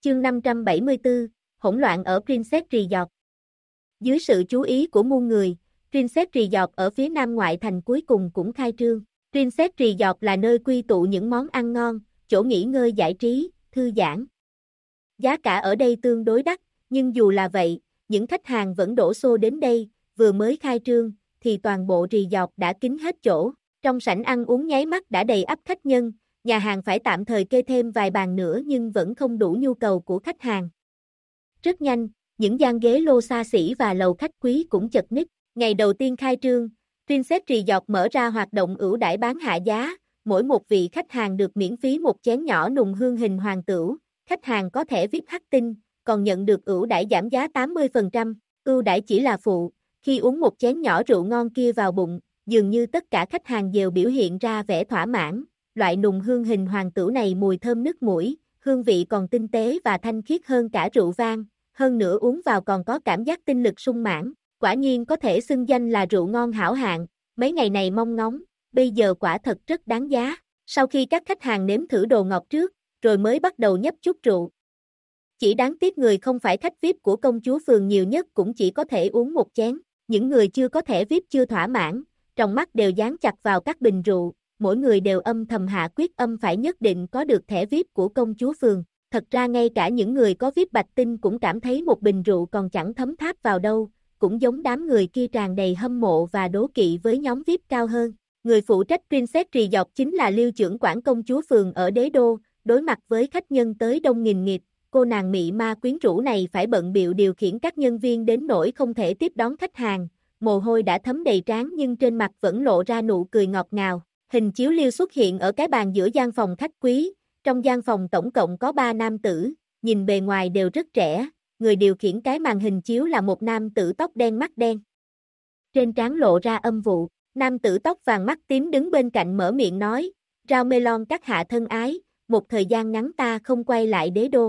Chương 574, hỗn loạn ở Princess Resort. Dưới sự chú ý của muôn người, Princess Resort ở phía nam ngoại thành cuối cùng cũng khai trương. Princess Resort là nơi quy tụ những món ăn ngon, chỗ nghỉ ngơi giải trí, thư giãn. Giá cả ở đây tương đối đắt, nhưng dù là vậy, những khách hàng vẫn đổ xô đến đây, vừa mới khai trương, thì toàn bộ resort đã kín hết chỗ. Trong sảnh ăn uống nháy mắt đã đầy ắp khách nhân, nhà hàng phải tạm thời kê thêm vài bàn nữa nhưng vẫn không đủ nhu cầu của khách hàng. Rất nhanh, những gian ghế lô xa xỉ và lầu khách quý cũng chật ních. Ngày đầu tiên khai trương, Princess Resort mở ra hoạt động ưu đãi bán hạ giá, mỗi một vị khách hàng được miễn phí một chén nhỏ nùng hương hình hoàng tửu, khách hàng có thẻ VIP hắc tinh, còn nhận được ưu đãi giảm giá 80%, ưu đãi chỉ là phụ, khi uống một chén nhỏ rượu ngon kia vào bụng, dường như tất cả khách hàng đều biểu hiện ra vẻ thỏa mãn. Loại nùng hương hình hoàng tửu này mùi thơm nức mũi, hương vị còn tinh tế và thanh khiết hơn cả rượu vang, hơn nữa uống vào còn có cảm giác tinh lực sung mãn, quả nhiên có thể xưng danh là rượu ngon hảo hạng, mấy ngày này mong ngóng, bây giờ quả thật rất đáng giá. Sau khi các khách hàng nếm thử đồ ngọt trước, rồi mới bắt đầu nhấp chút rượu. Chỉ đáng tiếc người không phải khách VIP của công chúa phường nhiều nhất cũng chỉ có thể uống một chén, những người chưa có thẻ VIP chưa thỏa mãn, trong mắt đều dán chặt vào các bình rượu. Mỗi người đều âm thầm hạ quyết âm phải nhất định có được thẻ VIP của công chúa phường. Thật ra ngay cả những người có VIP bạch tinh cũng cảm thấy một bình rượu còn chẳng thấm tháp vào đâu, cũng giống đám người kia tràn đầy hâm mộ và đố kỵ với nhóm VIP cao hơn. Người phụ trách Princess Resort chính là Liêu trưởng quản công chúa phường ở Đế Đô, đối mặt với khách nhân tới đông nghìn nghịt, cô nàng mị ma quyến rũ này phải bận bịu điều khiển các nhân viên đến nỗi không thể tiếp đón khách hàng. Mồ hôi đã thấm đầy trán nhưng trên mặt vẫn lộ ra nụ cười ngọt ngào. Hình chiếu Liêu xuất hiện ở cái bàn giữa gian phòng khách quý, trong gian phòng tổng cộng có 3 nam tử, nhìn bề ngoài đều rất trẻ, người điều khiển cái màn hình chiếu là một nam tử tóc đen mắt đen. Trên trán lộ ra âm vụ, nam tử tóc vàng mắt tím đứng bên cạnh mở miệng nói, Rao Melon các hạ thân ái, một thời gian ngắn ta không quay lại Đế Đô.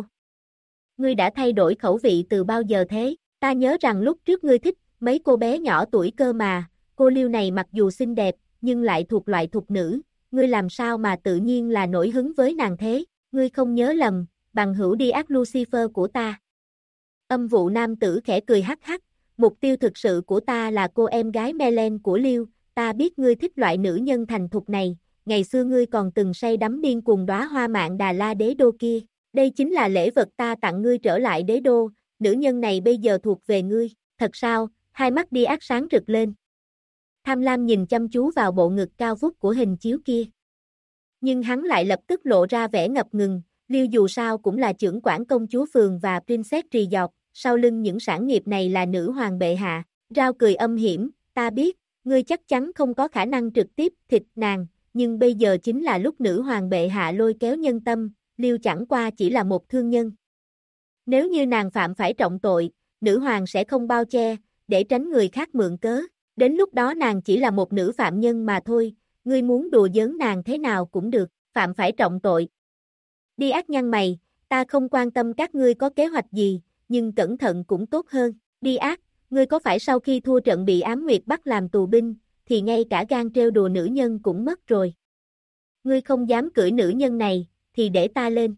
Ngươi đã thay đổi khẩu vị từ bao giờ thế? Ta nhớ rằng lúc trước ngươi thích mấy cô bé nhỏ tuổi cơ mà, cô Liêu này mặc dù xinh đẹp, nhưng lại thuộc loại thục nữ, ngươi làm sao mà tự nhiên là nổi hứng với nàng thế, ngươi không nhớ lầm, bằng hữu đi ác Lucifer của ta. Âm vụ nam tử khẽ cười hắc hắc, mục tiêu thực sự của ta là cô em gái Melen của Liêu, ta biết ngươi thích loại nữ nhân thành thục này, ngày xưa ngươi còn từng say đắm điên cuồng đóa hoa mạn Đà La Đế Đô kia, đây chính là lễ vật ta tặng ngươi trở lại Đế Đô, nữ nhân này bây giờ thuộc về ngươi, thật sao? Hai mắt đi ác sáng rực lên. Tham lam nhìn chăm chú vào bộ ngực cao vút của hình chiếu kia. Nhưng hắn lại lập tức lộ ra vẻ ngập ngừng, Liêu dù sao cũng là trưởng quản công chúa phường và Princess Resort, sau lưng những sản nghiệp này là nữ hoàng bệ hạ. Rao cười âm hiểm, ta biết, ngươi chắc chắn không có khả năng trực tiếp thịt nàng, nhưng bây giờ chính là lúc nữ hoàng bệ hạ lôi kéo nhân tâm, Liêu chẳng qua chỉ là một thương nhân. Nếu như nàng phạm phải trọng tội, nữ hoàng sẽ không bao che, để tránh người khác mượn cớ. Đến lúc đó nàng chỉ là một nữ phạm nhân mà thôi, ngươi muốn đùa giỡn nàng thế nào cũng được, phạm phải trọng tội. Đi ác nhăn mày, ta không quan tâm các ngươi có kế hoạch gì, nhưng cẩn thận cũng tốt hơn. Đi ác, ngươi có phải sau khi thua trận bị Ám Nguyệt bắt làm tù binh, thì ngay cả gan trêu đùa nữ nhân cũng mất rồi. Ngươi không dám cưỡi nữ nhân này, thì để ta lên.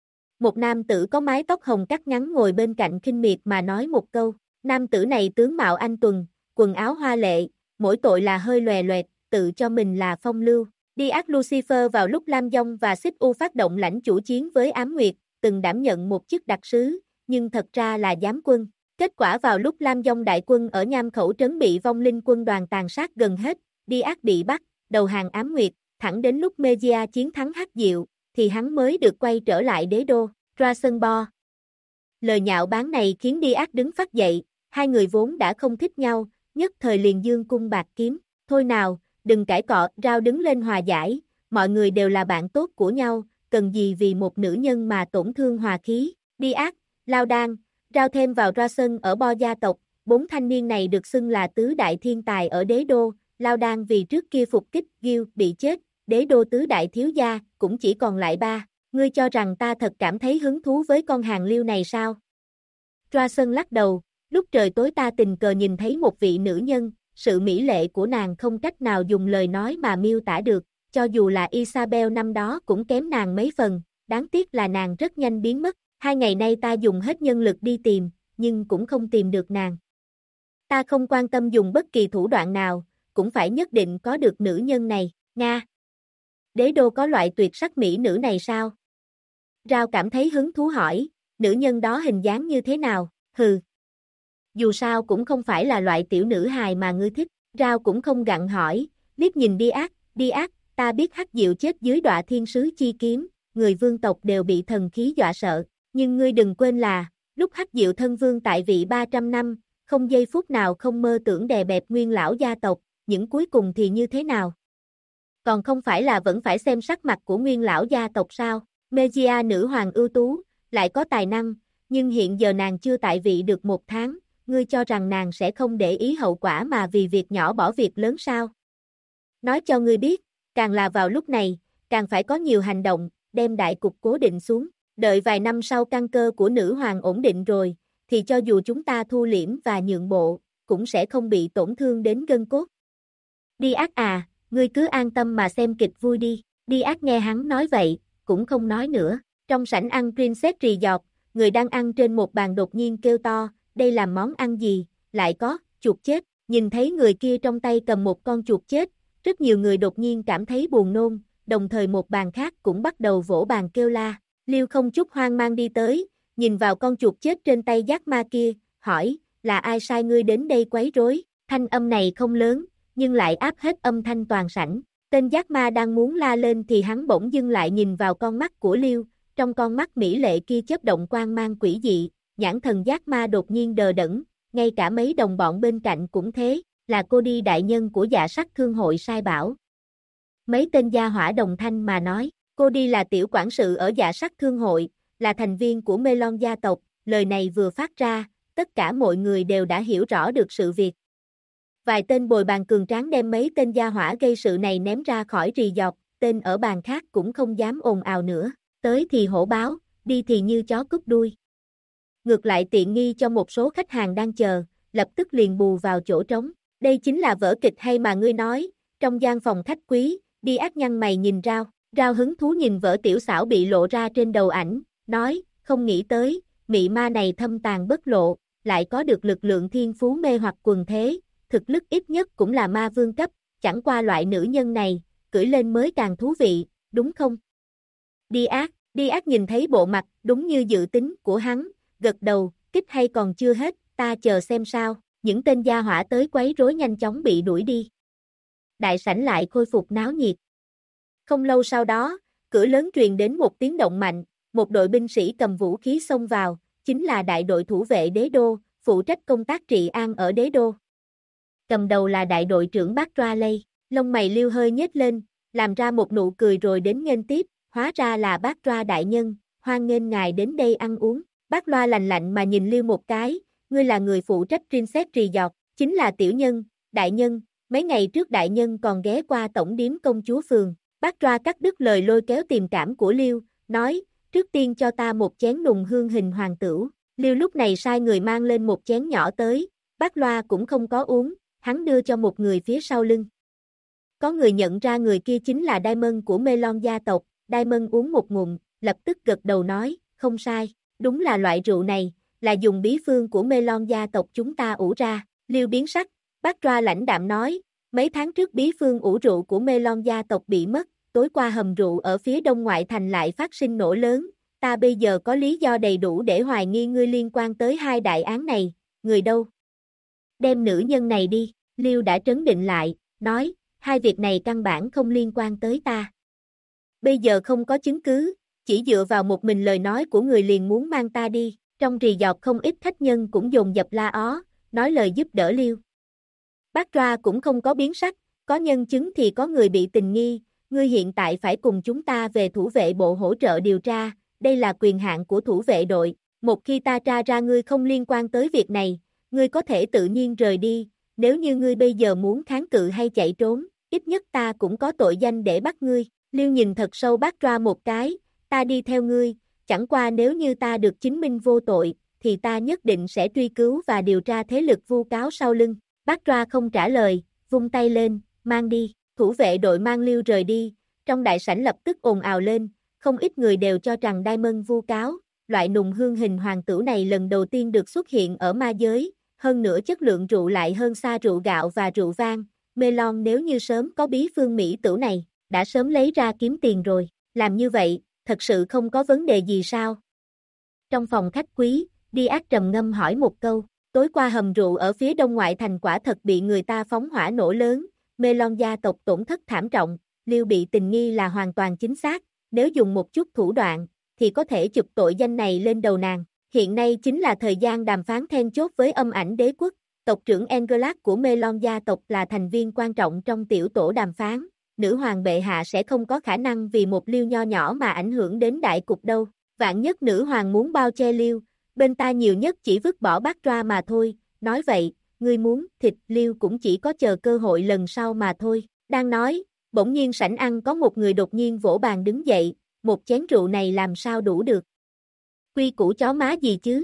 Một nam tử có mái tóc hồng cắt ngắn ngồi bên cạnh khinh miệt mà nói một câu. Nam tử này tướng mạo anh tuần, quần áo hoa lệ, mỗi tội là hơi lòe loẹt, tự cho mình là phong lưu. Đi ác Lucifer vào lúc Lam Dông và Xích U phát động lãnh chủ chiến với Ám Nguyệt, từng đảm nhận một chức đặc sứ, nhưng thật ra là giám quân. Kết quả vào lúc Lam Dông đại quân ở Nham Khẩu trấn bị vong linh quân đoàn tàn sát gần hết, đi ác bị bắt, đầu hàng Ám Nguyệt, thẳng đến lúc Megia chiến thắng Hắc Diệu, thì hắn mới được quay trở lại Đế Đô, Rasenbo. Lời nhạo báng này khiến đi ác đứng phát dậy, hai người vốn đã không thích nhau, nhất thời liền dương cung bạc kiếm, thôi nào, đừng cãi cọ, Rao đứng lên hòa giải, mọi người đều là bạn tốt của nhau, cần gì vì một nữ nhân mà tổn thương hòa khí, đi ác, Lao Đan, Rao thêm vào Rasen ở Bo gia tộc, 4 thanh niên này được xưng là tứ đại thiên tài ở Đế Đô, Lao Đan vì trước kia phục kích Gil bị chết, Đế Đô tứ đại thiếu gia, cũng chỉ còn lại 3, ngươi cho rằng ta thật cảm thấy hứng thú với con hàng Liêu này sao? Rasen lắc đầu, lúc trời tối ta tình cờ nhìn thấy một vị nữ nhân, sự mỹ lệ của nàng không cách nào dùng lời nói mà miêu tả được, cho dù là Isabel năm đó cũng kém nàng mấy phần, đáng tiếc là nàng rất nhanh biến mất, 2 ngày nay ta dùng hết nhân lực đi tìm, nhưng cũng không tìm được nàng. Ta không quan tâm dùng bất kỳ thủ đoạn nào, cũng phải nhất định có được nữ nhân này, Nga. Đế đô có loại tuyệt sắc mỹ nữ này sao? Rao cảm thấy hứng thú hỏi, nữ nhân đó hình dáng như thế nào? Hừ. Dù sao cũng không phải là loại tiểu nữ hài mà ngươi thích. Rao cũng không gặng hỏi, liếc nhìn đi ác, ta biết Hắc Diệu chết dưới Đọa Thiên Sứ chi kiếm, người vương tộc đều bị thần khí dọa sợ, nhưng ngươi đừng quên là, lúc Hắc Diệu thân vương tại vị 300 năm, không giây phút nào không mơ tưởng đè bẹp nguyên lão gia tộc, những cuối cùng thì như thế nào? Còn không phải là vẫn phải xem sắc mặt của nguyên lão gia tộc sao? Megia nữ hoàng ưu tú, lại có tài năng, nhưng hiện giờ nàng chưa tại vị được 1 tháng, ngươi cho rằng nàng sẽ không để ý hậu quả mà vì việc nhỏ bỏ việc lớn sao? Nói cho ngươi biết, càng là vào lúc này, càng phải có nhiều hành động, đem đại cục cố định xuống, đợi vài năm sau căn cơ của nữ hoàng ổn định rồi, thì cho dù chúng ta thu liễm và nhượng bộ, cũng sẽ không bị tổn thương đến gân cốt. Đi ác à, ngươi cứ an tâm mà xem kịch vui đi. Đi ác nghe hắn nói vậy, cũng không nói nữa. Trong sảnh ăn Princess Resort, người đang ăn trên một bàn đột nhiên kêu to, đây là món ăn gì, lại có, chuột chết. Nhìn thấy người kia trong tay cầm một con chuột chết, rất nhiều người đột nhiên cảm thấy buồn nôn, đồng thời một bàn khác cũng bắt đầu vỗ bàn kêu la. Liêu không chút hoang mang đi tới, nhìn vào con chuột chết trên tay giác ma kia, hỏi, là ai sai ngươi đến đây quấy rối? Thanh âm này không lớn, nhưng lại áp hết âm thanh toàn sảnh. Tên giác ma đang muốn la lên thì hắn bỗng dưng lại nhìn vào con mắt của Liêu, trong con mắt mỹ lệ kia chớp động quang mang quỷ dị, nhãn thần giác ma đột nhiên đờ đẫn, ngay cả mấy đồng bọn bên cạnh cũng thế, là cô đi đại nhân của Dạ Sắc Thương hội sai bảo. Mấy tên gia hỏa đồng thanh mà nói, cô đi là tiểu quản sự ở Dạ Sắc Thương hội, là thành viên của Melon gia tộc, lời này vừa phát ra, tất cả mọi người đều đã hiểu rõ được sự việc. Vài tên bồi bàn cường tráng đem mấy tên gia hỏa gây sự này ném ra khỏi resort, tên ở bàn khác cũng không dám ồn ào nữa, tới thì hổ báo, đi thì như chó cúp đuôi. Ngược lại tiện nghi cho một số khách hàng đang chờ, lập tức liền bù vào chỗ trống. Đây chính là vở kịch hay mà ngươi nói, trong gian phòng khách quý, đi ác nhăn mày nhìn Rao, Rao hứng thú nhìn vở tiểu xảo bị lộ ra trên đầu ảnh, nói, không nghĩ tới, mị ma này thâm tàn bất lộ, lại có được lực lượng thiên phú mê hoặc quần thế, thực lực ít nhất cũng là ma vương cấp, chẳng qua loại nữ nhân này, cưỡi lên mới càng thú vị, đúng không? Đi ác nhìn thấy bộ mặt, đúng như dự tính của hắn, gật đầu, kích hay còn chưa hết, ta chờ xem sao, những tên gia hỏa tới quấy rối nhanh chóng bị đuổi đi. Đại sảnh lại khôi phục náo nhiệt. Không lâu sau đó, cửa lớn truyền đến một tiếng động mạnh, một đội binh sĩ cầm vũ khí xông vào, chính là đại đội thủ vệ đế đô, phụ trách công tác trị an ở đế đô. Cầm đầu là đại đội trưởng Bác Ra Lây, lông mày Liêu hơi nhếch lên, làm ra một nụ cười rồi đến nghênh tiếp, hóa ra là Bác Ra đại nhân, hoan nghênh ngài đến đây ăn uống. Bác Loa lạnh lạnh mà nhìn Liêu một cái, ngươi là người phụ trách Princess Resort, chính là tiểu nhân, đại nhân, mấy ngày trước đại nhân còn ghé qua tổng điếm công chúa phường. Bác Ra cắt đứt lời lôi kéo tình cảm của Liêu, nói, trước tiên cho ta một chén nùng hương hình hoàng tửu. Liêu lúc này sai người mang lên một chén nhỏ tới, Bác Loa cũng không có uống, hắn đưa cho một người phía sau lưng. Có người nhận ra người kia chính là Diamond của Melon gia tộc, Diamond uống một ngụm, lập tức gật đầu nói, không sai, đúng là loại rượu này, là dùng bí phương của Melon gia tộc chúng ta ủ ra. Liêu biến sắc, Bác Ra lãnh đạm nói, mấy tháng trước bí phương ủ rượu của Melon gia tộc bị mất, tối qua hầm rượu ở phía đông ngoại thành lại phát sinh nổ lớn, ta bây giờ có lý do đầy đủ để hoài nghi ngươi liên quan tới 2 đại án này, người đâu? Đem nữ nhân này đi, Liêu đã trấn định lại, nói, 2 việc này căn bản không liên quan tới ta. Bây giờ không có chứng cứ, chỉ dựa vào một mình lời nói của người liền muốn mang ta đi, trong resort không ít khách nhân cũng dồn dập la ó, nói lời giúp đỡ Liêu. Bác Ra cũng không có biến sắc, có nhân chứng thì có người bị tình nghi, ngươi hiện tại phải cùng chúng ta về thủ vệ bộ hỗ trợ điều tra, đây là quyền hạn của thủ vệ đội, một khi ta tra ra ngươi không liên quan tới việc này, ngươi có thể tự nhiên rời đi, nếu như ngươi bây giờ muốn kháng cự hay chạy trốn, ít nhất ta cũng có tội danh để bắt ngươi. Liêu nhìn thật sâu Bác Ra một cái, ta đi theo ngươi, chẳng qua nếu như ta được chứng minh vô tội, thì ta nhất định sẽ truy cứu và điều tra thế lực vu cáo sau lưng. Bác Ra không trả lời, vung tay lên, mang đi, thủ vệ đội mang Liêu rời đi, trong đại sảnh lập tức ồn ào lên, không ít người đều cho rằng Diamond vu cáo, loại nùng hương hình hoàng tửu này lần đầu tiên được xuất hiện ở ma giới, hơn nữa chất lượng rượu lại hơn xa rượu gạo và rượu vang. Melon nếu như sớm có bí phương mỹ tửu này, đã sớm lấy ra kiếm tiền rồi, làm như vậy, thật sự không có vấn đề gì sao? Trong phòng khách quý, Diaz trầm ngâm hỏi một câu, tối qua hầm rượu ở phía đông ngoại thành quả thật bị người ta phóng hỏa nổ lớn, Melon gia tộc tổn thất thảm trọng, Liêu bị tình nghi là hoàn toàn chính xác, nếu dùng một chút thủ đoạn, thì có thể chụp tội danh này lên đầu nàng. Hiện nay chính là thời gian đàm phán then chốt với âm ảnh đế quốc, tộc trưởng Engelad của Melon gia tộc là thành viên quan trọng trong tiểu tổ đàm phán, nữ hoàng bệ hạ sẽ không có khả năng vì một Liêu nho nhỏ mà ảnh hưởng đến đại cục đâu, vạn nhất nữ hoàng muốn bao che Liêu, bên ta nhiều nhất chỉ vứt bỏ bát ra mà thôi, nói vậy, ngươi muốn thịt Liêu cũng chỉ có chờ cơ hội lần sau mà thôi, đang nói, bỗng nhiên sảnh ăn có một người đột nhiên vỗ bàn đứng dậy, một chén rượu này làm sao đủ được. Quy củ chó má gì chứ?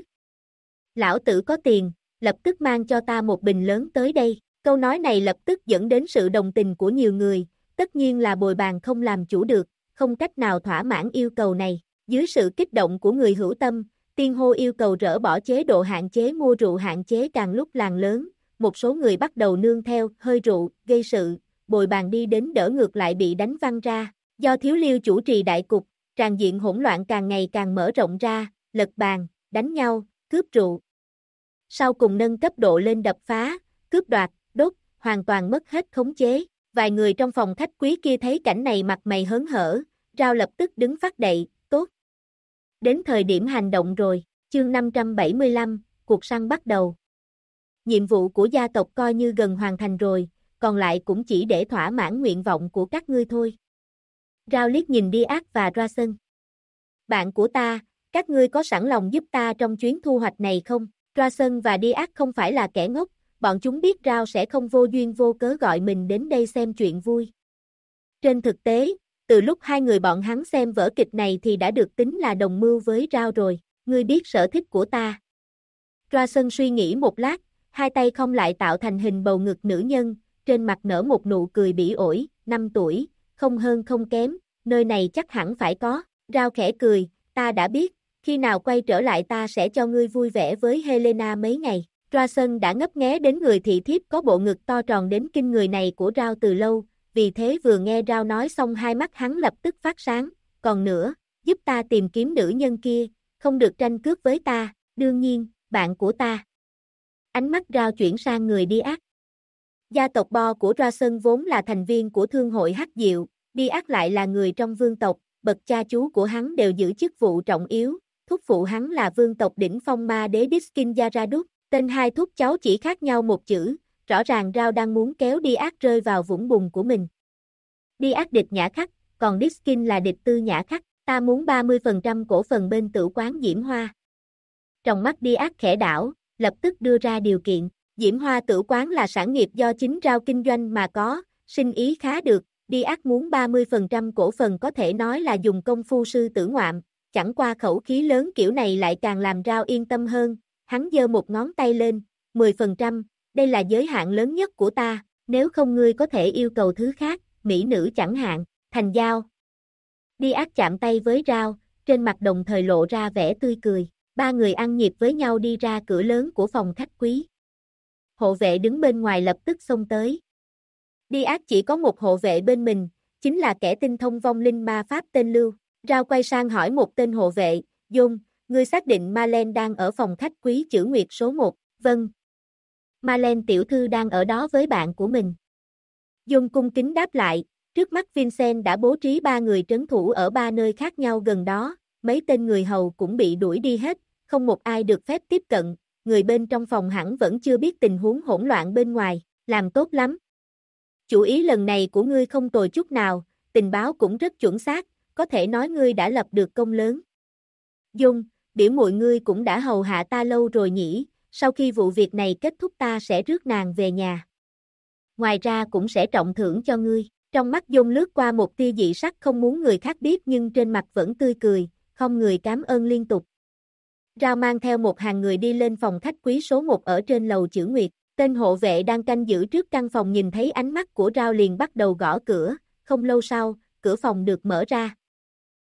Lão tử có tiền, lập tức mang cho ta một bình lớn tới đây, câu nói này lập tức dẫn đến sự đồng tình của nhiều người, tất nhiên là bồi bàn không làm chủ được, không cách nào thỏa mãn yêu cầu này, dưới sự kích động của người hữu tâm, tiên hô yêu cầu rỡ bỏ chế độ hạn chế mua rượu hạn chế càng lúc càng lớn, một số người bắt đầu nương theo hơi rượu, gây sự, bồi bàn đi đến đỡ ngược lại bị đánh văng ra, do thiếu Liêu chủ trì đại cục, tràn diện hỗn loạn càng ngày càng mở rộng ra, lật bàn, đánh nhau, cướp rượu. Sau cùng nâng cấp độ lên đập phá, cướp đoạt, đốt, hoàn toàn mất hết khống chế. Vài người trong phòng khách quý kia thấy cảnh này mặt mày hớn hở, Rao lập tức đứng phát dậy, tốt. Đến thời điểm hành động rồi, chương 575, cuộc săn bắt đầu. Nhiệm vụ của gia tộc coi như gần hoàn thành rồi, còn lại cũng chỉ để thỏa mãn nguyện vọng của các ngươi thôi. Rao liếc nhìn Diaz và Rasen. Bạn của ta, các ngươi có sẵn lòng giúp ta trong chuyến thu hoạch này không? Rasen và Diaz không phải là kẻ ngốc, bọn chúng biết Rao sẽ không vô duyên vô cớ gọi mình đến đây xem chuyện vui. Trên thực tế, từ lúc hai người bọn hắn xem vở kịch này thì đã được tính là đồng mưu với Rao rồi, ngươi biết sở thích của ta. Rasen suy nghĩ một lát, hai tay không lại tạo thành hình bầu ngực nữ nhân, trên mặt nở một nụ cười bỉ ổi, 5 tuổi, không hơn không kém, nơi này chắc hẳn phải có, Rao khẽ cười, ta đã biết, khi nào quay trở lại ta sẽ cho ngươi vui vẻ với Helena mấy ngày. Rasen đã ngấp nghé đến người thị thiếp có bộ ngực to tròn đến kinh người này của Rao từ lâu, vì thế vừa nghe Rao nói xong hai mắt hắn lập tức phát sáng, còn nữa, giúp ta tìm kiếm nữ nhân kia, không được tranh cướp với ta, đương nhiên, bạn của ta. Ánh mắt Rao chuyển sang người Diaz. Gia tộc Bo của Rasen vốn là thành viên của thương hội Hắc Diệu, Diaz lại là người trong vương tộc, bậc cha chú của hắn đều giữ chức vụ trọng yếu, thúc phụ hắn là vương tộc đỉnh phong ma đế Diskin Yaradut. Tên hai thúc cháu chỉ khác nhau một chữ, rõ ràng Rao đang muốn kéo Diaz rơi vào vũng bùn của mình. Diaz địch Nhã Khắc, còn Diskin là địch Tư Nhã Khắc, ta muốn 30% cổ phần bên tử quán Diễm Hoa. Trong mắt Diaz khẽ đảo, lập tức đưa ra điều kiện, Diễm Hoa tử quán là sản nghiệp do chính Rao kinh doanh mà có, sinh ý khá được, Diaz muốn 30% cổ phần có thể nói là dùng công phu sư tử ngoạm, chẳng qua khẩu khí lớn kiểu này lại càng làm Rao yên tâm hơn. Hắn giơ một ngón tay lên, 10%, đây là giới hạn lớn nhất của ta, nếu không ngươi có thể yêu cầu thứ khác, mỹ nữ chẳng hạn, thành giao. Diaz chạm tay với Rao, trên mặt đồng thời lộ ra vẻ tươi cười, ba người ăn nhịp với nhau đi ra cửa lớn của phòng khách quý. Hộ vệ đứng bên ngoài lập tức xông tới. Diaz chỉ có một hộ vệ bên mình, chính là kẻ tinh thông vong linh ma pháp tên Lưu. Rao quay sang hỏi một tên hộ vệ, Dung, ngươi xác định Marlene đang ở phòng khách quý chữ nguyệt số 1, vâng. Marlene tiểu thư đang ở đó với bạn của mình. Dung cung kính đáp lại, trước mắt Vincent đã bố trí 3 người trấn thủ ở 3 nơi khác nhau gần đó, mấy tên người hầu cũng bị đuổi đi hết, không một ai được phép tiếp cận, người bên trong phòng hẳn vẫn chưa biết tình huống hỗn loạn bên ngoài, làm tốt lắm. Chủ ý lần này của ngươi không tồi chút nào, tình báo cũng rất chuẩn xác, có thể nói ngươi đã lập được công lớn. Dung, biểu muội ngươi cũng đã hầu hạ ta lâu rồi nhỉ, sau khi vụ việc này kết thúc ta sẽ rước nàng về nhà. Ngoài ra cũng sẽ trọng thưởng cho ngươi. Trong mắt Dung lướt qua một tia dị sắc không muốn người khác biết nhưng trên mặt vẫn tươi cười, không người cảm ơn liên tục. Rao mang theo một hàng người đi lên phòng khách quý số 1 ở trên lầu chữ nguyệt, tên hộ vệ đang canh giữ trước căn phòng nhìn thấy ánh mắt của Rao liền bắt đầu gõ cửa, không lâu sau, cửa phòng được mở ra.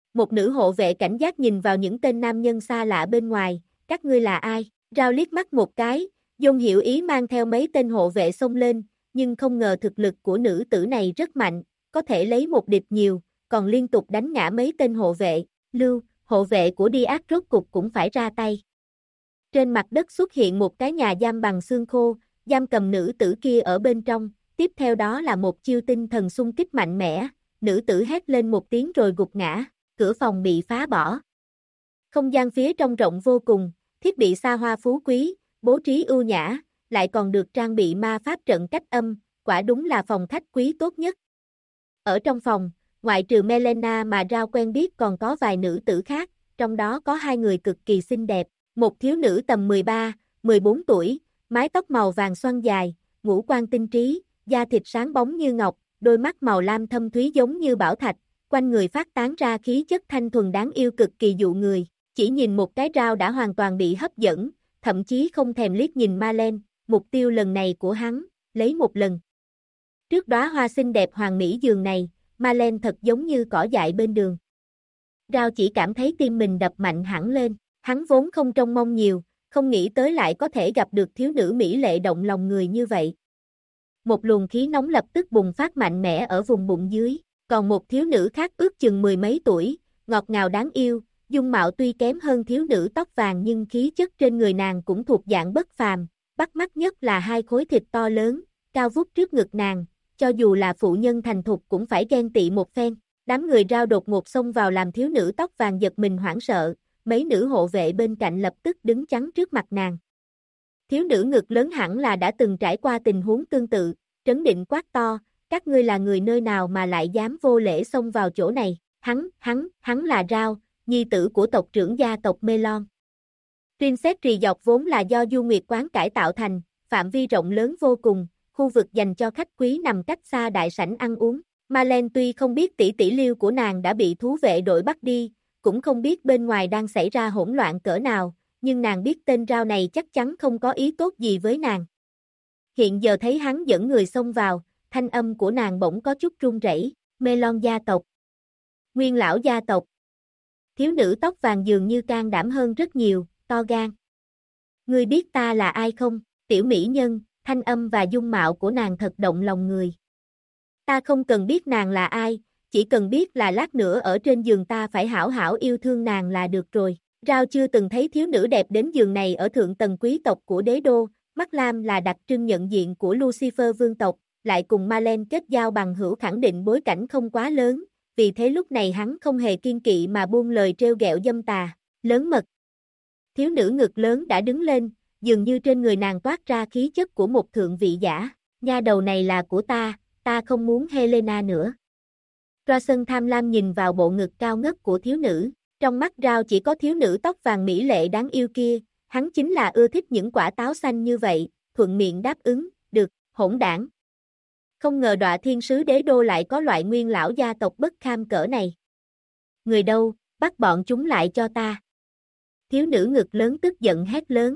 Một nữ hộ vệ cảnh giác nhìn vào những tên nam nhân xa lạ bên ngoài, các ngươi là ai? Rao liếc mắt một cái, Dung hiểu ý mang theo mấy tên hộ vệ xông lên, nhưng không ngờ thực lực của nữ tử này rất mạnh, có thể lấy một địch nhiều, còn liên tục đánh ngã mấy tên hộ vệ. Lưu, hộ vệ của Diaz rốt cục cũng phải ra tay. Trên mặt đất xuất hiện một cái nhà giam bằng xương khô, giam cầm nữ tử kia ở bên trong, tiếp theo đó là một chiêu tinh thần xung kích mạnh mẽ, nữ tử hét lên một tiếng rồi gục ngã, cửa phòng bị phá bỏ. Không gian phía trong rộng vô cùng, thiết bị xa hoa phú quý, bố trí ưu nhã, lại còn được trang bị ma pháp trận cách âm, quả đúng là phòng khách quý tốt nhất. Ở trong phòng, ngoại trừ Melena mà Rao quen biết còn có vài nữ tử khác, trong đó có hai người cực kỳ xinh đẹp, một thiếu nữ tầm 13, 14 tuổi, mái tóc màu vàng xoăn dài, ngũ quan tinh trí, da thịt sáng bóng như ngọc, đôi mắt màu lam thâm thúy giống như bảo thạch, quanh người phát tán ra khí chất thanh thuần đáng yêu cực kỳ dụ người, chỉ nhìn một cái Rao đã hoàn toàn bị hấp dẫn, thậm chí không thèm liếc nhìn Marlene, mục tiêu lần này của hắn, lấy một lần. Trước đóa hoa xinh đẹp hoàng mỹ giường này, Marlene thật giống như cỏ dại bên đường. Rao chỉ cảm thấy tim mình đập mạnh hẳn lên, hắn vốn không trông mong nhiều, không nghĩ tới lại có thể gặp được thiếu nữ mỹ lệ động lòng người như vậy. Một luồng khí nóng lập tức bùng phát mạnh mẽ ở vùng bụng dưới, còn một thiếu nữ khác ước chừng mười mấy tuổi, ngọt ngào đáng yêu, dung mạo tuy kém hơn thiếu nữ tóc vàng nhưng khí chất trên người nàng cũng thuộc dạng bất phàm, bắt mắt nhất là hai khối thịt to lớn, cao vút trước ngực nàng, cho dù là phụ nhân thành thục cũng phải ghen tị một phen. Đám người Rao đột ngột xông vào làm thiếu nữ tóc vàng giật mình hoảng sợ, mấy nữ hộ vệ bên cạnh lập tức đứng chắn trước mặt nàng. Thiếu nữ ngực lớn hẳn là đã từng trải qua tình huống tương tự, trấn định quát to, các ngươi là người nơi nào mà lại dám vô lễ xông vào chỗ này, hắn là Rao, nhi tử của tộc trưởng gia tộc Melon. Princess Rì Dọc vốn là do Du Nguyệt quán cải tạo thành, phạm vi rộng lớn vô cùng, khu vực dành cho khách quý nằm cách xa đại sảnh ăn uống. Marlene tuy không biết tỷ tỷ Liêu của nàng đã bị thú vệ đội bắt đi, cũng không biết bên ngoài đang xảy ra hỗn loạn cỡ nào, nhưng nàng biết tên Rao này chắc chắn không có ý tốt gì với nàng. Hiện giờ thấy hắn dẫn người xông vào, thanh âm của nàng bỗng có chút run rẩy, Melon gia tộc, Nguyên lão gia tộc. Thiếu nữ tóc vàng dường như can đảm hơn rất nhiều, to gan. Ngươi biết ta là ai không? Tiểu mỹ nhân, thanh âm và dung mạo của nàng thật động lòng người. Ta không cần biết nàng là ai, chỉ cần biết là lát nữa ở trên giường ta phải hảo hảo yêu thương nàng là được rồi. Rao chưa từng thấy thiếu nữ đẹp đến giường này ở thượng tầng quý tộc của đế đô, mắt lam là đặc trưng nhận diện của Lucifer vương tộc, lại cùng Marlene kết giao bằng hữu khẳng định bối cảnh không quá lớn, vì thế lúc này hắn không hề kiên kỵ mà buông lời trêu ghẹo dâm tà, lớn mật. Thiếu nữ ngực lớn đã đứng lên, dường như trên người nàng toát ra khí chất của một thượng vị giả, nha đầu này là của ta không muốn Helena nữa. Rosen tham lam nhìn vào bộ ngực cao ngất của thiếu nữ, trong mắt Rao chỉ có thiếu nữ tóc vàng mỹ lệ đáng yêu kia, hắn chính là ưa thích những quả táo xanh như vậy, thuận miệng đáp ứng, được, hỗn đảng. Không ngờ Đọa Thiên Sứ Đế Đô lại có loại nguyên lão gia tộc bất kham cỡ này. Người đâu, bắt bọn chúng lại cho ta. Thiếu nữ ngực lớn tức giận hét lớn.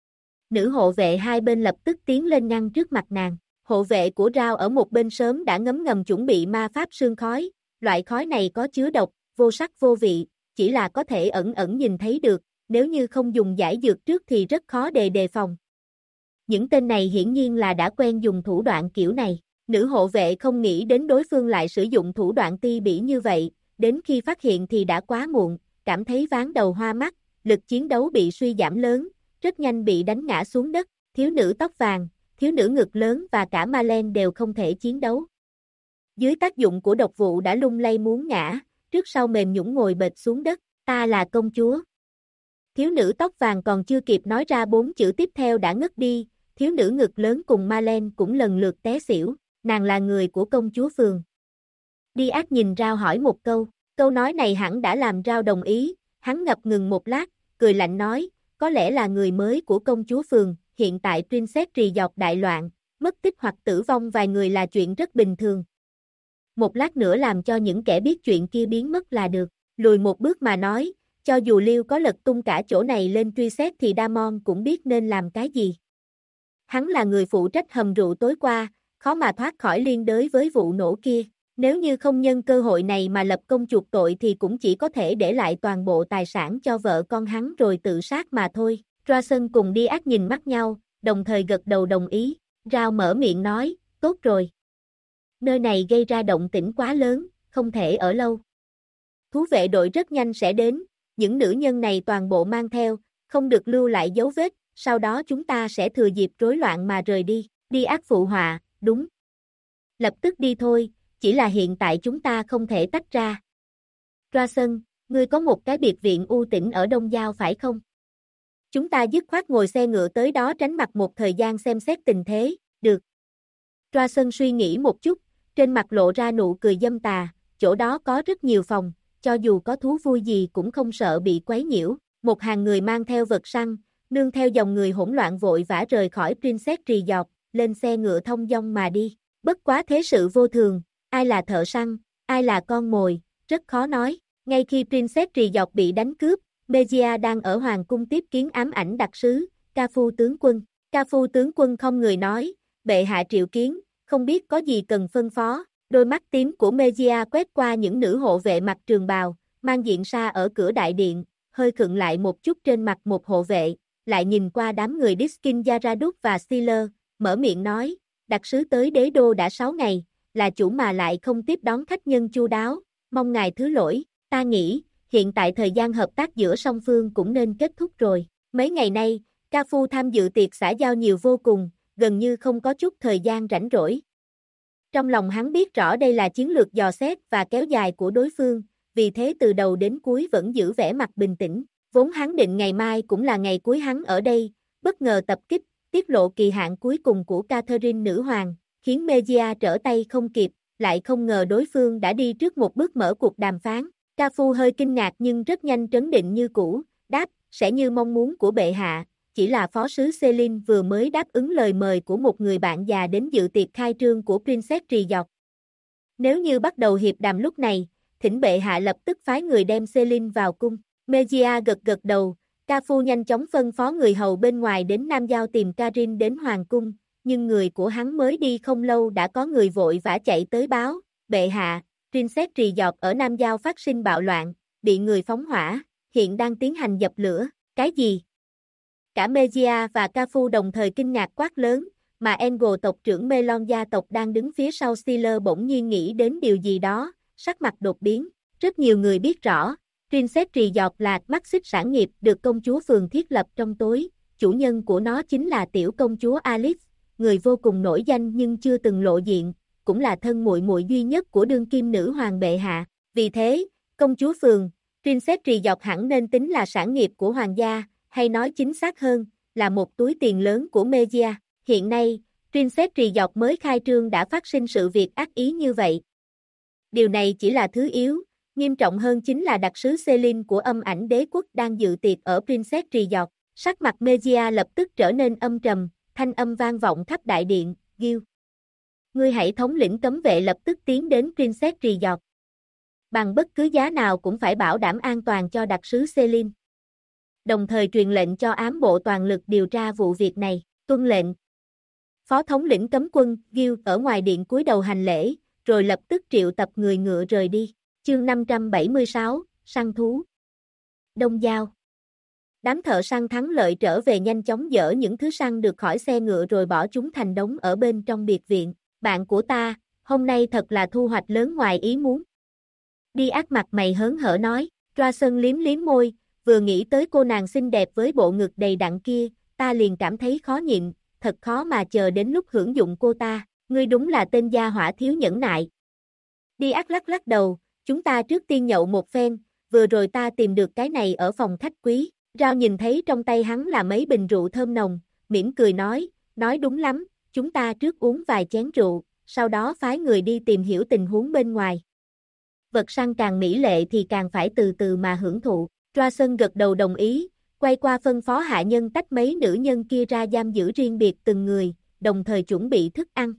Nữ hộ vệ hai bên lập tức tiến lên ngăn trước mặt nàng. Hộ vệ của Rao ở một bên sớm đã ngấm ngầm chuẩn bị ma pháp sương khói, loại khói này có chứa độc, vô sắc vô vị, chỉ là có thể ẩn ẩn nhìn thấy được, nếu như không dùng giải dược trước thì rất khó đề phòng. Những tên này hiển nhiên là đã quen dùng thủ đoạn kiểu này, nữ hộ vệ không nghĩ đến đối phương lại sử dụng thủ đoạn ti bỉ như vậy, đến khi phát hiện thì đã quá muộn, cảm thấy ván đầu hoa mắt, lực chiến đấu bị suy giảm lớn, rất nhanh bị đánh ngã xuống đất, thiếu nữ tóc vàng, thiếu nữ ngực lớn và cả Marlene đều không thể chiến đấu. Dưới tác dụng của độc vụ đã lung lay muốn ngã, trước sau mềm nhũn ngồi bệt xuống đất, ta là công chúa. Thiếu nữ tóc vàng còn chưa kịp nói ra 4 chữ tiếp theo đã ngất đi, thiếu nữ ngực lớn cùng Marlene cũng lần lượt té xỉu, nàng là người của công chúa phường. Diaz nhìn Rao hỏi một câu nói này hẳn đã làm Rao đồng ý, hắn ngập ngừng một lát, cười lạnh nói, có lẽ là người mới của công chúa phường, hiện tại Princess Rì Dọc đại loạn, mất tích hoặc tử vong vài người là chuyện rất bình thường. Một lát nữa làm cho những kẻ biết chuyện kia biến mất là được, lùi một bước mà nói, cho dù Liêu có lật tung cả chỗ này lên truy xét thì Damon cũng biết nên làm cái gì. Hắn là người phụ trách hầm rượu tối qua, khó mà thoát khỏi liên đới với vụ nổ kia, Nếu như không nhân cơ hội này mà lập công chuộc tội thì cũng chỉ có thể để lại toàn bộ tài sản cho vợ con hắn rồi tự sát mà thôi. Roason cùng Diaz nhìn mắt nhau, đồng thời gật đầu đồng ý. Rao mở miệng nói, tốt rồi. Nơi này gây ra động tĩnh quá lớn, không thể ở lâu. Thú vệ đội rất nhanh sẽ đến, những nữ nhân này toàn bộ mang theo, không được lưu lại dấu vết, sau đó chúng ta sẽ thừa dịp rối loạn mà rời đi. Diaz phụ họa, đúng. Lập tức đi thôi, chỉ là hiện tại chúng ta không thể tách ra. Roason, ngươi có một cái biệt viện u tĩnh ở Đông Giao phải không? Chúng ta dứt khoát ngồi xe ngựa tới đó tránh mặt một thời gian xem xét tình thế, được. Roason suy nghĩ một chút, trên mặt lộ ra nụ cười dâm tà, chỗ đó có rất nhiều phòng, cho dù có thú vui gì cũng không sợ bị quấy nhiễu. Một hàng người mang theo vật săn, nương theo dòng người hỗn loạn vội vã rời khỏi Princess Resort, lên xe ngựa thông dong mà đi. Bất quá thế sự vô thường, ai là thợ săn, ai là con mồi, rất khó nói. Ngay khi Princess Resort bị đánh cướp, Mejia đang ở hoàng cung tiếp kiến ám ảnh đặc sứ, Cafu tướng quân. Cafu tướng quân không người nói, bệ hạ triệu kiến, không biết có gì cần phân phó. Đôi mắt tím của Mejia quét qua những nữ hộ vệ mặc trường bào, mang diện sa ở cửa đại điện, hơi khựng lại một chút trên mặt một hộ vệ, lại nhìn qua đám người Diskin Yaraduk và Steeler, mở miệng nói, đặc sứ tới đế đô đã 6 ngày, là chủ mà lại không tiếp đón khách nhân chu đáo, mong ngài thứ lỗi, ta nghĩ, hiện tại thời gian hợp tác giữa song phương cũng nên kết thúc rồi. Mấy ngày nay, Cafu tham dự tiệc xã giao nhiều vô cùng, gần như không có chút thời gian rảnh rỗi. Trong lòng hắn biết rõ đây là chiến lược dò xét và kéo dài của đối phương, vì thế từ đầu đến cuối vẫn giữ vẻ mặt bình tĩnh. Vốn hắn định ngày mai cũng là ngày cuối hắn ở đây, bất ngờ tập kích, tiết lộ kỳ hạn cuối cùng của Catherine nữ hoàng, khiến Mejia trở tay không kịp, lại không ngờ đối phương đã đi trước một bước mở cuộc đàm phán. Cafu hơi kinh ngạc nhưng rất nhanh trấn định như cũ, đáp, sẽ như mong muốn của bệ hạ, chỉ là phó sứ Celine vừa mới đáp ứng lời mời của một người bạn già đến dự tiệc khai trương của Princess Resort. Nếu như bắt đầu hiệp đàm lúc này, thỉnh bệ hạ lập tức phái người đem Celine vào cung. Mejia gật gật đầu, Cafu nhanh chóng phân phó người hầu bên ngoài đến Nam Giao tìm Karin đến hoàng cung, nhưng người của hắn mới đi không lâu đã có người vội vã chạy tới báo, bệ hạ, Princess Resort ở Nam Giao phát sinh bạo loạn, bị người phóng hỏa, hiện đang tiến hành dập lửa, cái gì? Cả Mejia và Cafu đồng thời kinh ngạc quát lớn, mà Engel tộc trưởng Melon gia tộc đang đứng phía sau Steeler bỗng nhiên nghĩ đến điều gì đó, sắc mặt đột biến. Rất nhiều người biết rõ, Princess Resort là mắt xích sản nghiệp được công chúa phường thiết lập trong tối, chủ nhân của nó chính là tiểu công chúa Alice, người vô cùng nổi danh nhưng chưa từng lộ diện, cũng là thân muội muội duy nhất của đương kim nữ hoàng bệ hạ. Vì thế, công chúa phường, Princess Resort hẳn nên tính là sản nghiệp của hoàng gia, hay nói chính xác hơn, là một túi tiền lớn của Mejia. Hiện nay, Princess Resort mới khai trương đã phát sinh sự việc ác ý như vậy. Điều này chỉ là thứ yếu, nghiêm trọng hơn chính là đặc sứ Celine của âm ảnh đế quốc đang dự tiệc ở Princess Resort. Sắc mặt Mejia lập tức trở nên âm trầm, thanh âm vang vọng khắp đại điện, Gil. Ngươi hãy thống lĩnh cấm vệ lập tức tiến đến Princess Resort. Bằng bất cứ giá nào cũng phải bảo đảm an toàn cho đặc sứ Celine. Đồng thời truyền lệnh cho ám bộ toàn lực điều tra vụ việc này, tuân lệnh. Phó thống lĩnh cấm quân, Gil ở ngoài điện cúi đầu hành lễ, rồi lập tức triệu tập người ngựa rời đi. Chương 576, săn thú. Đông Giao. Đám thợ săn thắng lợi trở về nhanh chóng dỡ những thứ săn được khỏi xe ngựa rồi bỏ chúng thành đống ở bên trong biệt viện. Bạn của ta, hôm nay thật là thu hoạch lớn ngoài ý muốn. Diaz mặt mày hớn hở nói, Roason liếm liếm môi, vừa nghĩ tới cô nàng xinh đẹp với bộ ngực đầy đặn kia, ta liền cảm thấy khó nhịn, thật khó mà chờ đến lúc hưởng dụng cô ta, ngươi đúng là tên gia hỏa thiếu nhẫn nại. Diaz lắc lắc đầu, chúng ta trước tiên nhậu một phen, vừa rồi ta tìm được cái này ở phòng khách quý. Rao nhìn thấy trong tay hắn là mấy bình rượu thơm nồng, mỉm cười nói đúng lắm, chúng ta trước uống vài chén rượu, sau đó phái người đi tìm hiểu tình huống bên ngoài. Vật săn càng mỹ lệ thì càng phải từ từ mà hưởng thụ. Roason gật đầu đồng ý, quay qua phân phó hạ nhân tách mấy nữ nhân kia ra giam giữ riêng biệt từng người, đồng thời chuẩn bị thức ăn.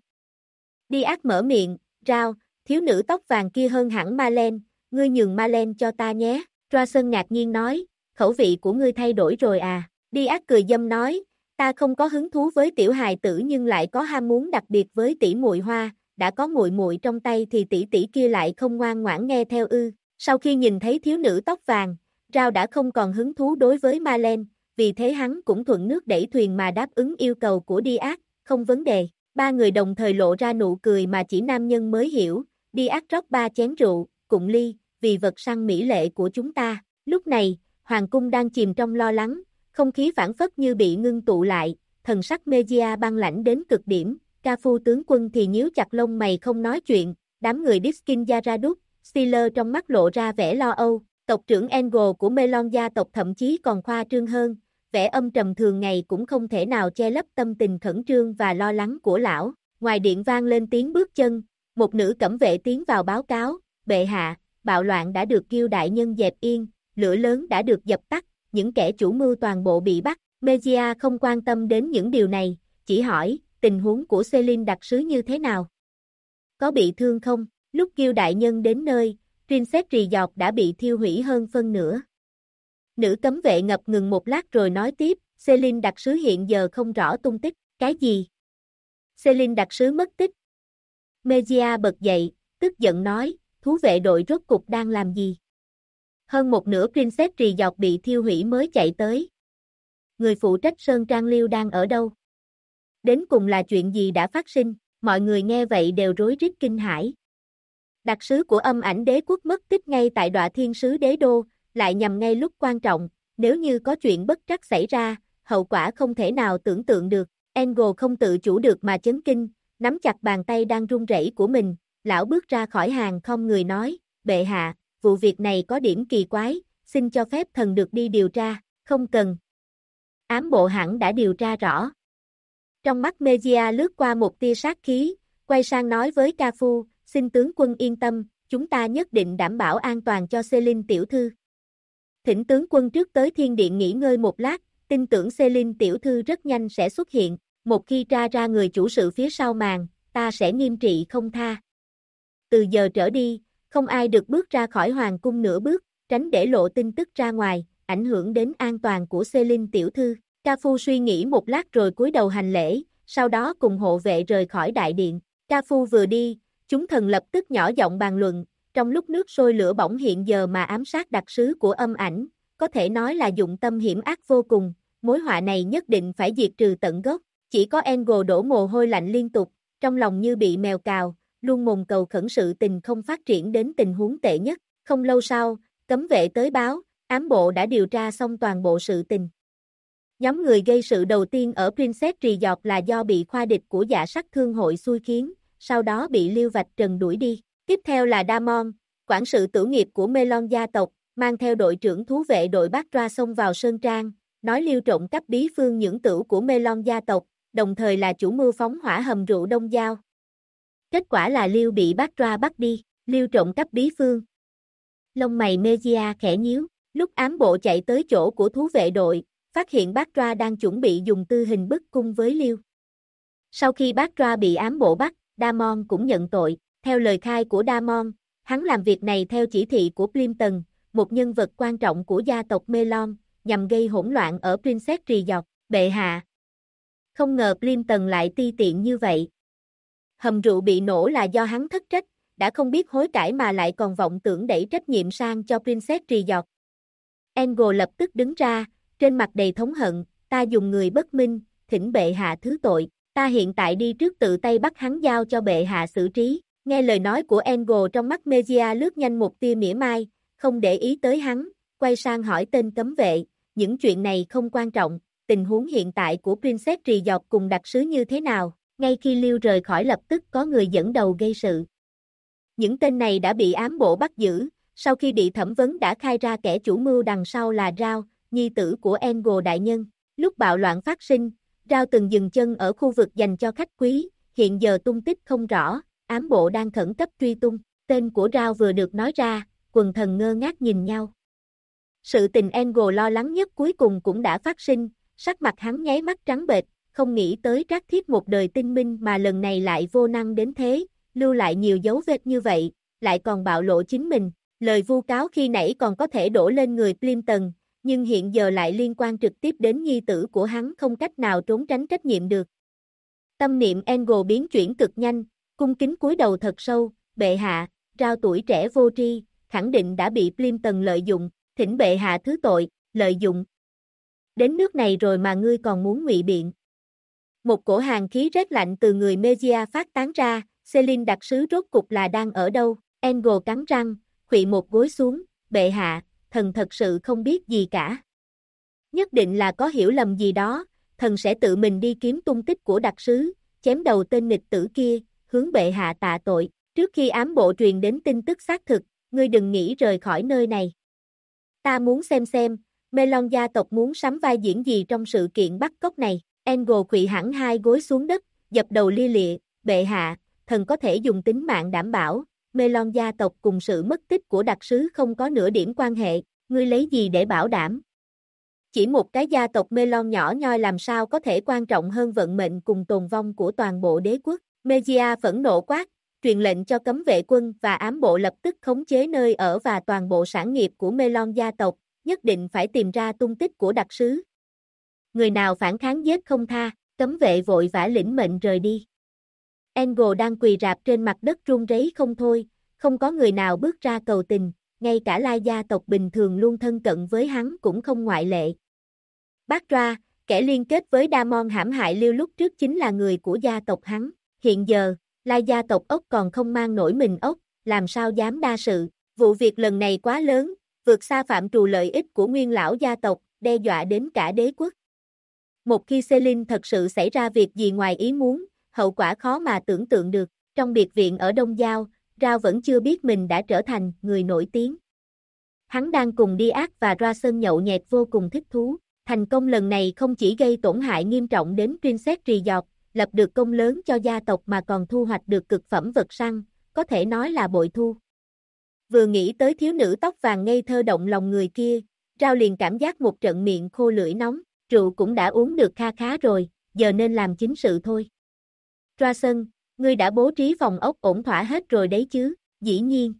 Diaz mở miệng, Rao, thiếu nữ tóc vàng kia hơn hẳn Marlene, ngươi nhường Marlene cho ta nhé. Roason ngạc nhiên nói, khẩu vị của ngươi thay đổi rồi à? Diaz cười dâm nói, ta không có hứng thú với tiểu hài tử nhưng lại có ham muốn đặc biệt với tỷ muội Hoa, đã có muội muội trong tay thì tỷ tỷ kia lại không ngoan ngoãn nghe theo ư? Sau khi nhìn thấy thiếu nữ tóc vàng, Rao đã không còn hứng thú đối với Marlene, vì thế hắn cũng thuận nước đẩy thuyền mà đáp ứng yêu cầu của Diaz, không vấn đề. Ba người đồng thời lộ ra nụ cười mà chỉ nam nhân mới hiểu. Diaz rót 3 chén rượu, cụng ly, vì vật săn mỹ lệ của chúng ta. Lúc này, hoàng cung đang chìm trong lo lắng, không khí phảng phất như bị ngưng tụ lại, thần sắc Mejia băng lãnh đến cực điểm. Cafu tướng quân thì nhíu chặt lông mày không nói chuyện, đám người Diskin Yaradut, Steeler trong mắt lộ ra vẻ lo âu. Tộc trưởng Engel của Melon gia tộc thậm chí còn khoa trương hơn, vẻ âm trầm thường ngày cũng không thể nào che lấp tâm tình khẩn trương và lo lắng của lão. Ngoài điện vang lên tiếng bước chân, một nữ cẩm vệ tiến vào báo cáo, bệ hạ, bạo loạn đã được Kiêu đại nhân dẹp yên, lửa lớn đã được dập tắt, những kẻ chủ mưu toàn bộ bị bắt. Mejia không quan tâm đến những điều này, chỉ hỏi, tình huống của Celine đặc sứ như thế nào? Có bị thương không? Lúc Kiêu đại nhân đến nơi, Princess Resort đã bị thiêu hủy hơn phân nửa. Nữ cấm vệ ngập ngừng một lát rồi nói tiếp, Celine đặc sứ hiện giờ không rõ tung tích. Cái gì? Celine đặc sứ mất tích. Mejia bật dậy, tức giận nói, thú vệ đội rốt cục đang làm gì? Hơn một nửa Princess Resort bị thiêu hủy mới chạy tới. Người phụ trách Sơn Trang Liêu đang ở đâu? Đến cùng là chuyện gì đã phát sinh? Mọi người nghe vậy đều rối rít kinh hãi. Đặc sứ của Âm Ảnh Đế quốc mất tích ngay tại Đọa Thiên Sứ Đế Đô, lại nhằm ngay lúc quan trọng, nếu như có chuyện bất trắc xảy ra, hậu quả không thể nào tưởng tượng được. Engel không tự chủ được mà chấn kinh, nắm chặt bàn tay đang run rẩy của mình, lão bước ra khỏi hàng không người nói, bệ hạ, vụ việc này có điểm kỳ quái, xin cho phép thần được đi điều tra. Không cần. Ám bộ hẳn đã điều tra rõ. Trong mắt Mejia lướt qua một tia sát khí, quay sang nói với Cafu, xin tướng quân yên tâm, chúng ta nhất định đảm bảo an toàn cho Celine tiểu thư. Thỉnh tướng quân trước tới thiên điện nghỉ ngơi một lát, tin tưởng Celine tiểu thư rất nhanh sẽ xuất hiện, một khi tra ra người chủ sự phía sau màn, ta sẽ nghiêm trị không tha. Từ giờ trở đi, không ai được bước ra khỏi hoàng cung nửa bước, tránh để lộ tin tức ra ngoài, ảnh hưởng đến an toàn của Celine tiểu thư. Cafu suy nghĩ một lát rồi cúi đầu hành lễ, sau đó cùng hộ vệ rời khỏi đại điện. Cafu vừa đi, chúng thần lập tức nhỏ giọng bàn luận, trong lúc nước sôi lửa bỏng hiện giờ mà ám sát đặc sứ của Âm Ảnh, có thể nói là dụng tâm hiểm ác vô cùng, mối họa này nhất định phải diệt trừ tận gốc. Chỉ có Engel đổ mồ hôi lạnh liên tục, trong lòng như bị mèo cào, luôn mồm cầu khẩn sự tình không phát triển đến tình huống tệ nhất. Không lâu sau, cấm vệ tới báo, ám bộ đã điều tra xong toàn bộ sự tình. Nhóm người gây sự đầu tiên ở Princess Resort là do bị khoa địch của Dạ Sắc Thương hội xui khiến, sau đó bị Liêu Vạch Trần đuổi đi. Tiếp theo là Damon, quản sự tử nghiệp của Melon gia tộc, mang theo đội trưởng thú vệ đội Batra xông vào Sơn Trang, nói Liêu trộm cắp bí phương nhưỡng tửu của Melon gia tộc, đồng thời là chủ mưu phóng hỏa hầm rượu Đông Giao. Kết quả là Liêu bị Batra bắt đi, Liêu trộm cắp bí phương. Lông mày Mejia khẽ nhíu, lúc ám bộ chạy tới chỗ của thú vệ đội, phát hiện Batra đang chuẩn bị dùng tư hình bức cung với Liêu. Sau khi Batra bị ám bộ bắt, Damon cũng nhận tội, theo lời khai của Damon, hắn làm việc này theo chỉ thị của Plimpton, một nhân vật quan trọng của gia tộc Melon, nhằm gây hỗn loạn ở Princess Resort. Bệ hạ. Không ngờ Plimpton lại ti tiện như vậy. Hầm rượu bị nổ là do hắn thất trách, đã không biết hối cải mà lại còn vọng tưởng đẩy trách nhiệm sang cho Princess Resort. Engel lập tức đứng ra, trên mặt đầy thống hận, ta dùng người bất minh, thỉnh bệ hạ thứ tội, ta hiện tại đi trước tự tay bắt hắn giao cho bệ hạ xử trí. Nghe lời nói của Engel trong mắt Mejia lướt nhanh một tia mỉa mai, không để ý tới hắn, quay sang hỏi tên cấm vệ, những chuyện này không quan trọng, tình huống hiện tại của Princess Resort cùng đặc sứ như thế nào? Ngay khi Liêu rời khỏi lập tức có người dẫn đầu gây sự. Những tên này đã bị ám bộ bắt giữ, sau khi bị thẩm vấn đã khai ra kẻ chủ mưu đằng sau là Rao, nhi tử của Engel đại nhân. Lúc bạo loạn phát sinh, Rao từng dừng chân ở khu vực dành cho khách quý, hiện giờ tung tích không rõ, ám bộ đang khẩn cấp truy tung. Tên của Rao vừa được nói ra, quần thần ngơ ngác nhìn nhau. Sự tình Engel lo lắng nhất cuối cùng cũng đã phát sinh, sắc mặt hắn nháy mắt trắng bệch, không nghĩ tới trác thiết một đời tinh minh mà lần này lại vô năng đến thế, lưu lại nhiều dấu vết như vậy, lại còn bạo lộ chính mình. Lời vu cáo khi nãy còn có thể đổ lên người Plimpton, nhưng hiện giờ lại liên quan trực tiếp đến nhi tử của hắn không cách nào trốn tránh trách nhiệm được. Tâm niệm Engel biến chuyển cực nhanh, cung kính cúi đầu thật sâu, bệ hạ, Rao tuổi trẻ vô tri, khẳng định đã bị Plimpton lợi dụng, thỉnh bệ hạ thứ tội, lợi dụng. Đến nước này rồi mà ngươi còn muốn ngụy biện. Một cổ hàn khí rét lạnh từ người Megia phát tán ra, Celine đặc sứ rốt cục là đang ở đâu? Engel cắn răng, khuỵu một gối xuống, bệ hạ, thần thật sự không biết gì cả. Nhất định là có hiểu lầm gì đó, thần sẽ tự mình đi kiếm tung tích của đặc sứ, chém đầu tên nghịch tử kia, hướng bệ hạ tạ tội. Trước khi ám bộ truyền đến tin tức xác thực, ngươi đừng nghĩ rời khỏi nơi này. Ta muốn xem, Melon gia tộc muốn sắm vai diễn gì trong sự kiện bắt cóc này. Engel khuỵu hẳn hai gối xuống đất, dập đầu lia lịa, bệ hạ, thần có thể dùng tính mạng đảm bảo, Melon gia tộc cùng sự mất tích của đặc sứ không có nửa điểm quan hệ, ngươi lấy gì để bảo đảm? Chỉ một cái gia tộc Melon nhỏ nhoi làm sao có thể quan trọng hơn vận mệnh cùng tồn vong của toàn bộ đế quốc. Megia phẫn nộ quát, truyền lệnh cho cấm vệ quân và ám bộ lập tức khống chế nơi ở và toàn bộ sản nghiệp của Melon gia tộc, nhất định phải tìm ra tung tích của đặc sứ. Người nào phản kháng giết không tha, cấm vệ vội vã lĩnh mệnh rời đi. Engel đang quỳ rạp trên mặt đất run rẩy không thôi, không có người nào bước ra cầu tình, ngay cả Lai gia tộc bình thường luôn thân cận với hắn cũng không ngoại lệ. Bác Ra, kẻ liên kết với Damon hãm hại Liêu lúc trước chính là người của gia tộc hắn, hiện giờ, Lai gia tộc ốc còn không mang nổi mình ốc, làm sao dám đa sự, vụ việc lần này quá lớn, vượt xa phạm trù lợi ích của nguyên lão gia tộc, đe dọa đến cả đế quốc. Một khi Celine thật sự xảy ra việc gì ngoài ý muốn, hậu quả khó mà tưởng tượng được. Trong biệt viện ở Đông Giao, Rao vẫn chưa biết mình đã trở thành người nổi tiếng. Hắn đang cùng Diaz và Rayson nhậu nhẹt vô cùng thích thú. Thành công lần này không chỉ gây tổn hại nghiêm trọng đến Princess Resort, lập được công lớn cho gia tộc mà còn thu hoạch được cực phẩm vật săn, có thể nói là bội thu. Vừa nghĩ tới thiếu nữ tóc vàng ngây thơ động lòng người kia, Rao liền cảm giác một trận miệng khô lưỡi nóng, rượu cũng đã uống được kha khá rồi, giờ nên làm chính sự thôi. Rayson, ngươi đã bố trí phòng ốc ổn thỏa hết rồi đấy chứ, dĩ nhiên.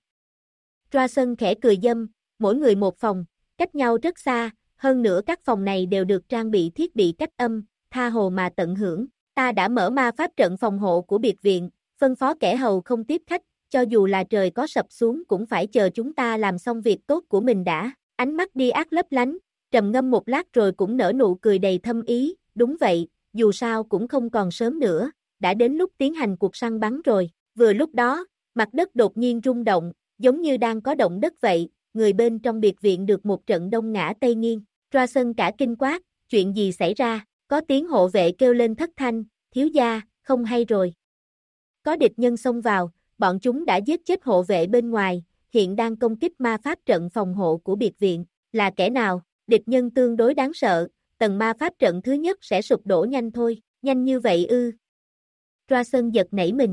Rayson khẽ cười dâm, mỗi người một phòng, cách nhau rất xa, hơn nữa các phòng này đều được trang bị thiết bị cách âm, tha hồ mà tận hưởng. Ta đã mở ma pháp trận phòng hộ của biệt viện, phân phó kẻ hầu không tiếp khách, cho dù là trời có sập xuống cũng phải chờ chúng ta làm xong việc tốt của mình đã. Ánh mắt Diaz lấp lánh, trầm ngâm một lát rồi cũng nở nụ cười đầy thâm ý, đúng vậy, dù sao cũng không còn sớm nữa, đã đến lúc tiến hành cuộc săn bắn rồi. Vừa lúc đó, mặt đất đột nhiên rung động, giống như đang có động đất vậy, người bên trong biệt viện được một trận đông ngã tây nghiêng. Rayson cả kinh quát, chuyện gì xảy ra, có tiếng hộ vệ kêu lên thất thanh, thiếu gia, không hay rồi. Có địch nhân xông vào, bọn chúng đã giết chết hộ vệ bên ngoài, hiện đang công kích ma pháp trận phòng hộ của biệt viện. Là kẻ nào? Địch nhân tương đối đáng sợ, tầng ma pháp trận thứ nhất sẽ sụp đổ nhanh thôi, nhanh như vậy ư. Rayson giật nảy mình.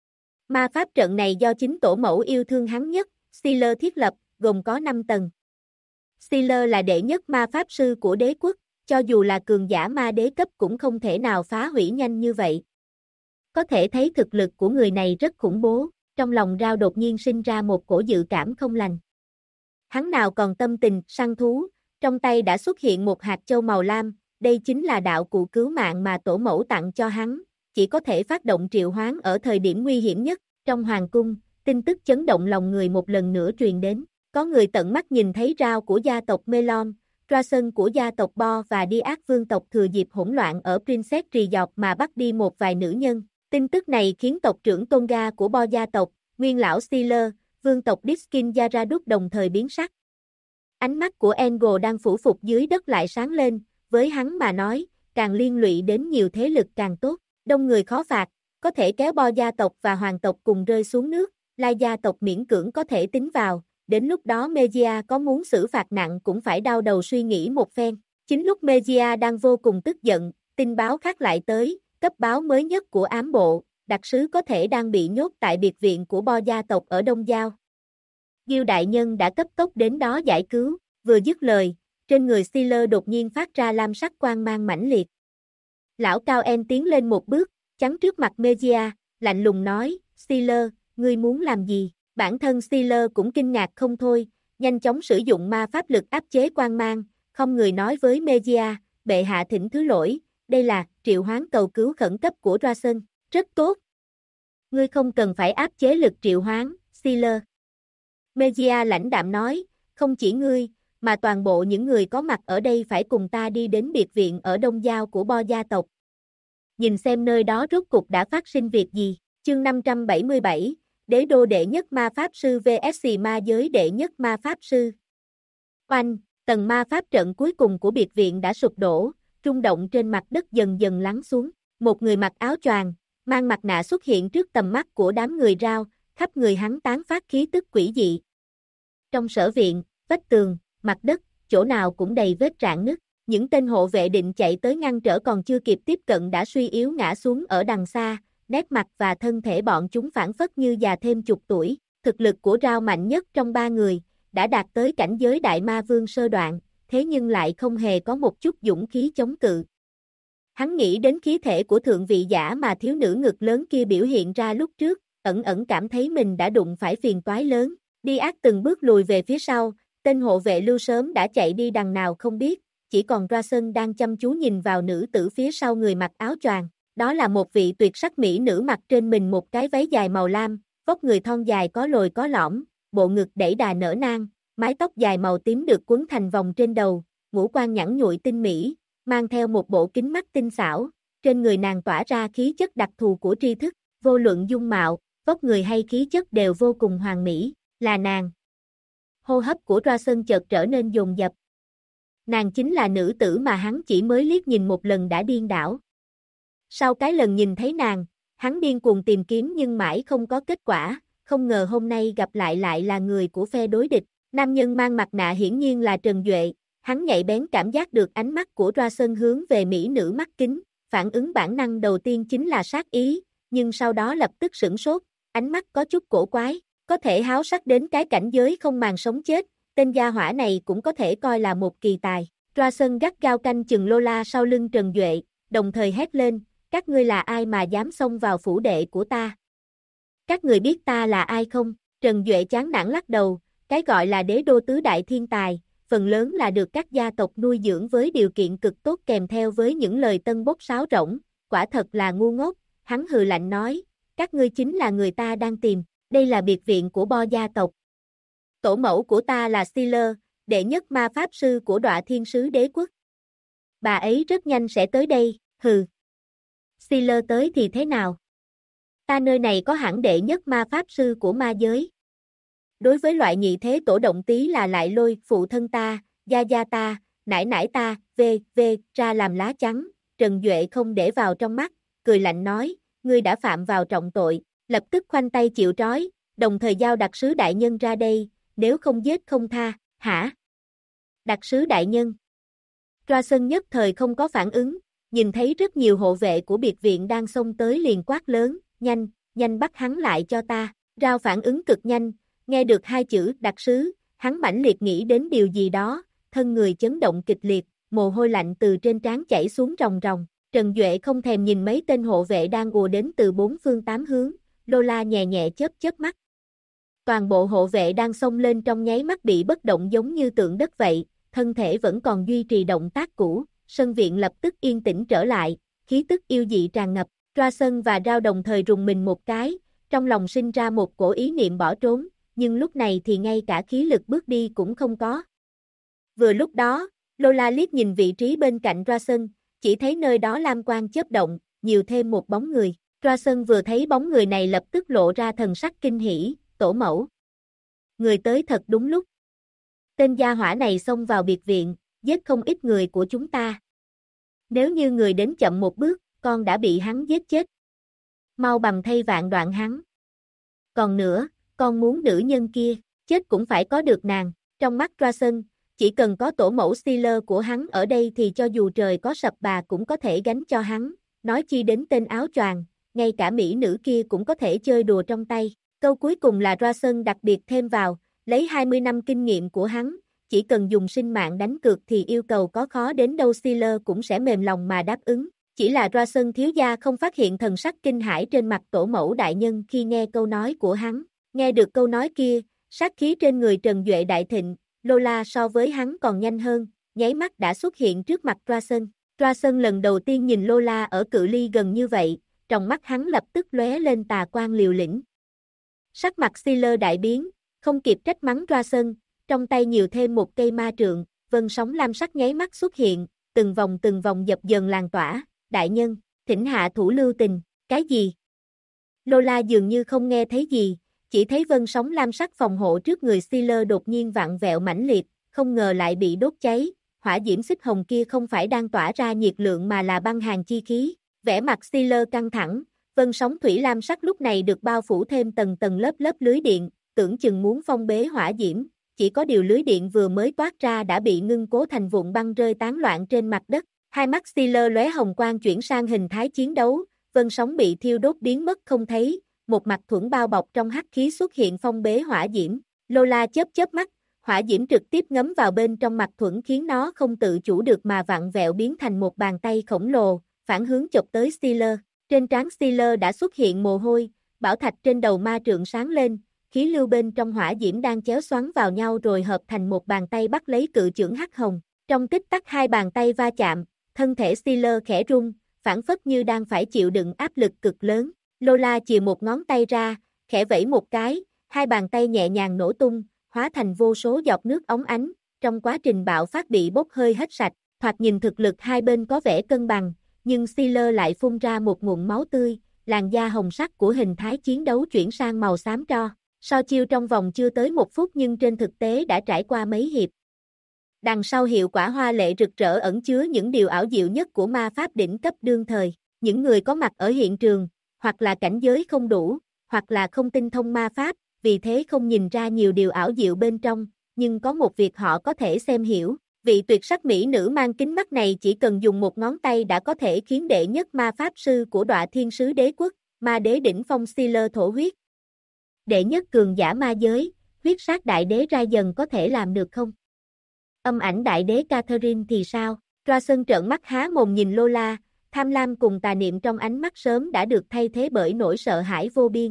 Ma pháp trận này do chính tổ mẫu yêu thương hắn nhất, Steeler thiết lập, gồm có 5 tầng. Steeler là đệ nhất ma pháp sư của đế quốc, cho dù là cường giả ma đế cấp cũng không thể nào phá hủy nhanh như vậy. Có thể thấy thực lực của người này rất khủng bố, trong lòng Rao đột nhiên sinh ra một cổ dự cảm không lành. Hắn nào còn tâm tình săn thú, trong tay đã xuất hiện một hạt châu màu lam, đây chính là đạo cụ cứu mạng mà tổ mẫu tặng cho hắn, chỉ có thể phát động triệu hoán ở thời điểm nguy hiểm nhất. Trong hoàng cung, tin tức chấn động lòng người một lần nữa truyền đến, có người tận mắt nhìn thấy Rao của gia tộc Melon, Rayson của gia tộc Bo và Diaz vương tộc thừa dịp hỗn loạn ở Princess Resort mà bắt đi một vài nữ nhân. Tin tức này khiến tộc trưởng Tonga của Bo gia tộc, nguyên lão Steeler, vương tộc Diskin Yaradut đồng thời biến sắc. Ánh mắt của Engel đang phủ phục dưới đất lại sáng lên, với hắn mà nói, càng liên lụy đến nhiều thế lực càng tốt, đông người khó phạt, có thể kéo Bo gia tộc và hoàng tộc cùng rơi xuống nước, Lai gia tộc miễn cưỡng có thể tính vào, đến lúc đó Megia có muốn xử phạt nặng cũng phải đau đầu suy nghĩ một phen. Chính lúc Megia đang vô cùng tức giận, tin báo khác lại tới, cấp báo mới nhất của ám bộ, đặc sứ có thể đang bị nhốt tại biệt viện của Bo gia tộc ở Đông Giao. Gil đại nhân đã cấp tốc đến đó giải cứu, vừa dứt lời, trên người Steeler đột nhiên phát ra lam sắc quang mang mãnh liệt. Lão Cao En tiến lên một bước, chắn trước mặt Megia, lạnh lùng nói, Steeler, ngươi muốn làm gì? Bản thân Steeler cũng kinh ngạc không thôi, nhanh chóng sử dụng ma pháp lực áp chế quang mang, không người nói với Megia, bệ hạ thỉnh thứ lỗi, đây là triệu hoán cầu cứu khẩn cấp của Rayson, rất tốt. Ngươi không cần phải áp chế lực triệu hoán, Sealer. Mejia lãnh đạm nói, không chỉ ngươi, mà toàn bộ những người có mặt ở đây phải cùng ta đi đến biệt viện ở đông giao của Bo gia tộc. Nhìn xem nơi đó rốt cục đã phát sinh việc gì. Chương 577, Đế đô đệ nhất ma pháp sư vs ma giới đệ nhất ma pháp sư. Oanh, tầng ma pháp trận cuối cùng của biệt viện đã sụp đổ, rung động trên mặt đất dần dần lắng xuống. Một người mặc áo choàng, mang mặt nạ xuất hiện trước tầm mắt của đám người rao, khắp người hắn tán phát khí tức quỷ dị. Trong sở viện, vách tường, mặt đất, chỗ nào cũng đầy vết rạn nứt. Những tên hộ vệ định chạy tới ngăn trở còn chưa kịp tiếp cận đã suy yếu ngã xuống ở đằng xa, nét mặt và thân thể bọn chúng phản phất như già thêm chục tuổi. Thực lực của Rao mạnh nhất trong ba người, đã đạt tới cảnh giới đại ma vương sơ đoạn, thế nhưng lại không hề có một chút dũng khí chống cự. Hắn nghĩ đến khí thể của thượng vị giả mà thiếu nữ ngực lớn kia biểu hiện ra lúc trước, ẩn ẩn cảm thấy mình đã đụng phải phiền toái lớn. Đi ác từng bước lùi về phía sau, tên hộ vệ lưu sớm đã chạy đi đằng nào không biết, chỉ còn Rasen đang chăm chú nhìn vào nữ tử phía sau người mặc áo choàng. Đó là một vị tuyệt sắc mỹ nữ mặc trên mình một cái váy dài màu lam, vóc người thon dài có lồi có lõm, bộ ngực đẩy đà nở nang, mái tóc dài màu tím được quấn thành vòng trên đầu, ngũ quan nhẵn nhụi tinh mỹ, mang theo một bộ kính mắt tinh xảo, trên người nàng tỏa ra khí chất đặc thù của tri thức, vô luận dung mạo, vóc người hay khí chất đều vô cùng hoàn mỹ, là nàng. Hô hấp của Rasen chợt trở nên dồn dập. Nàng chính là nữ tử mà hắn chỉ mới liếc nhìn một lần đã điên đảo. Sau cái lần nhìn thấy nàng, hắn điên cuồng tìm kiếm nhưng mãi không có kết quả, không ngờ hôm nay gặp lại là người của phe đối địch. Nam nhân mang mặt nạ hiển nhiên là Trần Duệ, hắn nhạy bén cảm giác được ánh mắt của Rasen hướng về mỹ nữ mắt kính, phản ứng bản năng đầu tiên chính là sát ý, nhưng sau đó lập tức sửng sốt, ánh mắt có chút cổ quái, có thể háo sắc đến cái cảnh giới không màng sống chết, tên gia hỏa này cũng có thể coi là một kỳ tài. Rasen gắt gao canh chừng Lola sau lưng Trần Duệ, đồng thời hét lên, các ngươi là ai mà dám xông vào phủ đệ của ta? Các người biết ta là ai không? Trần Duệ chán nản lắc đầu, cái gọi là đế đô tứ đại thiên tài, phần lớn là được các gia tộc nuôi dưỡng với điều kiện cực tốt kèm theo với những lời tân bốc sáo rỗng, quả thật là ngu ngốc, hắn hừ lạnh nói, các ngươi chính là người ta đang tìm, đây là biệt viện của Bo gia tộc. Tổ mẫu của ta là Sealer, đệ nhất ma pháp sư của Đọa Thiên Sứ Đế Quốc. Bà ấy rất nhanh sẽ tới đây, hừ. Sealer tới thì thế nào? Ta nơi này có hẳn đệ nhất ma pháp sư của ma giới. Đối với loại nhị thế tổ động tí là lại lôi phụ thân ta, gia ta, nải nải ta, ra làm lá chắn, Trần Duệ không để vào trong mắt, cười lạnh nói, ngươi đã phạm vào trọng tội, lập tức khoanh tay chịu trói, đồng thời giao đặc sứ đại nhân ra đây, nếu không giết không tha, hả? Đặc sứ đại nhân. Rasen nhất thời không có phản ứng, nhìn thấy rất nhiều hộ vệ của biệt viện đang xông tới liền quát lớn, nhanh bắt hắn lại cho ta, Rao phản ứng cực nhanh, nghe được hai chữ đặc sứ, hắn mãnh liệt nghĩ đến điều gì đó, thân người chấn động kịch liệt, mồ hôi lạnh từ trên trán chảy xuống ròng ròng. Trần Duệ không thèm nhìn mấy tên hộ vệ đang ùa đến từ bốn phương tám hướng, Lola nhẹ nhẹ chớp mắt. Toàn bộ hộ vệ đang xông lên trong nháy mắt bị bất động giống như tượng đất vậy, thân thể vẫn còn duy trì động tác cũ, sân viện lập tức yên tĩnh trở lại, khí tức yêu dị tràn ngập, Rasen và Rao đồng thời rùng mình một cái, trong lòng sinh ra một cổ ý niệm bỏ trốn, nhưng lúc này thì ngay cả khí lực bước đi cũng không có. Vừa lúc đó, Lola liếc nhìn vị trí bên cạnh Rasen, chỉ thấy nơi đó lam quang chớp động, nhiều thêm một bóng người. Rasen vừa thấy bóng người này lập tức lộ ra thần sắc kinh hỉ, tổ mẫu. Người tới thật đúng lúc. Tên gia hỏa này xông vào biệt viện, giết không ít người của chúng ta. Nếu như người đến chậm một bước, con đã bị hắn giết chết. Mau bầm thây vạn đoạn hắn. Còn nữa, con muốn nữ nhân kia, chết cũng phải có được nàng. Trong mắt Rasen, chỉ cần có tổ mẫu Sealer của hắn ở đây thì cho dù trời có sập bà cũng có thể gánh cho hắn. Nói chi đến tên áo choàng, ngay cả mỹ nữ kia cũng có thể chơi đùa trong tay. Câu cuối cùng là Rasen đặc biệt thêm vào, lấy 20 năm kinh nghiệm của hắn, chỉ cần dùng sinh mạng đánh cược thì yêu cầu có khó đến đâu Sealer cũng sẽ mềm lòng mà đáp ứng. Chỉ là Rasen thiếu gia không phát hiện thần sắc kinh hãi trên mặt tổ mẫu đại nhân khi nghe câu nói của hắn. Nghe được câu nói kia, sát khí trên người Trần Duệ đại thịnh, Lola so với hắn còn nhanh hơn, nháy mắt đã xuất hiện trước mặt Rasen. Rasen lần đầu tiên nhìn Lola ở cự ly gần như vậy, trong mắt hắn lập tức lóe lên tà quang liều lĩnh. Sắc mặt Steeler đại biến, không kịp trách mắng Drason, trong tay nhiều thêm một cây ma trượng, vân sóng lam sắc nháy mắt xuất hiện, từng vòng dập dần làn tỏa, đại nhân, thỉnh hạ thủ lưu tình, cái gì? Lola dường như không nghe thấy gì, chỉ thấy vân sóng lam sắc phòng hộ trước người Steeler đột nhiên vặn vẹo mãnh liệt, không ngờ lại bị đốt cháy, hỏa diễm xích hồng kia không phải đang tỏa ra nhiệt lượng mà là băng hàn chi khí, vẻ mặt Steeler căng thẳng, vân sóng thủy lam sắc lúc này được bao phủ thêm tầng tầng lớp lưới điện, tưởng chừng muốn phong bế hỏa diễm, chỉ có điều lưới điện vừa mới toát ra đã bị ngưng cố thành vụn băng rơi tán loạn trên mặt đất, hai mắt Steeler lóe hồng quang chuyển sang hình thái chiến đấu, vân sóng bị thiêu đốt biến mất không thấy, một mặt thuẫn bao bọc trong hắc khí xuất hiện phong bế hỏa diễm, Lola chớp mắt, hỏa diễm trực tiếp ngấm vào bên trong mặt thuẫn khiến nó không tự chủ được mà vặn vẹo biến thành một bàn tay khổng lồ, phản hướng chụp tới Steeler, trên trán Steeler đã xuất hiện mồ hôi, bảo thạch trên đầu ma trượng sáng lên, khí lưu bên trong hỏa diễm đang chéo xoắn vào nhau rồi hợp thành một bàn tay bắt lấy cự chưởng hắc hồng, trong tích tắc hai bàn tay va chạm, thân thể Steeler khẽ rung, phản phất như đang phải chịu đựng áp lực cực lớn. Lola chìa một ngón tay ra, khẽ vẫy một cái, hai bàn tay nhẹ nhàng nổ tung, hóa thành vô số giọt nước óng ánh, trong quá trình bạo phát bị bốc hơi hết sạch, thoạt nhìn thực lực hai bên có vẻ cân bằng, nhưng Steeler lại phun ra một ngụm máu tươi, làn da hồng sắc của hình thái chiến đấu chuyển sang màu xám tro. So chiêu trong vòng chưa tới 1 phút nhưng trên thực tế đã trải qua mấy hiệp. Đằng sau hiệu quả hoa lệ rực rỡ ẩn chứa những điều ảo diệu nhất của ma pháp đỉnh cấp đương thời. Những người có mặt ở hiện trường, hoặc là cảnh giới không đủ, hoặc là không tinh thông ma pháp, vì thế không nhìn ra nhiều điều ảo diệu bên trong, nhưng có một việc họ có thể xem hiểu. Vị tuyệt sắc mỹ nữ mang kính mắt này chỉ cần dùng một ngón tay đã có thể khiến đệ nhất ma pháp sư của Đọa Thiên Sứ Đế Quốc, ma đế đỉnh phong Steeler thổ huyết. Đệ nhất cường giả ma giới, huyết sát đại đế ra dần có thể làm được không? Âm ảnh đại đế Catherine thì sao? Drason trợn mắt há mồm nhìn Lola, tham lam cùng tà niệm trong ánh mắt sớm đã được thay thế bởi nỗi sợ hãi vô biên.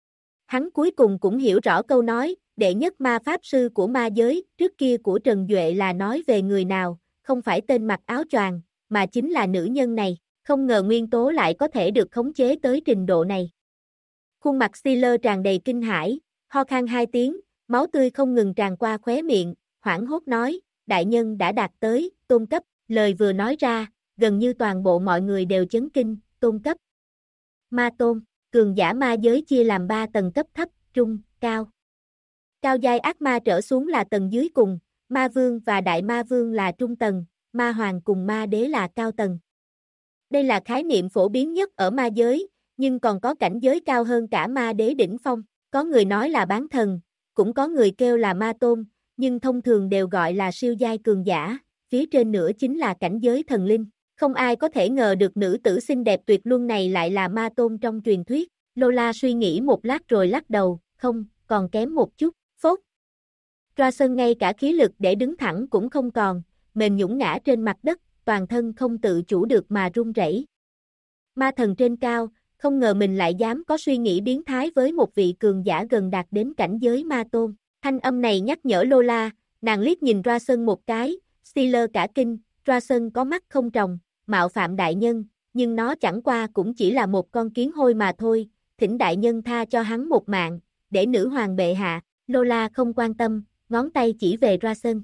Hắn cuối cùng cũng hiểu rõ câu nói, đệ nhất ma pháp sư của ma giới, trước kia của Trần Duệ là nói về người nào, không phải tên mặc áo choàng, mà chính là nữ nhân này, không ngờ nguyên tố lại có thể được khống chế tới trình độ này. Khuôn mặt Steeler tràn đầy kinh hãi, ho khan 2 tiếng, máu tươi không ngừng tràn qua khóe miệng, hoảng hốt nói, đại nhân đã đạt tới, tôn cấp, lời vừa nói ra, gần như toàn bộ mọi người đều chấn kinh, tôn cấp. Ma tôn, cường giả ma giới chia làm 3 tầng cấp thấp, trung, cao. Cao giai ác ma trở xuống là tầng dưới cùng, ma vương và đại ma vương là trung tầng, ma hoàng cùng ma đế là cao tầng. Đây là khái niệm phổ biến nhất ở ma giới, nhưng còn có cảnh giới cao hơn cả ma đế đỉnh phong, có người nói là bán thần, cũng có người kêu là ma tôn, nhưng thông thường đều gọi là siêu giai cường giả, phía trên nữa chính là cảnh giới thần linh. Không ai có thể ngờ được nữ tử xinh đẹp tuyệt luân này lại là ma tôn trong truyền thuyết. Lola suy nghĩ một lát rồi lắc đầu, không, còn kém một chút, phốt. Drason ngay cả khí lực để đứng thẳng cũng không còn, mềm nhũn ngã trên mặt đất, toàn thân không tự chủ được mà run rẩy. Ma thần trên cao, không ngờ mình lại dám có suy nghĩ biến thái với một vị cường giả gần đạt đến cảnh giới ma tôn. Thanh âm này nhắc nhở Lola, nàng liếc nhìn Drason một cái, Steeler cả kinh, Drason có mắt không tròng, mạo phạm đại nhân, nhưng nó chẳng qua cũng chỉ là một con kiến hôi mà thôi, thỉnh đại nhân tha cho hắn một mạng, để nữ hoàng bệ hạ. Lola không quan tâm, ngón tay chỉ về Drason.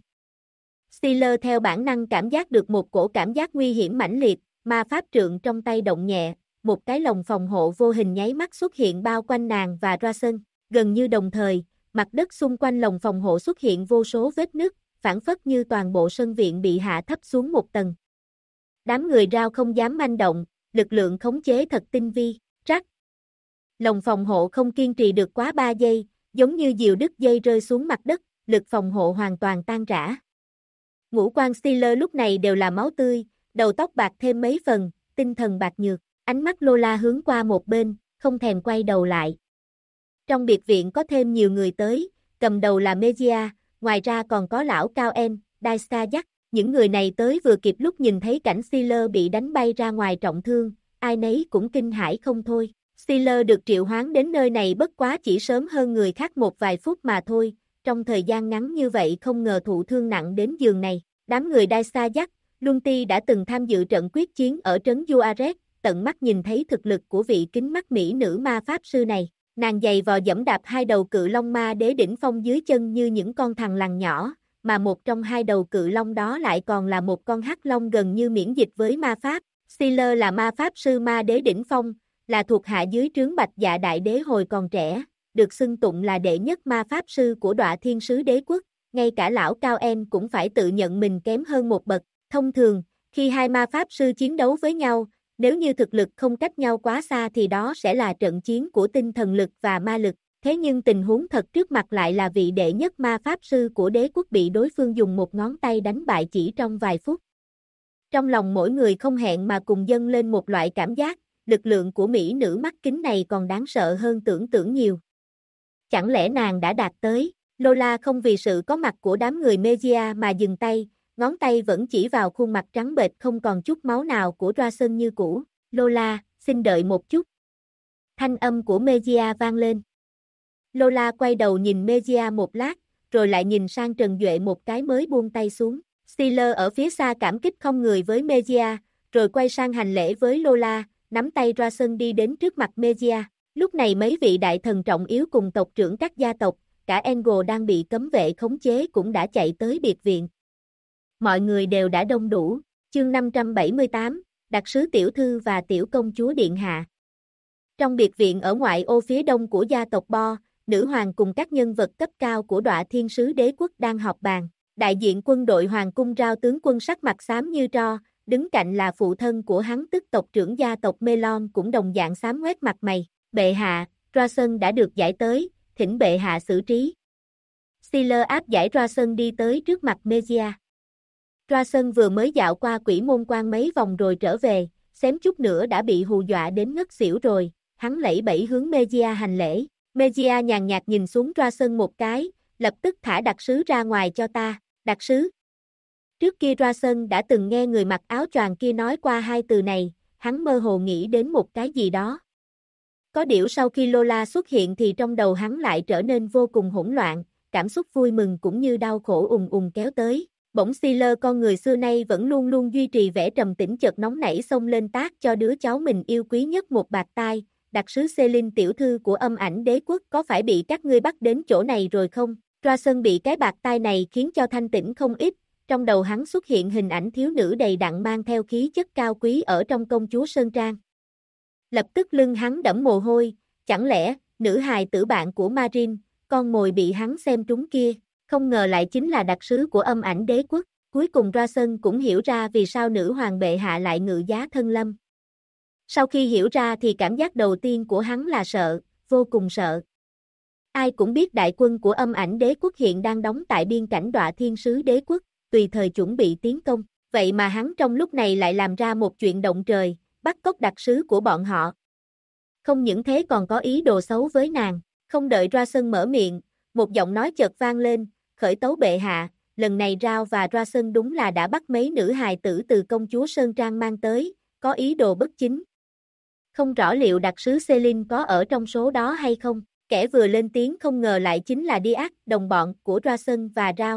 Steeler theo bản năng cảm giác được một cổ cảm giác nguy hiểm mãnh liệt, ma pháp trượng trong tay động nhẹ, một cái lồng phòng hộ vô hình nháy mắt xuất hiện bao quanh nàng và Drason, gần như đồng thời, mặt đất xung quanh lồng phòng hộ xuất hiện vô số vết nứt, phản phất như toàn bộ sân viện bị hạ thấp xuống một tầng. Đám người rao không dám manh động, lực lượng khống chế thật tinh vi, rắc. Lồng phòng hộ không kiên trì được quá 3 giây, giống như diều đứt dây rơi xuống mặt đất, lực phòng hộ hoàn toàn tan rã. Ngũ quan Steeler lúc này đều là máu tươi, đầu tóc bạc thêm mấy phần, tinh thần bạc nhược, ánh mắt Lola hướng qua một bên, không thèm quay đầu lại. Trong biệt viện có thêm nhiều người tới, cầm đầu là Mejia, ngoài ra còn có lão Cao En, Daisa Jack. Những người này tới vừa kịp lúc nhìn thấy cảnh Steeler bị đánh bay ra ngoài trọng thương, ai nấy cũng kinh hãi không thôi. Steeler được triệu hoán đến nơi này bất quá chỉ sớm hơn người khác một vài phút mà thôi, trong thời gian ngắn như vậy không ngờ thụ thương nặng đến giường này. Đám người Daisa Jack, Lunti đã từng tham dự trận quyết chiến ở trấn Juarez, tận mắt nhìn thấy thực lực của vị kính mắt mỹ nữ ma pháp sư này. Nàng giày vò dẫm đạp hai đầu cự long ma đế đỉnh phong dưới chân như những con thằn lằn nhỏ, mà một trong hai đầu cự long đó lại còn là một con hắc long gần như miễn dịch với ma pháp. Sealer là ma pháp sư ma đế đỉnh phong, là thuộc hạ dưới trướng Bạch Dạ Đại Đế hồi còn trẻ, được xưng tụng là đệ nhất ma pháp sư của Đọa Thiên Sứ Đế Quốc, ngay cả lão Cao En cũng phải tự nhận mình kém hơn một bậc. Thông thường, khi hai ma pháp sư chiến đấu với nhau, nếu như thực lực không cách nhau quá xa thì đó sẽ là trận chiến của tinh thần lực và ma lực. Thế nhưng tình huống thật trước mặt lại là vị đệ nhất ma pháp sư của đế quốc bị đối phương dùng một ngón tay đánh bại chỉ trong vài phút. Trong lòng mỗi người không hẹn mà cùng dâng lên một loại cảm giác, lực lượng của mỹ nữ mắt kính này còn đáng sợ hơn tưởng tượng nhiều. Chẳng lẽ nàng đã đạt tới? Lola không vì sự có mặt của đám người Mejia mà dừng tay, ngón tay vẫn chỉ vào khuôn mặt trắng bệch không còn chút máu nào của Drason như cũ. Lola, xin đợi một chút. Thanh âm của Mejia vang lên. Lola quay đầu nhìn Mejia một lát, rồi lại nhìn sang Trần Duệ một cái mới buông tay xuống. Sealer ở phía xa cảm kích không người với Mejia, rồi quay sang hành lễ với Lola, nắm tay Drason đi đến trước mặt Mejia. Lúc này mấy vị đại thần trọng yếu cùng tộc trưởng các gia tộc, cả Engel đang bị cấm vệ khống chế cũng đã chạy tới biệt viện. Mọi người đều đã đông đủ. Chương 578, đặc sứ tiểu thư và tiểu công chúa điện hạ. Trong biệt viện ở ngoại ô phía đông của gia tộc Bo, nữ hoàng cùng các nhân vật cấp cao của Đọa Thiên Sứ Đế Quốc đang họp bàn. Đại diện quân đội hoàng cung Rao tướng quân sắc mặt xám như tro, đứng cạnh là phụ thân của hắn tức tộc trưởng gia tộc Melon cũng đồng dạng xám ngoét mặt mày. Bệ hạ, Drason đã được giải tới, thỉnh bệ hạ xử trí. Sealer áp giải Drason đi tới trước mặt Mejia. Drason vừa mới dạo qua quỷ môn quan mấy vòng rồi trở về, xém chút nữa đã bị hù dọa đến ngất xỉu rồi, hắn lẫy bẫy hướng Mejia hành lễ. Mejia nhàn nhạt nhìn xuống Drason một cái, lập tức thả đặc sứ ra ngoài cho ta. Đặc sứ. Trước kia Drason đã từng nghe người mặc áo choàng kia nói qua hai từ này, hắn mơ hồ nghĩ đến một cái gì đó. Có điều sau khi Lola xuất hiện thì trong đầu hắn lại trở nên vô cùng hỗn loạn, cảm xúc vui mừng cũng như đau khổ ùn ùn kéo tới. Bỗng Sealer con người xưa nay vẫn luôn luôn duy trì vẻ trầm tĩnh chợt nóng nảy xông lên tát cho đứa cháu mình yêu quý nhất một bạt tai. Đặc sứ Celine tiểu thư của Âm Ảnh Đế Quốc có phải bị các ngươi bắt đến chỗ này rồi không? Drason bị cái bạt tai này khiến cho thanh tĩnh không ít, trong đầu hắn xuất hiện hình ảnh thiếu nữ đầy đặn mang theo khí chất cao quý ở trong công chúa Sơn Trang. Lập tức lưng hắn đẫm mồ hôi, chẳng lẽ, nữ hài tử bạn của Marine, con mồi bị hắn xem trúng kia, không ngờ lại chính là đặc sứ của Âm Ảnh Đế Quốc. Cuối cùng Drason cũng hiểu ra vì sao nữ hoàng bệ hạ lại ngự giá thân lâm. Sau khi hiểu ra thì cảm giác đầu tiên của hắn là sợ, vô cùng sợ. Ai cũng biết đại quân của Âm Ảnh Đế Quốc hiện đang đóng tại biên cảnh Đọa Thiên Sứ Đế Quốc, tùy thời chuẩn bị tiến công. Vậy mà hắn trong lúc này lại làm ra một chuyện động trời, bắt cóc đặc sứ của bọn họ. Không những thế còn có ý đồ xấu với nàng. Không đợi Drason mở miệng, một giọng nói chợt vang lên, khởi tấu bệ hạ, lần này Rao và Drason đúng là đã bắt mấy nữ hài tử từ công chúa Sơn Trang mang tới, có ý đồ bất chính. Không rõ liệu đặc sứ Celine có ở trong số đó hay không, kẻ vừa lên tiếng không ngờ lại chính là Diaz, đồng bọn của Drason và Rao.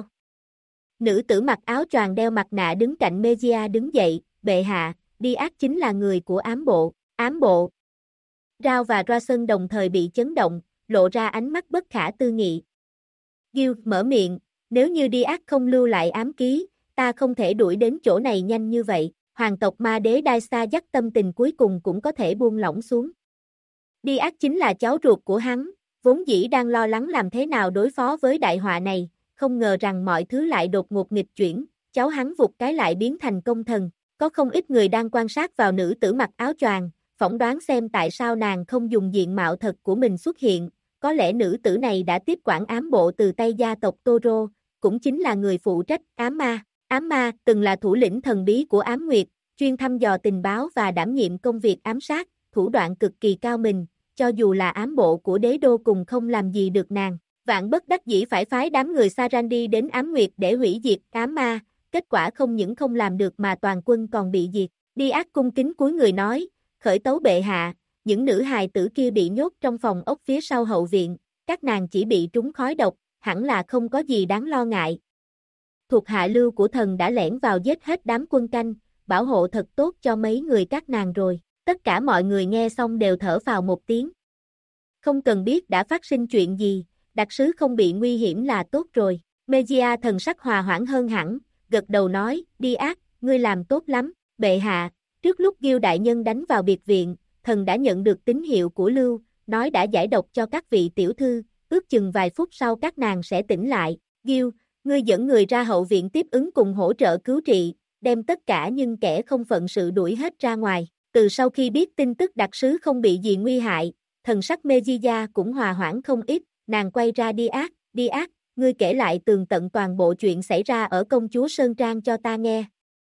Nữ tử mặc áo choàng đeo mặt nạ đứng cạnh Mejia đứng dậy, bệ hạ, Diaz chính là người của ám bộ. Ám bộ. Rao và Drason đồng thời bị chấn động, lộ ra ánh mắt bất khả tư nghị. Gil mở miệng, nếu như Diaz không lưu lại ám ký, ta không thể đuổi đến chỗ này nhanh như vậy. Hoàng tộc ma đế Daisa dắt tâm tình cuối cùng cũng có thể buông lỏng xuống. Diaz chính là cháu ruột của hắn, vốn dĩ đang lo lắng làm thế nào đối phó với đại họa này, không ngờ rằng mọi thứ lại đột ngột nghịch chuyển, cháu hắn vụt cái lại biến thành công thần. Có không ít người đang quan sát vào nữ tử mặc áo choàng, phỏng đoán xem tại sao nàng không dùng diện mạo thật của mình xuất hiện, có lẽ nữ tử này đã tiếp quản ám bộ từ tay gia tộc Toro, cũng chính là người phụ trách ám ma. Ám ma từng là thủ lĩnh thần bí của ám nguyệt, chuyên thăm dò tình báo và đảm nhiệm công việc ám sát, thủ đoạn cực kỳ cao minh, cho dù là ám bộ của đế đô cùng không làm gì được nàng. Vạn bất đắc dĩ phải phái đám người Sarandi đến ám nguyệt để hủy diệt ám ma, kết quả không những không làm được mà toàn quân còn bị diệt. Diaz cung kính cúi người nói, khởi tấu bệ hạ, những nữ hài tử kia bị nhốt trong phòng ốc phía sau hậu viện, các nàng chỉ bị trúng khói độc, hẳn là không có gì đáng lo ngại. Thuộc hạ lưu của thần đã lẻn vào giết hết đám quân canh, bảo hộ thật tốt cho mấy người các nàng rồi. Tất cả mọi người nghe xong đều thở phào một tiếng. Không cần biết đã phát sinh chuyện gì, đặc sứ không bị nguy hiểm là tốt rồi. Mejia thần sắc hòa hoãn hơn hẳn, gật đầu nói, đi ác, ngươi làm tốt lắm, bệ hạ. Trước lúc Gil đại nhân đánh vào biệt viện, thần đã nhận được tín hiệu của Lưu, nói đã giải độc cho các vị tiểu thư, ước chừng vài phút sau các nàng sẽ tỉnh lại. Gil, ngươi dẫn người ra hậu viện tiếp ứng cùng hỗ trợ cứu trị, đem tất cả nhưng kẻ không phận sự đuổi hết ra ngoài. Từ sau khi biết tin tức đặc sứ không bị gì nguy hại, thần sắc Mejia cũng hòa hoãn không ít, nàng quay ra đi ác, ngươi kể lại tường tận toàn bộ chuyện xảy ra ở công chúa Sơn Trang cho ta nghe.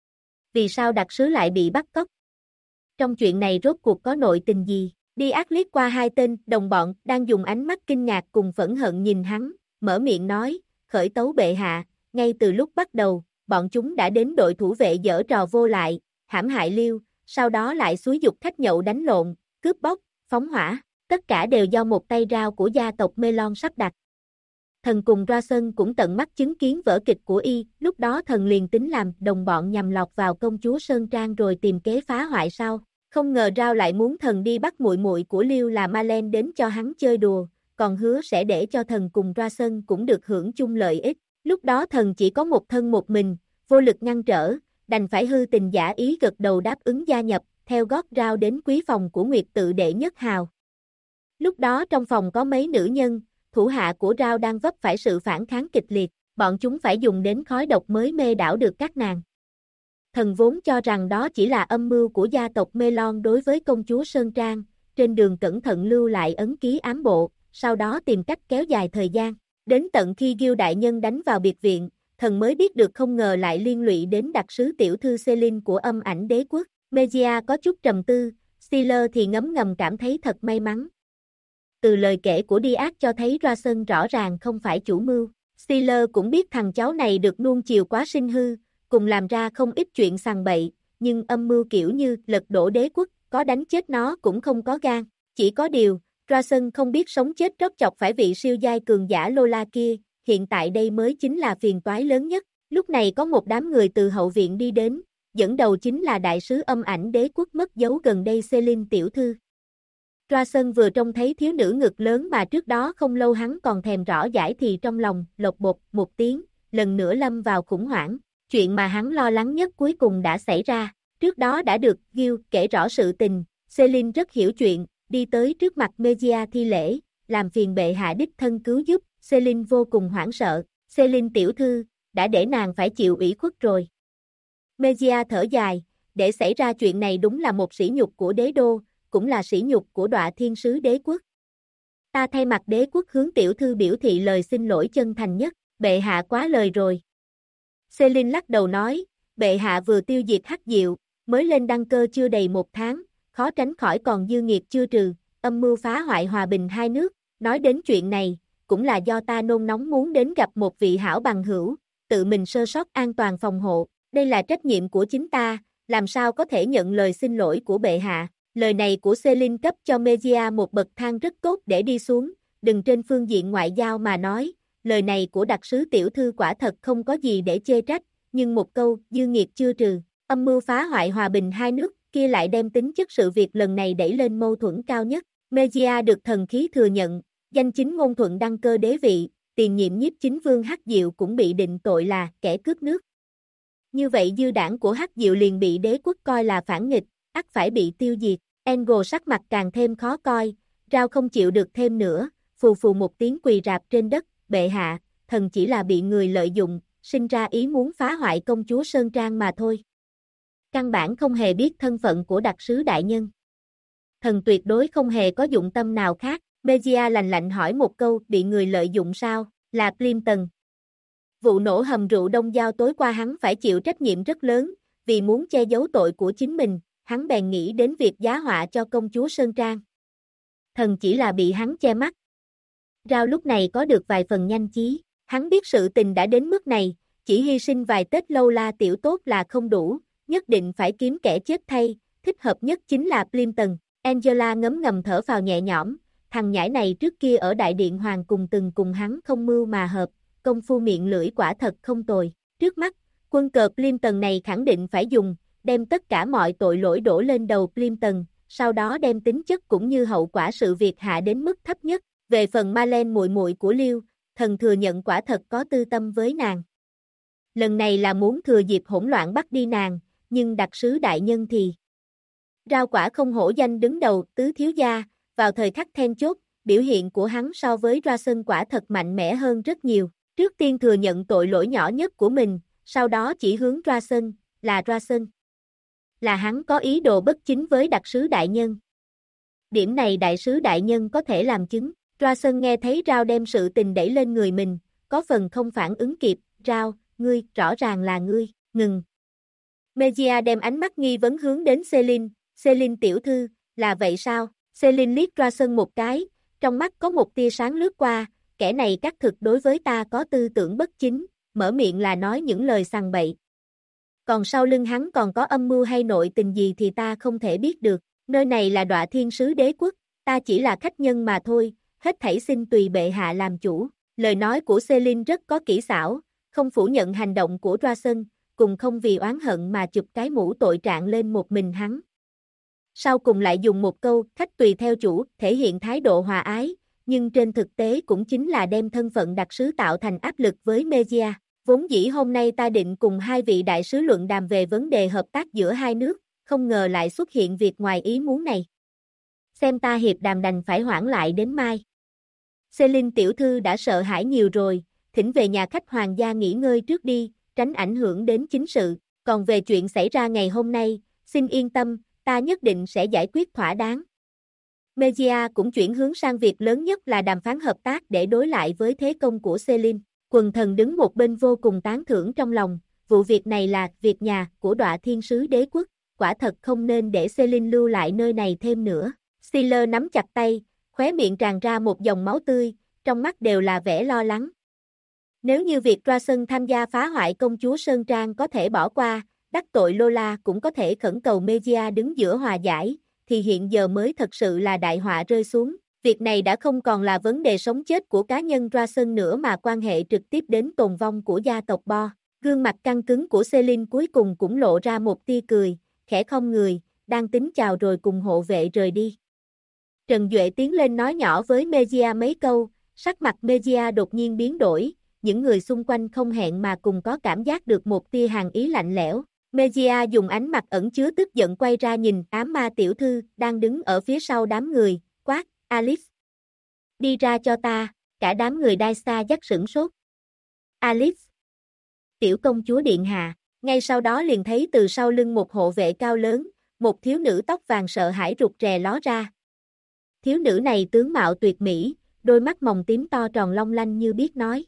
Vì sao đặc sứ lại bị bắt cóc? Trong chuyện này rốt cuộc có nội tình gì? Đi ác liếc qua hai tên đồng bọn đang dùng ánh mắt kinh ngạc cùng phẫn hận nhìn hắn, mở miệng nói, khởi tấu bệ hạ, ngay từ lúc bắt đầu, bọn chúng đã đến đội thủ vệ giở trò vô lại, hãm hại Liêu, sau đó lại xúi giục khách nhậu đánh lộn, cướp bóc, phóng hỏa, tất cả đều do một tay rao của gia tộc Melon sắp đặt. Thần cùng Rasen cũng tận mắt chứng kiến vở kịch của y, lúc đó thần liền tính làm đồng bọn nhằm lọt vào công chúa Sơn Trang rồi tìm kế phá hoại sau. Không ngờ Rao lại muốn thần đi bắt muội muội của Liêu là Malen đến cho hắn chơi đùa, còn hứa sẽ để cho thần cùng Rasen cũng được hưởng chung lợi ích. Lúc đó thần chỉ có một thân một mình, vô lực ngăn trở, đành phải hư tình giả ý gật đầu đáp ứng gia nhập, theo gót Rao đến quý phòng của Nguyệt Tự đệ nhất hào. Lúc đó trong phòng có mấy nữ nhân, thủ hạ của Rao đang vấp phải sự phản kháng kịch liệt, bọn chúng phải dùng đến khói độc mới mê đảo được các nàng. Thần vốn cho rằng đó chỉ là âm mưu của gia tộc Melon đối với công chúa Sơn Trang, trên đường cẩn thận lưu lại ấn ký ám bộ, sau đó tìm cách kéo dài thời gian. Đến tận khi Gil đại nhân đánh vào biệt viện, thần mới biết được không ngờ lại liên lụy đến đặc sứ tiểu thư Celine của Âm Ảnh Đế Quốc. Mejia có chút trầm tư, Steeler thì ngấm ngầm cảm thấy thật may mắn. Từ lời kể của Diaz cho thấy Rasen rõ ràng không phải chủ mưu. Steeler cũng biết thằng cháu này được nuông chiều quá sinh hư, cùng làm ra không ít chuyện sằng bậy, nhưng âm mưu kiểu như lật đổ đế quốc, có đánh chết nó cũng không có gan. Chỉ có điều, Rasen không biết sống chết trót chọc phải vị siêu giai cường giả Lola kia, hiện tại đây mới chính là phiền toái lớn nhất. Lúc này có một đám người từ hậu viện đi đến, dẫn đầu chính là đại sứ Âm Ảnh Đế Quốc mất dấu gần đây Celine tiểu thư. Rasen vừa trông thấy thiếu nữ ngực lớn mà trước đó không lâu hắn còn thèm rõ giải thì trong lòng lột bột một tiếng, lần nữa lâm vào khủng hoảng. Chuyện mà hắn lo lắng nhất cuối cùng đã xảy ra, trước đó đã được Gil kể rõ sự tình, Celine rất hiểu chuyện, đi tới trước mặt Mejia thi lễ, làm phiền bệ hạ đích thân cứu giúp, Celine vô cùng hoảng sợ, Celine tiểu thư, đã để nàng phải chịu ủy khuất rồi. Mejia thở dài, để xảy ra chuyện này đúng là một sỉ nhục của đế đô, cũng là sỉ nhục của Đọa Thiên Sứ đế quốc. Ta thay mặt đế quốc hướng tiểu thư biểu thị lời xin lỗi chân thành nhất, bệ hạ quá lời rồi. Celine lắc đầu nói, bệ hạ vừa tiêu diệt Hắc Diệu, mới lên đăng cơ chưa đầy một tháng, khó tránh khỏi còn dư nghiệt chưa trừ, âm mưu phá hoại hòa bình hai nước, nói đến chuyện này, cũng là do ta nôn nóng muốn đến gặp một vị hảo bằng hữu, tự mình sơ sót an toàn phòng hộ, đây là trách nhiệm của chính ta, làm sao có thể nhận lời xin lỗi của bệ hạ. Lời này của Celine cấp cho Mejia một bậc thang rất tốt để đi xuống, đừng trên phương diện ngoại giao mà nói, lời này của đặc sứ tiểu thư quả thật không có gì để chê trách, nhưng một câu, dư nghiệt chưa trừ, âm mưu phá hoại hòa bình hai nước, kia lại đem tính chất sự việc lần này đẩy lên mâu thuẫn cao nhất. Mejia được thần khí thừa nhận, danh chính ngôn thuận đăng cơ đế vị, tiền nhiệm nhiếp chính vương Hắc Diệu cũng bị định tội là kẻ cướp nước. Như vậy dư đảng của Hắc Diệu liền bị đế quốc coi là phản nghịch, ắt phải bị tiêu diệt. Angle sắc mặt càng thêm khó coi, Rao không chịu được thêm nữa, phù phù một tiếng quỳ rạp trên đất, bệ hạ, thần chỉ là bị người lợi dụng, sinh ra ý muốn phá hoại công chúa Sơn Trang mà thôi. Căn bản không hề biết thân phận của đặc sứ đại nhân. Thần tuyệt đối không hề có dụng tâm nào khác, Mejia lạnh lạnh hỏi một câu, bị người lợi dụng sao, là Plimpton. Vụ nổ hầm rượu Đông Giao tối qua hắn phải chịu trách nhiệm rất lớn, vì muốn che giấu tội của chính mình. Hắn bèn nghĩ đến việc giá họa cho công chúa Sơn Trang. Thần chỉ là bị hắn che mắt. Rao lúc này có được vài phần nhanh trí, hắn biết sự tình đã đến mức này, chỉ hy sinh vài Tết lâu la tiểu tốt là không đủ, nhất định phải kiếm kẻ chết thay, thích hợp nhất chính là Plimpton. Angela ngấm ngầm thở phào nhẹ nhõm, thằng nhãi này trước kia ở Đại Điện Hoàng cùng từng cùng hắn không mưu mà hợp, công phu miệng lưỡi quả thật không tồi. Trước mắt, quân cờ Plimpton này khẳng định phải dùng, đem tất cả mọi tội lỗi đổ lên đầu Plimpton, sau đó đem tính chất cũng như hậu quả sự việc hạ đến mức thấp nhất. Về phần Marlene muội muội của Liêu, thần thừa nhận quả thật có tư tâm với nàng. Lần này là muốn thừa dịp hỗn loạn bắt đi nàng, nhưng đặc sứ đại nhân thì Rao quả không hổ danh đứng đầu tứ thiếu gia, vào thời khắc then chốt, biểu hiện của hắn so với Ra quả thật mạnh mẽ hơn rất nhiều. Trước tiên thừa nhận tội lỗi nhỏ nhất của mình, sau đó chỉ hướng Ra là hắn có ý đồ bất chính với đặc sứ đại nhân. Điểm này đại sứ đại nhân có thể làm chứng. Ra nghe thấy Rao đem sự tình đẩy lên người mình, có phần không phản ứng kịp. Rao, ngươi, rõ ràng là ngươi, ngừng. Mejia đem ánh mắt nghi vấn hướng đến Celine tiểu thư, là vậy sao? Celine liếc Ra một cái, trong mắt có một tia sáng lướt qua, kẻ này cắt thực đối với ta có tư tưởng bất chính, mở miệng là nói những lời sằng bậy. Còn sau lưng hắn còn có âm mưu hay nội tình gì thì ta không thể biết được, nơi này là Đọa Thiên Sứ Đế Quốc, ta chỉ là khách nhân mà thôi, hết thảy xin tùy bệ hạ làm chủ. Lời nói của Celine rất có kỹ xảo, không phủ nhận hành động của Ra cùng không vì oán hận mà chụp cái mũ tội trạng lên một mình hắn. Sau cùng lại dùng một câu, khách tùy theo chủ, thể hiện thái độ hòa ái, nhưng trên thực tế cũng chính là đem thân phận đặc sứ tạo thành áp lực với Mejia. Vốn dĩ hôm nay ta định cùng hai vị đại sứ luận đàm về vấn đề hợp tác giữa hai nước, không ngờ lại xuất hiện việc ngoài ý muốn này. Xem ta hiệp đàm đành phải hoãn lại đến mai. Celine tiểu thư đã sợ hãi nhiều rồi, thỉnh về nhà khách hoàng gia nghỉ ngơi trước đi, tránh ảnh hưởng đến chính sự, còn về chuyện xảy ra ngày hôm nay, xin yên tâm, ta nhất định sẽ giải quyết thỏa đáng. Mejia cũng chuyển hướng sang việc lớn nhất là đàm phán hợp tác để đối lại với thế công của Celine. Quần thần đứng một bên vô cùng tán thưởng trong lòng, vụ việc này là việc nhà của Đọa Thiên Sứ Đế Quốc, quả thật không nên để Celine lưu lại nơi này thêm nữa. Steeler nắm chặt tay, khóe miệng tràn ra một dòng máu tươi, trong mắt đều là vẻ lo lắng. Nếu như việc Ra tham gia phá hoại công chúa Sơn Trang có thể bỏ qua, đắc tội Lola cũng có thể khẩn cầu Mejia đứng giữa hòa giải, thì hiện giờ mới thật sự là đại họa rơi xuống. Việc này đã không còn là vấn đề sống chết của cá nhân Ra nữa mà quan hệ trực tiếp đến tồn vong của gia tộc Bo. Gương mặt căng cứng của Celine cuối cùng cũng lộ ra một tia cười, khẽ không người, đang tính chào rồi cùng hộ vệ rời đi. Trần Duệ tiến lên nói nhỏ với Mejia mấy câu, sắc mặt Mejia đột nhiên biến đổi, những người xung quanh không hẹn mà cùng có cảm giác được một tia hàn ý lạnh lẽo. Mejia dùng ánh mặt ẩn chứa tức giận quay ra nhìn ám ma tiểu thư đang đứng ở phía sau đám người, quát, Alice. Đi ra cho ta, cả đám người đai xa dắt sửng sốt. Alice. Tiểu công chúa điện hạ, ngay sau đó liền thấy từ sau lưng một hộ vệ cao lớn, một thiếu nữ tóc vàng sợ hãi rụt rè ló ra. Thiếu nữ này tướng mạo tuyệt mỹ, đôi mắt mồng tím to tròn long lanh như biết nói.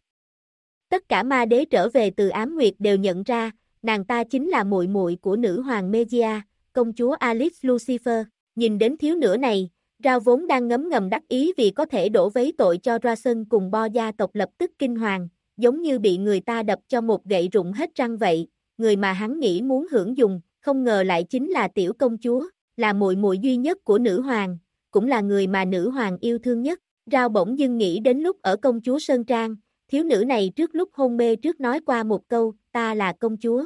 Tất cả ma đế trở về từ Ám Nguyệt đều nhận ra, nàng ta chính là muội muội của nữ hoàng Mejia, công chúa Alice Lucifer. Nhìn đến thiếu nữ này, Rao vốn đang ngấm ngầm đắc ý vì có thể đổ vấy tội cho Ra cùng Bo gia tộc lập tức kinh hoàng, giống như bị người ta đập cho một gậy rụng hết răng vậy, người mà hắn nghĩ muốn hưởng dùng, không ngờ lại chính là tiểu công chúa, là muội muội duy nhất của nữ hoàng, cũng là người mà nữ hoàng yêu thương nhất. Rao bỗng dưng nghĩ đến lúc ở công chúa Sơn Trang, thiếu nữ này trước lúc hôn mê trước nói qua một câu, ta là công chúa.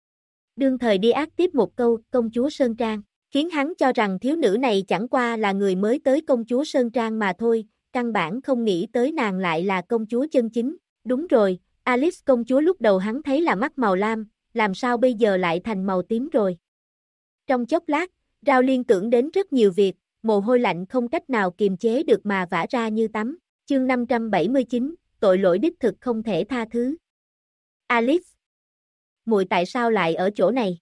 Đương thời đi ác tiếp một câu, công chúa Sơn Trang, khiến hắn cho rằng thiếu nữ này chẳng qua là người mới tới công chúa Sơn Trang mà thôi, căn bản không nghĩ tới nàng lại là công chúa chân chính. Đúng rồi, Alice công chúa lúc đầu hắn thấy là mắt màu lam, làm sao bây giờ lại thành màu tím rồi. Trong chốc lát, Rao liên tưởng đến rất nhiều việc, mồ hôi lạnh không cách nào kiềm chế được mà vã ra như tắm. Chương 579, tội lỗi đích thực không thể tha thứ. Alice, muội tại sao lại ở chỗ này?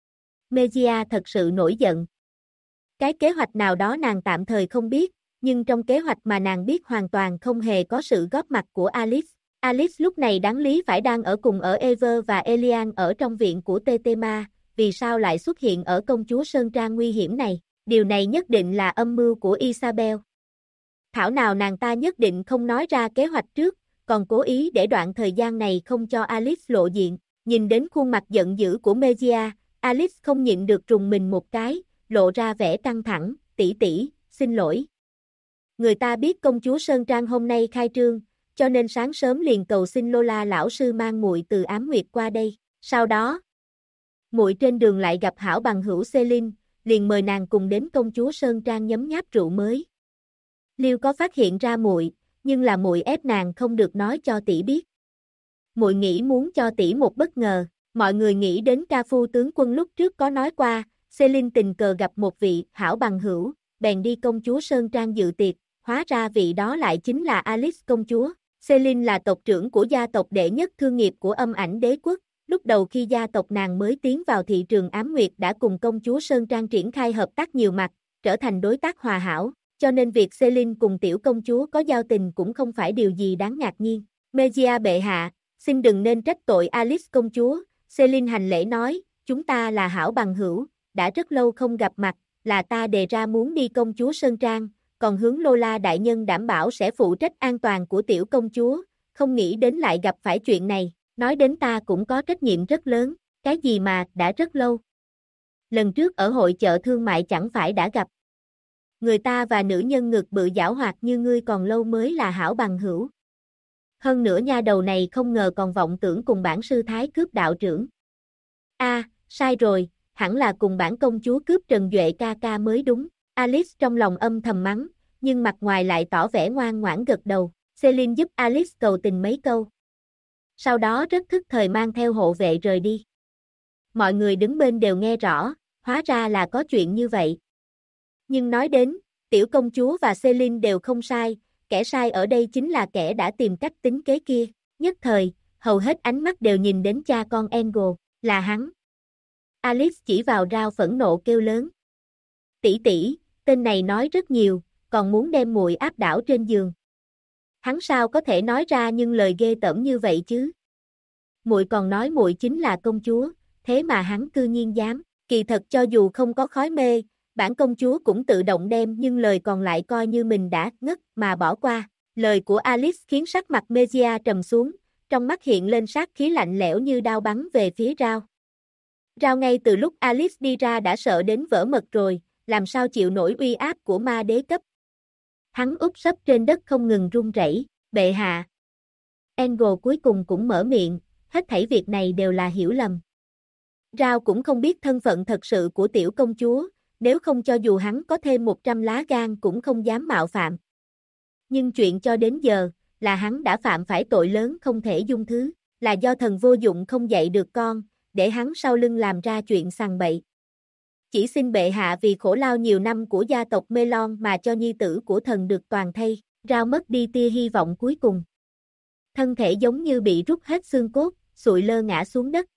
Mejia thật sự nổi giận. Cái kế hoạch nào đó nàng tạm thời không biết, nhưng trong kế hoạch mà nàng biết hoàn toàn không hề có sự góp mặt của Alice. Alice lúc này đáng lý phải đang ở Ever và Elian ở trong viện của Tetema, vì sao lại xuất hiện ở công chúa Sơn Trang nguy hiểm này? Điều này nhất định là âm mưu của Isabel. Thảo nào nàng ta nhất định không nói ra kế hoạch trước, còn cố ý để đoạn thời gian này không cho Alice lộ diện. Nhìn đến khuôn mặt giận dữ của Mejia, Alice không nhịn được rùng mình một cái, lộ ra vẻ căng thẳng, tỷ tỷ, xin lỗi. Người ta biết công chúa Sơn Trang hôm nay khai trương, cho nên sáng sớm liền cầu xin Lola lão sư mang muội từ Ám Nguyệt qua đây. Sau đó, muội trên đường lại gặp hảo bằng hữu Celine, liền mời nàng cùng đến công chúa Sơn Trang nhấm nháp rượu mới. Liêu có phát hiện ra muội, nhưng là muội ép nàng không được nói cho tỷ biết. Muội nghĩ muốn cho tỷ một bất ngờ, mọi người nghĩ đến ca phu tướng quân lúc trước có nói qua, Celine tình cờ gặp một vị hảo bằng hữu, bèn đi công chúa Sơn Trang dự tiệc, hóa ra vị đó lại chính là Alice công chúa. Celine là tộc trưởng của gia tộc đệ nhất thương nghiệp của Âm Ảnh Đế quốc, lúc đầu khi gia tộc nàng mới tiến vào thị trường ám nguyệt đã cùng công chúa Sơn Trang triển khai hợp tác nhiều mặt, trở thành đối tác hòa hảo, cho nên việc Celine cùng tiểu công chúa có giao tình cũng không phải điều gì đáng ngạc nhiên. Mejia bệ hạ, xin đừng nên trách tội Alice công chúa, Celine hành lễ nói, chúng ta là hảo bằng hữu, đã rất lâu không gặp mặt, là ta đề ra muốn đi công chúa Sơn Trang, còn hướng Lola đại nhân đảm bảo sẽ phụ trách an toàn của tiểu công chúa, không nghĩ đến lại gặp phải chuyện này, nói đến ta cũng có trách nhiệm rất lớn, cái gì mà đã rất lâu. Lần trước ở hội chợ thương mại chẳng phải đã gặp. Người ta và nữ nhân ngực bự giảo hoạt như ngươi còn lâu mới là hảo bằng hữu. Hơn nữa nha đầu này không ngờ còn vọng tưởng cùng bản sư thái cướp đạo trưởng. Sai rồi, hẳn là cùng bản công chúa cướp Trần Duệ ca ca mới đúng. Alice trong lòng âm thầm mắng, nhưng mặt ngoài lại tỏ vẻ ngoan ngoãn gật đầu. Celine giúp Alice cầu tình mấy câu. Sau đó rất thức thời mang theo hộ vệ rời đi. Mọi người đứng bên đều nghe rõ, hóa ra là có chuyện như vậy. Nhưng nói đến, tiểu công chúa và Celine đều không sai, kẻ sai ở đây chính là kẻ đã tìm cách tính kế kia. Nhất thời, hầu hết ánh mắt đều nhìn đến cha con Angle, là hắn. Alice chỉ vào Rao phẫn nộ kêu lớn. Tỷ tỷ, tên này nói rất nhiều, còn muốn đem muội áp đảo trên giường. Hắn sao có thể nói ra những lời ghê tởm như vậy chứ? Muội còn nói muội chính là công chúa, thế mà hắn cư nhiên dám. Kỳ thật cho dù không có khói mê, bản công chúa cũng tự động đem nhưng lời còn lại coi như mình đã ngất mà bỏ qua. Lời của Alice khiến sắc mặt Mejia trầm xuống, trong mắt hiện lên sát khí lạnh lẽo như đao bắn về phía Rao. Rao ngay từ lúc Alice đi ra đã sợ đến vỡ mật rồi, làm sao chịu nổi uy áp của ma đế cấp. Hắn úp sấp trên đất không ngừng run rẩy, bệ hạ. Angle cuối cùng cũng mở miệng, hết thảy việc này đều là hiểu lầm. Rao cũng không biết thân phận thật sự của tiểu công chúa, nếu không cho dù hắn có thêm 100 lá gan cũng không dám mạo phạm. Nhưng chuyện cho đến giờ, là hắn đã phạm phải tội lớn không thể dung thứ, là do thần vô dụng không dạy được con, để hắn sau lưng làm ra chuyện sằng bậy. Chỉ xin bệ hạ vì khổ lao nhiều năm của gia tộc Melon mà cho nhi tử của thần được toàn thây, Rao mất đi tia hy vọng cuối cùng. Thân thể giống như bị rút hết xương cốt, sụi lơ ngã xuống đất.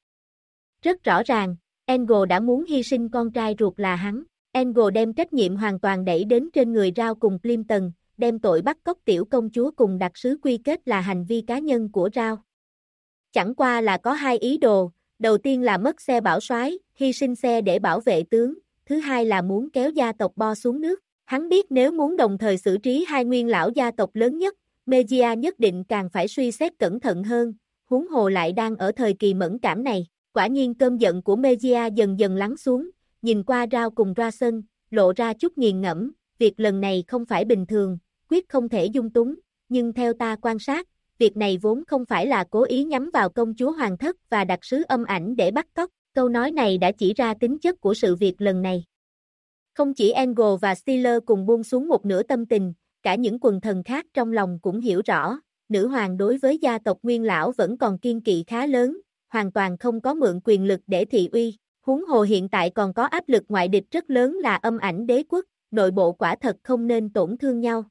Rất rõ ràng, Angle đã muốn hy sinh con trai ruột là hắn. Angle đem trách nhiệm hoàn toàn đẩy đến trên người Rao cùng Plimpton, đem tội bắt cóc tiểu công chúa cùng đặc sứ quy kết là hành vi cá nhân của Rao. Chẳng qua là có hai ý đồ, đầu tiên là mất xe bảo soái, hy sinh xe để bảo vệ tướng, thứ hai là muốn kéo gia tộc Bo xuống nước. Hắn biết nếu muốn đồng thời xử trí hai nguyên lão gia tộc lớn nhất, Mejia nhất định càng phải suy xét cẩn thận hơn, huống hồ lại đang ở thời kỳ mẫn cảm này. Quả nhiên cơn giận của Mejia dần dần lắng xuống, nhìn qua Rao cùng Rason, lộ ra chút nghiền ngẫm, việc lần này không phải bình thường, quyết không thể dung túng, nhưng theo ta quan sát, việc này vốn không phải là cố ý nhắm vào công chúa hoàng thất và đặc sứ Âm Ảnh để bắt cóc, câu nói này đã chỉ ra tính chất của sự việc lần này. Không chỉ Angle và Steeler cùng buông xuống một nửa tâm tình, cả những quần thần khác trong lòng cũng hiểu rõ, nữ hoàng đối với gia tộc Nguyên lão vẫn còn kiên kỵ khá lớn, hoàn toàn không có mượn quyền lực để thị uy, huống hồ hiện tại còn có áp lực ngoại địch rất lớn là Âm Ảnh Đế quốc, nội bộ quả thật không nên tổn thương nhau.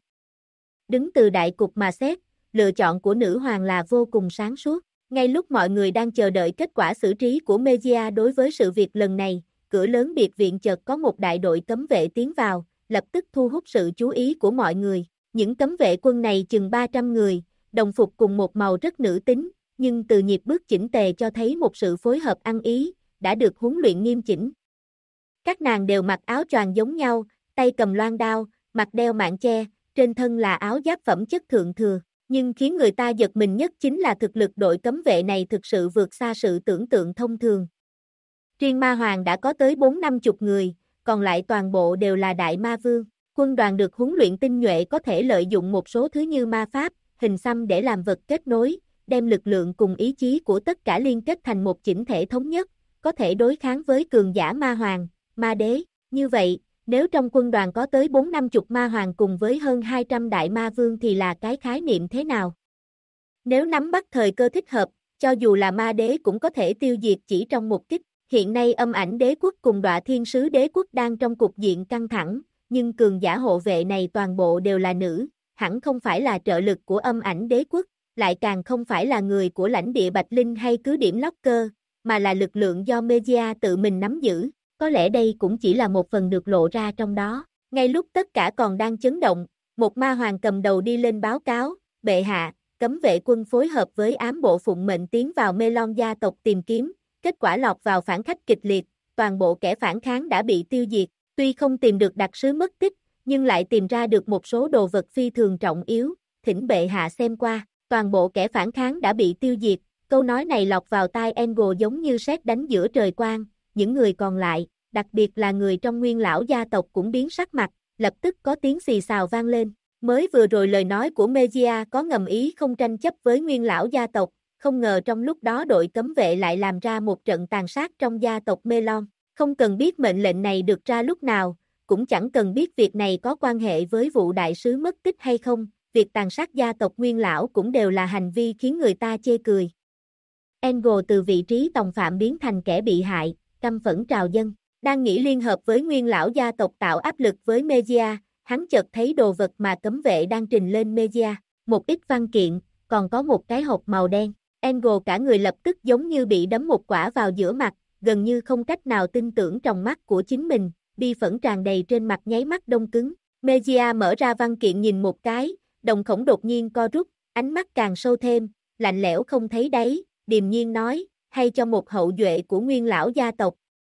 Đứng từ đại cục mà xét, lựa chọn của nữ hoàng là vô cùng sáng suốt. Ngay lúc mọi người đang chờ đợi kết quả xử trí của Mejia đối với sự việc lần này, cửa lớn biệt viện chợt có một đại đội cấm vệ tiến vào, lập tức thu hút sự chú ý của mọi người. Những cấm vệ quân này chừng 300 người, đồng phục cùng một màu rất nữ tính, nhưng từ nhịp bước chỉnh tề cho thấy một sự phối hợp ăn ý, đã được huấn luyện nghiêm chỉnh. Các nàng đều mặc áo choàng giống nhau, tay cầm loan đao, mặt đeo mạng che, trên thân là áo giáp phẩm chất thượng thừa. Nhưng khiến người ta giật mình nhất chính là thực lực đội cấm vệ này thực sự vượt xa sự tưởng tượng thông thường. Riêng ma hoàng đã có tới 4-50 người, còn lại toàn bộ đều là đại ma vương. Quân đoàn được huấn luyện tinh nhuệ có thể lợi dụng một số thứ như ma pháp, hình xăm để làm vật kết nối, đem lực lượng cùng ý chí của tất cả liên kết thành một chỉnh thể thống nhất, có thể đối kháng với cường giả ma hoàng, ma đế. Như vậy, nếu trong quân đoàn có tới 4-50 ma hoàng cùng với hơn 200 đại ma vương thì là cái khái niệm thế nào? Nếu nắm bắt thời cơ thích hợp, cho dù là ma đế cũng có thể tiêu diệt chỉ trong một kích. Hiện nay âm ảnh đế quốc cùng Đoạ Thiên Sứ đế quốc đang trong cục diện căng thẳng, nhưng cường giả hộ vệ này toàn bộ đều là nữ, hẳn không phải là trợ lực của âm ảnh đế quốc, lại càng không phải là người của lãnh địa Bạch Linh hay cứ điểm Locker, mà là lực lượng do Media tự mình nắm giữ. Có lẽ đây cũng chỉ là một phần được lộ ra trong đó. Ngay lúc tất cả còn đang chấn động, một ma hoàng cầm đầu đi lên báo cáo, bệ hạ, cấm vệ quân phối hợp với ám bộ phụng mệnh tiến vào Melon gia tộc tìm kiếm, kết quả lọt vào phản khách kịch liệt, toàn bộ kẻ phản kháng đã bị tiêu diệt, tuy không tìm được đặc sứ mất tích, nhưng lại tìm ra được một số đồ vật phi thường trọng yếu, thỉnh bệ hạ xem qua, toàn bộ kẻ phản kháng đã bị tiêu diệt, câu nói này lọt vào tai Angle giống như sét đánh giữa trời quang, những người còn lại, đặc biệt là người trong Nguyên lão gia tộc cũng biến sắc mặt, lập tức có tiếng xì xào vang lên. Mới vừa rồi lời nói của Megia có ngầm ý không tranh chấp với Nguyên lão gia tộc, không ngờ trong lúc đó đội cấm vệ lại làm ra một trận tàn sát trong gia tộc Melon. Không cần biết mệnh lệnh này được ra lúc nào, cũng chẳng cần biết việc này có quan hệ với vụ đại sứ mất tích hay không, việc tàn sát gia tộc Nguyên lão cũng đều là hành vi khiến người ta chê cười. Angle từ vị trí tòng phạm biến thành kẻ bị hại, căm phẫn trào dâng, đang nghĩ liên hợp với Nguyên lão gia tộc tạo áp lực với Megia, hắn chợt thấy đồ vật mà cấm vệ đang trình lên Megia, một ít văn kiện, còn có một cái hộp màu đen. Angle cả người lập tức giống như bị đấm một quả vào giữa mặt, gần như không cách nào tin tưởng trong mắt của chính mình, bi phẫn tràn đầy trên mặt nháy mắt đông cứng. Megia mở ra văn kiện nhìn một cái, đồng khổng đột nhiên co rút, ánh mắt càng sâu thêm, lạnh lẽo không thấy đáy, điềm nhiên nói, hay cho một hậu duệ của Nguyên lão gia tộc,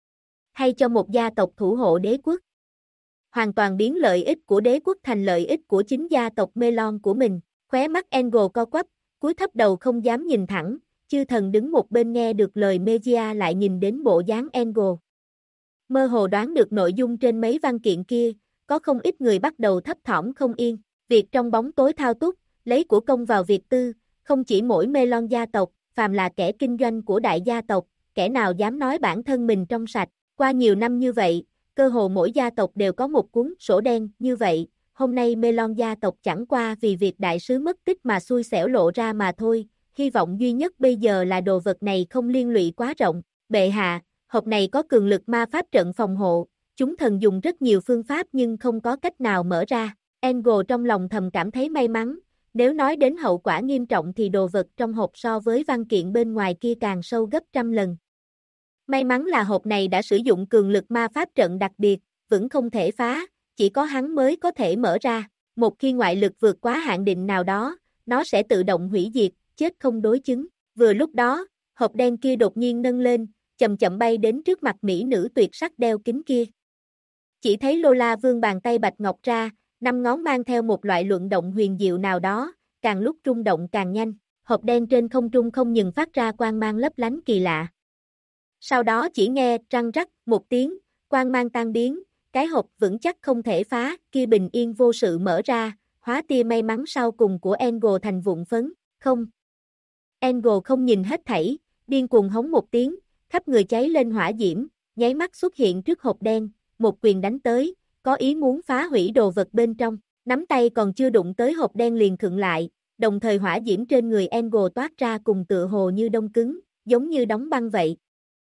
hay cho một gia tộc thủ hộ đế quốc. Hoàn toàn biến lợi ích của đế quốc thành lợi ích của chính gia tộc Melon của mình, khóe mắt Angle co quắp, cúi thấp đầu không dám nhìn thẳng, chư thần đứng một bên nghe được lời Megia lại nhìn đến bộ dáng Angle. Mơ hồ đoán được nội dung trên mấy văn kiện kia, có không ít người bắt đầu thấp thỏm không yên, việc trong bóng tối thao túng, lấy của công vào việc tư, không chỉ mỗi Melon gia tộc, phàm là kẻ kinh doanh của đại gia tộc, kẻ nào dám nói bản thân mình trong sạch, qua nhiều năm như vậy, cơ hồ mỗi gia tộc đều có một cuốn sổ đen như vậy, hôm nay Melon gia tộc chẳng qua vì việc đại sứ mất tích mà xui xẻo lộ ra mà thôi, hy vọng duy nhất bây giờ là đồ vật này không liên lụy quá rộng, bệ hạ, hộp này có cường lực ma pháp trận phòng hộ, chúng thần dùng rất nhiều phương pháp nhưng không có cách nào mở ra, Angle trong lòng thầm cảm thấy may mắn, nếu nói đến hậu quả nghiêm trọng thì đồ vật trong hộp so với văn kiện bên ngoài kia càng sâu gấp trăm lần. May mắn là hộp này đã sử dụng cường lực ma pháp trận đặc biệt, vẫn không thể phá, chỉ có hắn mới có thể mở ra, một khi ngoại lực vượt quá hạn định nào đó, nó sẽ tự động hủy diệt, chết không đối chứng. Vừa lúc đó, hộp đen kia đột nhiên nâng lên, chậm chậm bay đến trước mặt mỹ nữ tuyệt sắc đeo kính kia. Chỉ thấy Lola vươn bàn tay bạch ngọc ra, 5 ngón mang theo một loại luận động huyền diệu nào đó, càng lúc rung động càng nhanh, hộp đen trên không trung không ngừng phát ra quang mang lấp lánh kỳ lạ. Sau đó chỉ nghe răng rắc một tiếng, quang mang tan biến, cái hộp vững chắc không thể phá, kia bình yên vô sự mở ra, hóa tia may mắn sau cùng của Angle thành vụn phấn, không. Angle không nhìn hết thảy, điên cuồng hống một tiếng, khắp người cháy lên hỏa diễm, nháy mắt xuất hiện trước hộp đen, một quyền đánh tới, có ý muốn phá hủy đồ vật bên trong, nắm tay còn chưa đụng tới hộp đen liền khựng lại, đồng thời hỏa diễm trên người Angle toát ra cùng tựa hồ như đông cứng, giống như đóng băng vậy.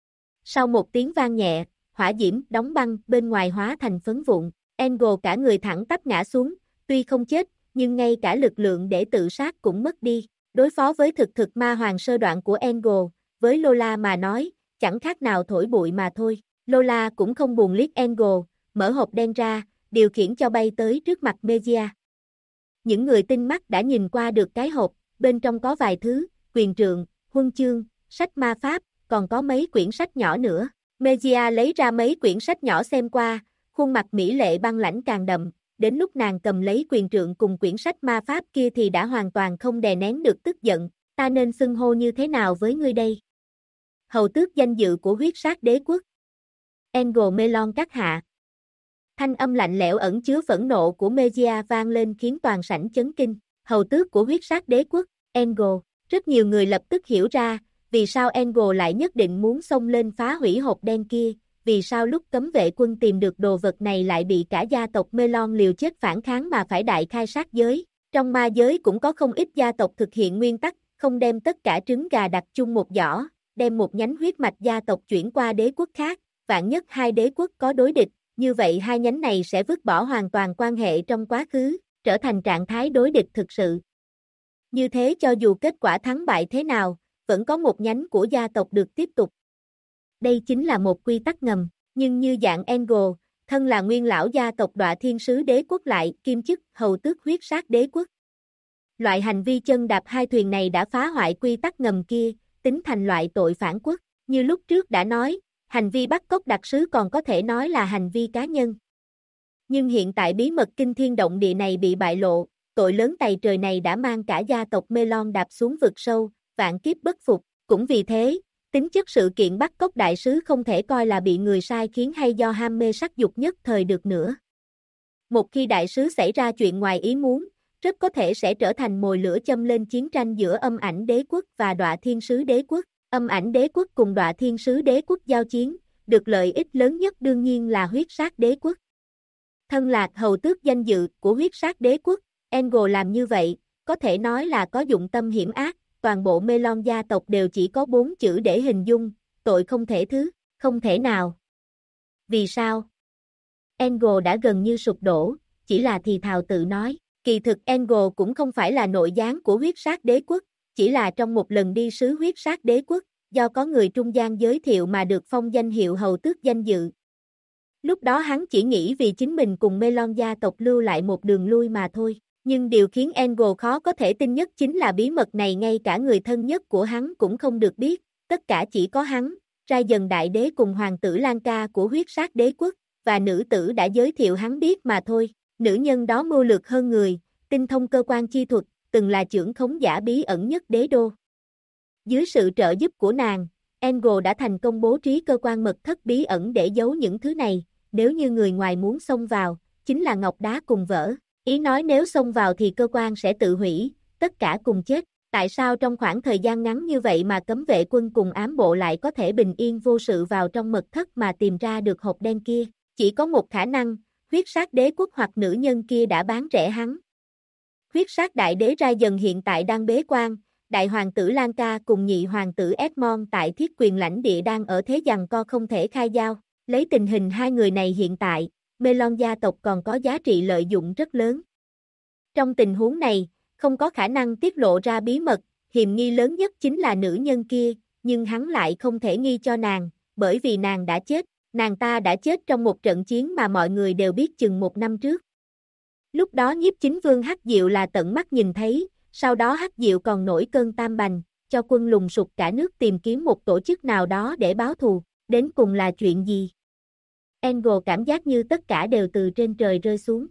Sau một tiếng vang nhẹ, hỏa diễm đóng băng bên ngoài hóa thành phấn vụn, Angle cả người thẳng tắp ngã xuống, tuy không chết, nhưng ngay cả lực lượng để tự sát cũng mất đi. Đối phó với thực ma hoàng sơ đoạn của Angle, với Lola mà nói, chẳng khác nào thổi bụi mà thôi. Lola cũng không buồn liếc Angle, mở hộp đen ra, điều khiển cho bay tới trước mặt Megia. Những người tinh mắt đã nhìn qua được cái hộp, bên trong có vài thứ, quyền trượng, huân chương, sách ma pháp, còn có mấy quyển sách nhỏ nữa. Megia lấy ra mấy quyển sách nhỏ xem qua, khuôn mặt mỹ lệ băng lãnh càng đậm, đến lúc nàng cầm lấy quyền trượng cùng quyển sách ma pháp kia thì đã hoàn toàn không đè nén được tức giận, ta nên xưng hô như thế nào với ngươi đây? Hầu tước danh dự của huyết sát đế quốc. Angle Melon các hạ. Thanh âm lạnh lẽo ẩn chứa phẫn nộ của Megia vang lên khiến toàn sảnh chấn kinh, hầu tước của huyết sát đế quốc, Angle, rất nhiều người lập tức hiểu ra, vì sao Angle lại nhất định muốn xông lên phá hủy hộp đen kia, vì sao lúc cấm vệ quân tìm được đồ vật này lại bị cả gia tộc Melon liều chết phản kháng mà phải đại khai sát giới. Trong ma giới cũng có không ít gia tộc thực hiện nguyên tắc, không đem tất cả trứng gà đặt chung một giỏ, đem một nhánh huyết mạch gia tộc chuyển qua đế quốc khác, vạn nhất hai đế quốc có đối địch, như vậy hai nhánh này sẽ vứt bỏ hoàn toàn quan hệ trong quá khứ, trở thành trạng thái đối địch thực sự. Như thế cho dù kết quả thắng bại thế nào, vẫn có một nhánh của gia tộc được tiếp tục. Đây chính là một quy tắc ngầm, nhưng như dạng Engel, thân là nguyên lão gia tộc Đọa Thiên Sứ Đế Quốc lại kiêm chức hầu tước huyết sát đế quốc. Loại hành vi chân đạp hai thuyền này đã phá hoại quy tắc ngầm kia, tính thành loại tội phản quốc. Như lúc trước đã nói, hành vi bắt cóc đặc sứ còn có thể nói là hành vi cá nhân. Nhưng hiện tại bí mật kinh thiên động địa này bị bại lộ, tội lớn tày trời này đã mang cả gia tộc Melon đạp xuống vực sâu, vạn kiếp bất phục. Cũng vì thế, tính chất sự kiện bắt cóc đại sứ không thể coi là bị người sai khiến hay do ham mê sắc dục nhất thời được nữa. Một khi đại sứ xảy ra chuyện ngoài ý muốn, rất có thể sẽ trở thành mồi lửa châm lên chiến tranh giữa Âm Ảnh Đế Quốc và Đọa Thiên Sứ Đế Quốc. Âm Ảnh Đế Quốc cùng Đọa Thiên Sứ Đế Quốc giao chiến, được lợi ích lớn nhất đương nhiên là huyết sát đế quốc. Thân là hầu tước danh dự của huyết sát đế quốc, Engel làm như vậy, có thể nói là có dụng tâm hiểm ác, toàn bộ Melon gia tộc đều chỉ có 4 chữ để hình dung, tội không thể thứ, không thể nào. Vì sao? Engel đã gần như sụp đổ, chỉ là thì thào tự nói, kỳ thực Engel cũng không phải là nội gián của huyết sát đế quốc, chỉ là trong một lần đi sứ huyết sát đế quốc, do có người trung gian giới thiệu mà được phong danh hiệu hầu tước danh dự. Lúc đó hắn chỉ nghĩ vì chính mình cùng Melon gia tộc lưu lại một đường lui mà thôi. Nhưng điều khiến Engel khó có thể tin nhất chính là bí mật này ngay cả người thân nhất của hắn cũng không được biết, tất cả chỉ có hắn, Ra Dần Đại Đế cùng hoàng tử Lanka của huyết sát đế quốc, và nữ tử đã giới thiệu hắn biết mà thôi. Nữ nhân đó mưu lược hơn người, tinh thông cơ quan chi thuật, từng là trưởng khống giả bí ẩn nhất đế đô. Dưới sự trợ giúp của nàng, Engel đã thành công bố trí cơ quan mật thất bí ẩn để giấu những thứ này, nếu như người ngoài muốn xông vào, chính là ngọc đá cùng vỡ. Ý nói nếu xông vào thì cơ quan sẽ tự hủy, tất cả cùng chết. Tại sao trong khoảng thời gian ngắn như vậy mà cấm vệ quân cùng ám bộ lại có thể bình yên vô sự vào trong mật thất mà tìm ra được hộp đen kia? Chỉ có một khả năng, huyết sát đế quốc hoặc nữ nhân kia đã bán rẻ hắn. Huyết sát đại đế Ra Dần hiện tại đang bế quan, đại hoàng tử Lanka cùng nhị hoàng tử Edmond tại thiết quyền lãnh địa đang ở thế giằng co không thể khai giao. Lấy tình hình hai người này hiện tại, Melon gia tộc còn có giá trị lợi dụng rất lớn. Trong tình huống này, không có khả năng tiết lộ ra bí mật, hiềm nghi lớn nhất chính là nữ nhân kia, nhưng hắn lại không thể nghi cho nàng, bởi vì nàng đã chết, nàng ta đã chết trong một trận chiến mà mọi người đều biết chừng 1 năm trước. Lúc đó Nhiếp Chính Vương Hắc Diệu là tận mắt nhìn thấy, sau đó Hắc Diệu còn nổi cơn tam bành, cho quân lùng sục cả nước tìm kiếm một tổ chức nào đó để báo thù, đến cùng là chuyện gì? Engel cảm giác như tất cả đều từ trên trời rơi xuống.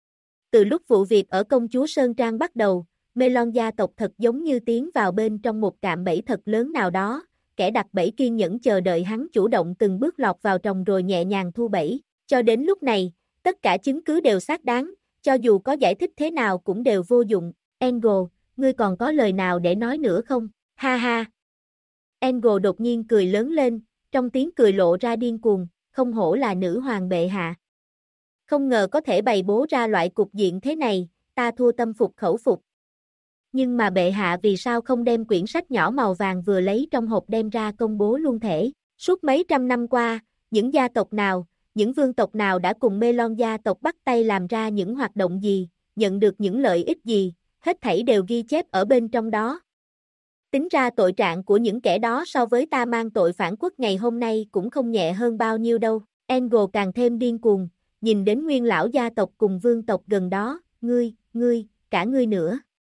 Từ lúc vụ việc ở Công chúa Sơn Trang bắt đầu, Melon gia tộc thật giống như tiến vào bên trong một cạm bẫy thật lớn nào đó, kẻ đặt bẫy kiên nhẫn chờ đợi hắn chủ động từng bước lọt vào trong rồi nhẹ nhàng thu bẫy. Cho đến lúc này, tất cả chứng cứ đều xác đáng, cho dù có giải thích thế nào cũng đều vô dụng. Engel, ngươi còn có lời nào để nói nữa không? Ha ha! Engel đột nhiên cười lớn lên, trong tiếng cười lộ ra điên cuồng, không hổ là nữ hoàng bệ hạ. Không ngờ có thể bày bố ra loại cục diện thế này, ta thua tâm phục khẩu phục. Nhưng mà bệ hạ vì sao không đem quyển sách nhỏ màu vàng vừa lấy trong hộp đem ra công bố luôn thể? Suốt mấy trăm năm qua, những gia tộc nào, những vương tộc nào đã cùng Melon gia tộc bắt tay làm ra những hoạt động gì, nhận được những lợi ích gì, hết thảy đều ghi chép ở bên trong đó. Tính ra tội trạng của những kẻ đó so với ta mang tội phản quốc ngày hôm nay cũng không nhẹ hơn bao nhiêu đâu. Engel càng thêm điên cuồng, nhìn đến nguyên lão gia tộc cùng vương tộc gần đó, ngươi, cả ngươi nữa.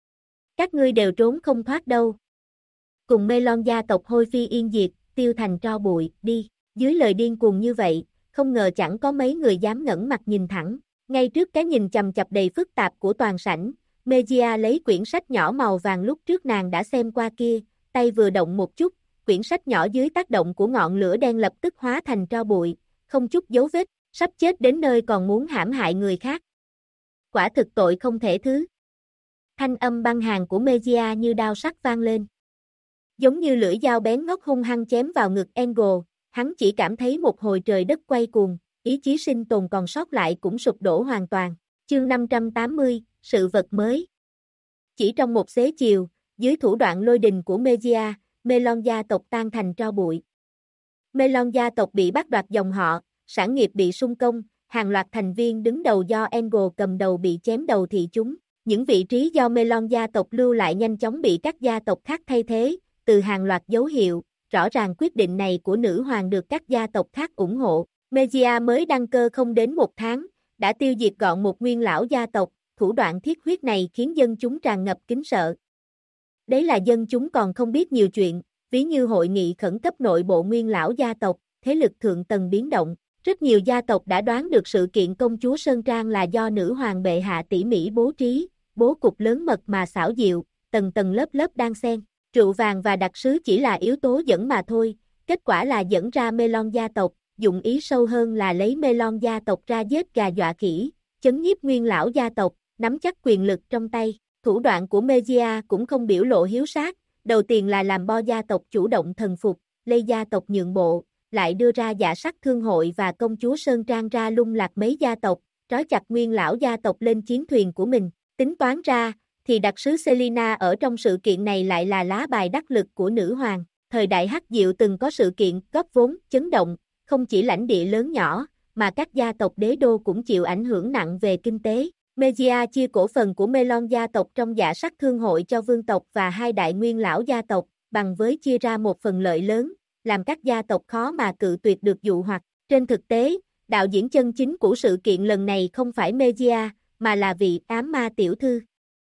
Các ngươi đều trốn không thoát đâu. Cùng Melon gia tộc hôi phi yên diệt, tiêu thành tro bụi, đi. Dưới lời điên cuồng như vậy, không ngờ chẳng có mấy người dám ngẩng mặt nhìn thẳng. Ngay trước cái nhìn chằm chặp đầy phức tạp của toàn sảnh, Mejia lấy quyển sách nhỏ màu vàng lúc trước nàng đã xem qua kia, tay vừa động một chút, quyển sách nhỏ dưới tác động của ngọn lửa đen lập tức hóa thành tro bụi, không chút dấu vết, sắp chết đến nơi còn muốn hãm hại người khác. Quả thực tội không thể thứ. Thanh âm băng hàn của Mejia như đao sắc vang lên. Giống như lưỡi dao bén ngóc hung hăng chém vào ngực Engel, hắn chỉ cảm thấy một hồi trời đất quay cuồng, ý chí sinh tồn còn sót lại cũng sụp đổ hoàn toàn. Chương 580, sự vật mới. Chỉ trong một xế chiều, dưới thủ đoạn lôi đình của Mejia, Melon gia tộc tan thành tro bụi. Melon gia tộc bị bắt đoạt dòng họ, sản nghiệp bị xung công, hàng loạt thành viên đứng đầu do Angle cầm đầu bị chém đầu thị chúng. Những vị trí do Melon gia tộc lưu lại nhanh chóng bị các gia tộc khác thay thế, từ hàng loạt dấu hiệu, rõ ràng quyết định này của nữ hoàng được các gia tộc khác ủng hộ. Mejia mới đăng cơ không đến một tháng, đã tiêu diệt gọn một nguyên lão gia tộc, thủ đoạn thiết huyết này khiến dân chúng tràn ngập kính sợ. Đấy là dân chúng còn không biết nhiều chuyện, ví như hội nghị khẩn cấp nội bộ nguyên lão gia tộc, thế lực thượng tầng biến động. Rất nhiều gia tộc đã đoán được sự kiện công chúa Sơn Trang là do nữ hoàng bệ hạ tỉ mỉ bố trí, bố cục lớn mật mà xảo diệu, tầng tầng lớp lớp đan xen. Rượu vàng và đặc sứ chỉ là yếu tố dẫn mà thôi, kết quả là dẫn ra Melon gia tộc, dụng ý sâu hơn là lấy Melon gia tộc ra giết gà dọa khỉ, chấn nhiếp nguyên lão gia tộc, nắm chắc quyền lực trong tay. Thủ đoạn của Mejia cũng không biểu lộ hiếu sát, đầu tiên là làm Bo gia tộc chủ động thần phục, Lê gia tộc nhượng bộ, lại đưa ra dạ sắc thương hội và công chúa Sơn Trang ra lung lạc mấy gia tộc, trói chặt nguyên lão gia tộc lên chiến thuyền của mình. Tính toán ra, thì đặc sứ Selina ở trong sự kiện này lại là lá bài đắc lực của nữ hoàng. Thời đại Hắc Diệu từng có sự kiện góp vốn, chấn động, không chỉ lãnh địa lớn nhỏ, mà các gia tộc đế đô cũng chịu ảnh hưởng nặng về kinh tế. Mejia chia cổ phần của Melon gia tộc trong dạ sắc thương hội cho vương tộc và hai đại nguyên lão gia tộc, bằng với chia ra một phần lợi lớn, làm các gia tộc khó mà cự tuyệt được dụ hoặc. Trên thực tế, đạo diễn chân chính của sự kiện lần này không phải Mejia, mà là vị ám ma tiểu thư.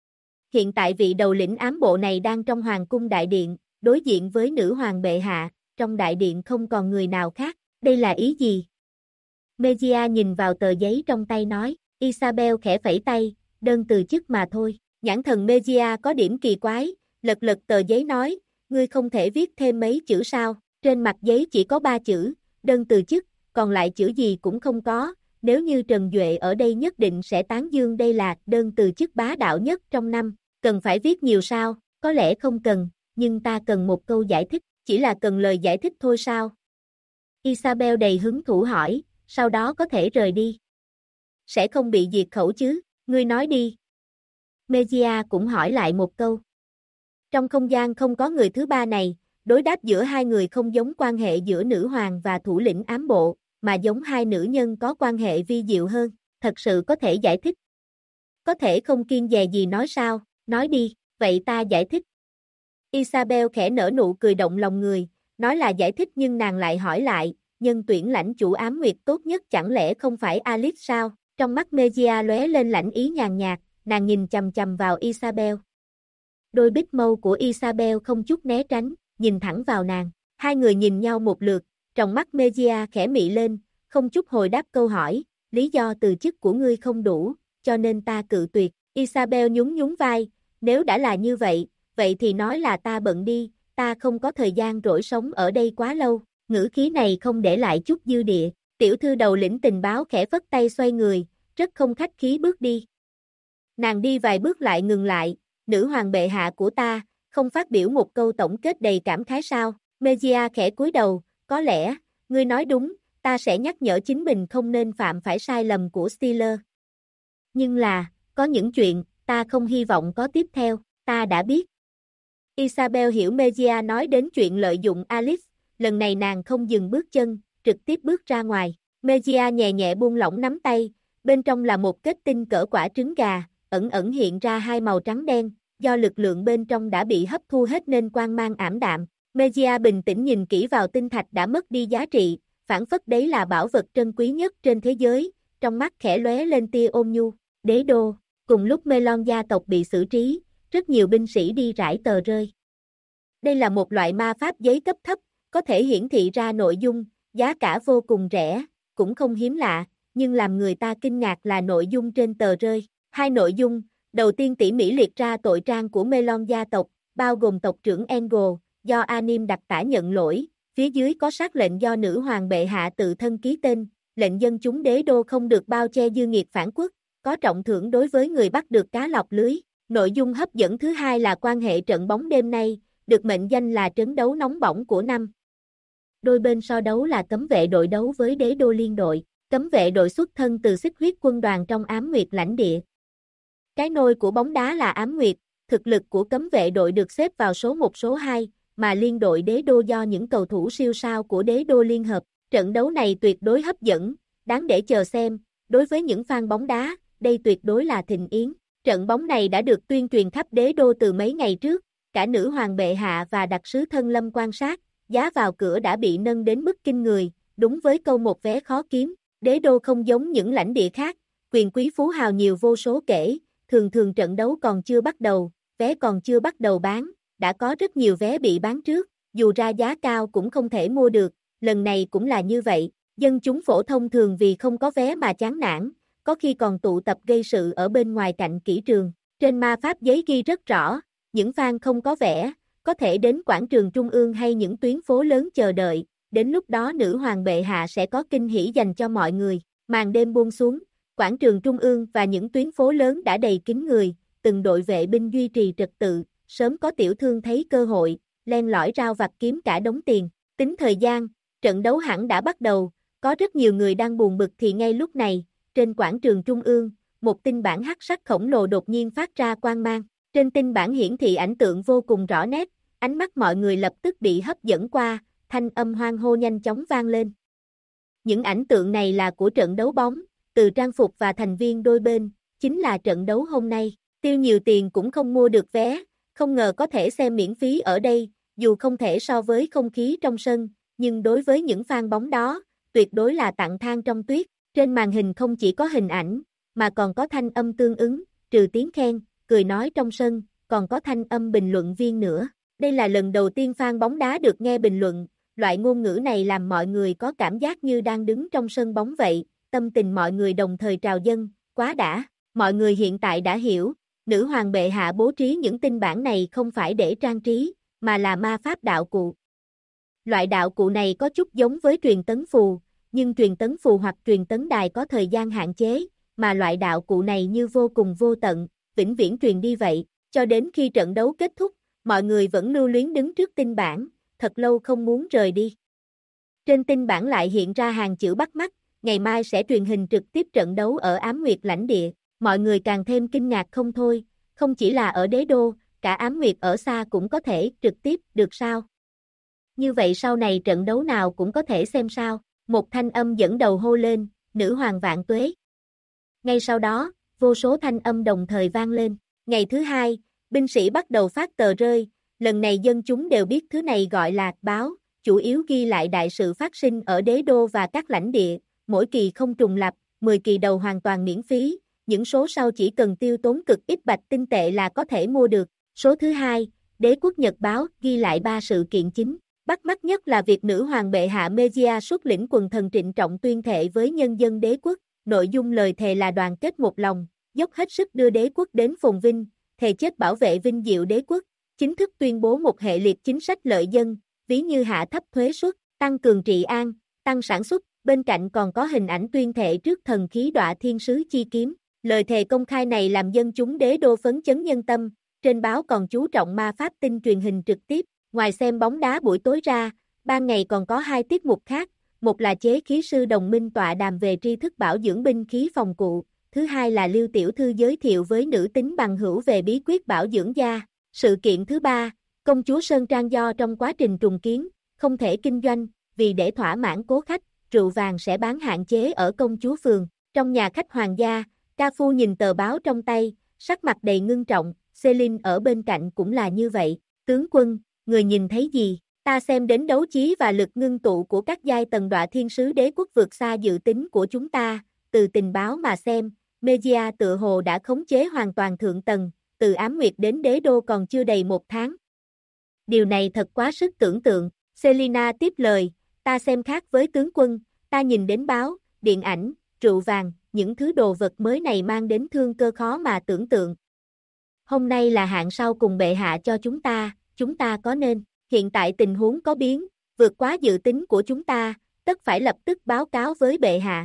Hiện tại vị đầu lĩnh ám bộ này đang trong hoàng cung đại điện, đối diện với nữ hoàng bệ hạ, trong đại điện không còn người nào khác. Đây là ý gì? Mejia nhìn vào tờ giấy trong tay nói. Isabel khẽ phẩy tay, đơn từ chức mà thôi. Nhãn thần Mejia có điểm kỳ quái, lật lật tờ giấy nói, ngươi không thể viết thêm mấy chữ sao? Trên mặt giấy chỉ có 3 chữ, đơn từ chức, còn lại chữ gì cũng không có. Nếu như Trần Duệ ở đây nhất định sẽ tán dương đây là đơn từ chức bá đạo nhất trong năm. Cần phải viết nhiều sao? Có lẽ không cần, nhưng ta cần một câu giải thích, chỉ là cần lời giải thích thôi sao? Isabel đầy hứng thú hỏi, sau đó có thể rời đi. Sẽ không bị diệt khẩu chứ, ngươi nói đi. Mejia cũng hỏi lại một câu. Trong không gian không có người thứ ba này, đối đáp giữa hai người không giống quan hệ giữa nữ hoàng và thủ lĩnh ám bộ, mà giống hai nữ nhân có quan hệ vi diệu hơn, thật sự có thể giải thích. Có thể không kiêng dè gì nói sao, nói đi, vậy ta giải thích. Isabel khẽ nở nụ cười động lòng người, nói là giải thích nhưng nàng lại hỏi lại, nhân tuyển lãnh chủ ám nguyệt tốt nhất chẳng lẽ không phải Alice sao? Trong mắt Mejia lóe lên lãnh ý nhàn nhạt, nàng nhìn chằm chằm vào Isabel. Đôi bích mâu của Isabel không chút né tránh, nhìn thẳng vào nàng. Hai người nhìn nhau một lượt, trong mắt Mejia khẽ mị lên, không chút hồi đáp câu hỏi, lý do từ chức của ngươi không đủ, cho nên ta cự tuyệt. Isabel nhún nhún vai, nếu đã là như vậy, vậy thì nói là ta bận đi, ta không có thời gian rỗi sống ở đây quá lâu. Ngữ khí này không để lại chút dư địa. Tiểu thư đầu lĩnh tình báo khẽ phất tay xoay người, rất không khách khí bước đi. Nàng đi vài bước lại ngừng lại, nữ hoàng bệ hạ của ta, không phát biểu một câu tổng kết đầy cảm khái sao? Mejia khẽ cúi đầu, có lẽ, ngươi nói đúng, ta sẽ nhắc nhở chính mình không nên phạm phải sai lầm của Steeler. Nhưng là, có những chuyện, ta không hy vọng có tiếp theo, ta đã biết. Isabel hiểu Mejia nói đến chuyện lợi dụng Alice, lần này nàng không dừng bước chân, trực tiếp bước ra ngoài. Mejia nhẹ nhẹ buông lỏng nắm tay, bên trong là một kết tinh cỡ quả trứng gà, ẩn ẩn hiện ra hai màu trắng đen, do lực lượng bên trong đã bị hấp thu hết nên quang mang ảm đạm. Mejia bình tĩnh nhìn kỹ vào tinh thạch đã mất đi giá trị, phảng phất đấy là bảo vật trân quý nhất trên thế giới, trong mắt khẽ lóe lên tia ôn nhu. Đế đô, cùng lúc Melon gia tộc bị xử trí, rất nhiều binh sĩ đi rải tờ rơi. Đây là một loại ma pháp giấy cấp thấp, có thể hiển thị ra nội dung, giá cả vô cùng rẻ, cũng không hiếm lạ, nhưng làm người ta kinh ngạc là nội dung trên tờ rơi. Hai nội dung, đầu tiên tỉ mỉ liệt ra tội trang của Melon gia tộc, bao gồm tộc trưởng Angle, do Anim đặc tả nhận lỗi, phía dưới có sát lệnh do nữ hoàng bệ hạ tự thân ký tên, lệnh dân chúng đế đô không được bao che dư nghiệt phản quốc, có trọng thưởng đối với người bắt được cá lọc lưới. Nội dung hấp dẫn thứ hai là quan hệ trận bóng đêm nay, được mệnh danh là trấn đấu nóng bỏng của năm. Đôi bên so đấu là cấm vệ đội đấu với đế đô liên đội. Cấm vệ đội xuất thân từ Xích Huyết quân đoàn trong Ám Nguyệt lãnh địa. Cái nôi của bóng đá là Ám Nguyệt, thực lực của cấm vệ đội được xếp vào số 1 số 2, mà liên đội đế đô do những cầu thủ siêu sao của đế đô liên hợp. Trận đấu này tuyệt đối hấp dẫn, đáng để chờ xem, đối với những fan bóng đá, đây tuyệt đối là thịnh yến. Trận bóng này đã được tuyên truyền khắp đế đô từ mấy ngày trước, cả nữ hoàng bệ hạ và đặc sứ Thân Lâm quan sát, giá vào cửa đã bị nâng đến mức kinh người, đúng với câu một vé khó kiếm. Đế đô không giống những lãnh địa khác, quyền quý phú hào nhiều vô số kể, thường trận đấu còn chưa bắt đầu, vé còn chưa bắt đầu bán, đã có rất nhiều vé bị bán trước, dù ra giá cao cũng không thể mua được, lần này cũng là như vậy, dân chúng phổ thông thường vì không có vé mà chán nản, có khi còn tụ tập gây sự ở bên ngoài cạnh kỹ trường. Trên ma pháp giấy ghi rất rõ, những fan không có vé, có thể đến quảng trường Trung ương hay những tuyến phố lớn chờ đợi, đến lúc đó nữ hoàng bệ hạ sẽ có kinh hỉ dành cho mọi người. Màn đêm buông xuống, quảng trường Trung ương và những tuyến phố lớn đã đầy kín người, từng đội vệ binh duy trì trật tự, sớm có tiểu thương thấy cơ hội, len lỏi rao vặt kiếm cả đống tiền. Tính thời gian, trận đấu hẳn đã bắt đầu, có rất nhiều người đang buồn bực thì ngay lúc này, trên quảng trường Trung ương, một tinh bản hắc sắc khổng lồ đột nhiên phát ra quang mang. Trên tinh bản hiển thị ảnh tượng vô cùng rõ nét, ánh mắt mọi người lập tức bị hấp dẫn qua, thanh âm hoan hô nhanh chóng vang lên. Những ảnh tượng này là của trận đấu bóng, từ trang phục và thành viên đôi bên, chính là trận đấu hôm nay. Tiêu nhiều tiền cũng không mua được vé, không ngờ có thể xem miễn phí ở đây, dù không thể so với không khí trong sân, nhưng đối với những fan bóng đó, tuyệt đối là tặng than trong tuyết. Trên màn hình không chỉ có hình ảnh, mà còn có thanh âm tương ứng, trừ tiếng khen, cười nói trong sân, còn có thanh âm bình luận viên nữa. Đây là lần đầu tiên fan bóng đá được nghe bình luận, loại ngôn ngữ này làm mọi người có cảm giác như đang đứng trong sân bóng vậy, tâm tình mọi người đồng thời trào dâng, quá đã. Mọi người hiện tại đã hiểu, nữ hoàng bệ hạ bố trí những tinh bản này không phải để trang trí, mà là ma pháp đạo cụ. Loại đạo cụ này có chút giống với truyền tấn phù, nhưng truyền tấn phù hoặc truyền tấn đài có thời gian hạn chế, mà loại đạo cụ này như vô cùng vô tận, vĩnh viễn truyền đi vậy, cho đến khi trận đấu kết thúc, mọi người vẫn lưu luyến đứng trước tinh bản, thật lâu không muốn rời đi. Trên tinh bản lại hiện ra hàng chữ bắt mắt, ngày mai sẽ truyền hình trực tiếp trận đấu ở Ám Nguyệt lãnh địa, mọi người càng thêm kinh ngạc không thôi, không chỉ là ở đế đô, cả Ám Nguyệt ở xa cũng có thể trực tiếp được sao? Như vậy sau này trận đấu nào cũng có thể xem sao? Một thanh âm dẫn đầu hô lên, nữ hoàng vạn tuế. Ngay sau đó, vô số thanh âm đồng thời vang lên. Ngày thứ hai, binh sĩ bắt đầu phát tờ rơi, lần này dân chúng đều biết thứ này gọi là báo, chủ yếu ghi lại đại sự phát sinh ở đế đô và các lãnh địa, mỗi kỳ không trùng lặp, 10 kỳ đầu hoàn toàn miễn phí, những số sau chỉ cần tiêu tốn cực ít bạch tinh tệ là có thể mua được. Số thứ hai, Đế quốc Nhật báo ghi lại 3 sự kiện chính. Bắt mắt nhất là việc nữ hoàng bệ hạ Megia xuất lĩnh quần thần trịnh trọng tuyên thệ với nhân dân đế quốc, nội dung lời thề là đoàn kết một lòng, dốc hết sức đưa đế quốc đến phồn vinh, thề chết bảo vệ vinh diệu đế quốc, chính thức tuyên bố một hệ liệt chính sách lợi dân, ví như hạ thấp thuế suất, tăng cường trị an, tăng sản xuất, bên cạnh còn có hình ảnh tuyên thệ trước thần khí đọa thiên sứ chi kiếm. Lời thề công khai này làm dân chúng đế đô phấn chấn nhân tâm, trên báo còn chú trọng ma pháp tin truyền hình trực tiếp. Ngoài xem bóng đá buổi tối ra, ban ngày còn có 2 tiết mục khác, một là chế khí sư đồng minh tọa đàm về tri thức bảo dưỡng binh khí phòng cụ, thứ hai là Lưu tiểu thư giới thiệu với nữ tính bằng hữu về bí quyết bảo dưỡng da. Sự kiện thứ ba, công chúa Sơn Trang do trong quá trình trùng kiến, không thể kinh doanh, vì để thỏa mãn cố khách, rượu vàng sẽ bán hạn chế ở công chúa phường. Trong nhà khách hoàng gia, Ca Phu nhìn tờ báo trong tay, sắc mặt đầy ngưng trọng, Celine ở bên cạnh cũng là như vậy. Tướng quân, người nhìn thấy gì? Ta xem đến đấu trí và lực ngưng tụ của các giai tầng đọa thiên sứ đế quốc vượt xa dự tính của chúng ta, từ tình báo mà xem, Megia tựa hồ đã khống chế hoàn toàn thượng tầng, từ Ám Nguyệt đến đế đô còn chưa đầy 1 tháng. Điều này thật quá sức tưởng tượng, Selina tiếp lời, ta xem khác với tướng quân, ta nhìn đến báo, điện ảnh, rượu vàng, những thứ đồ vật mới này mang đến thương cơ khó mà tưởng tượng. Hôm nay là hạn sau cùng bệ hạ cho chúng ta có nên, hiện tại tình huống có biến, vượt quá dự tính của chúng ta, tất phải lập tức báo cáo với bệ hạ.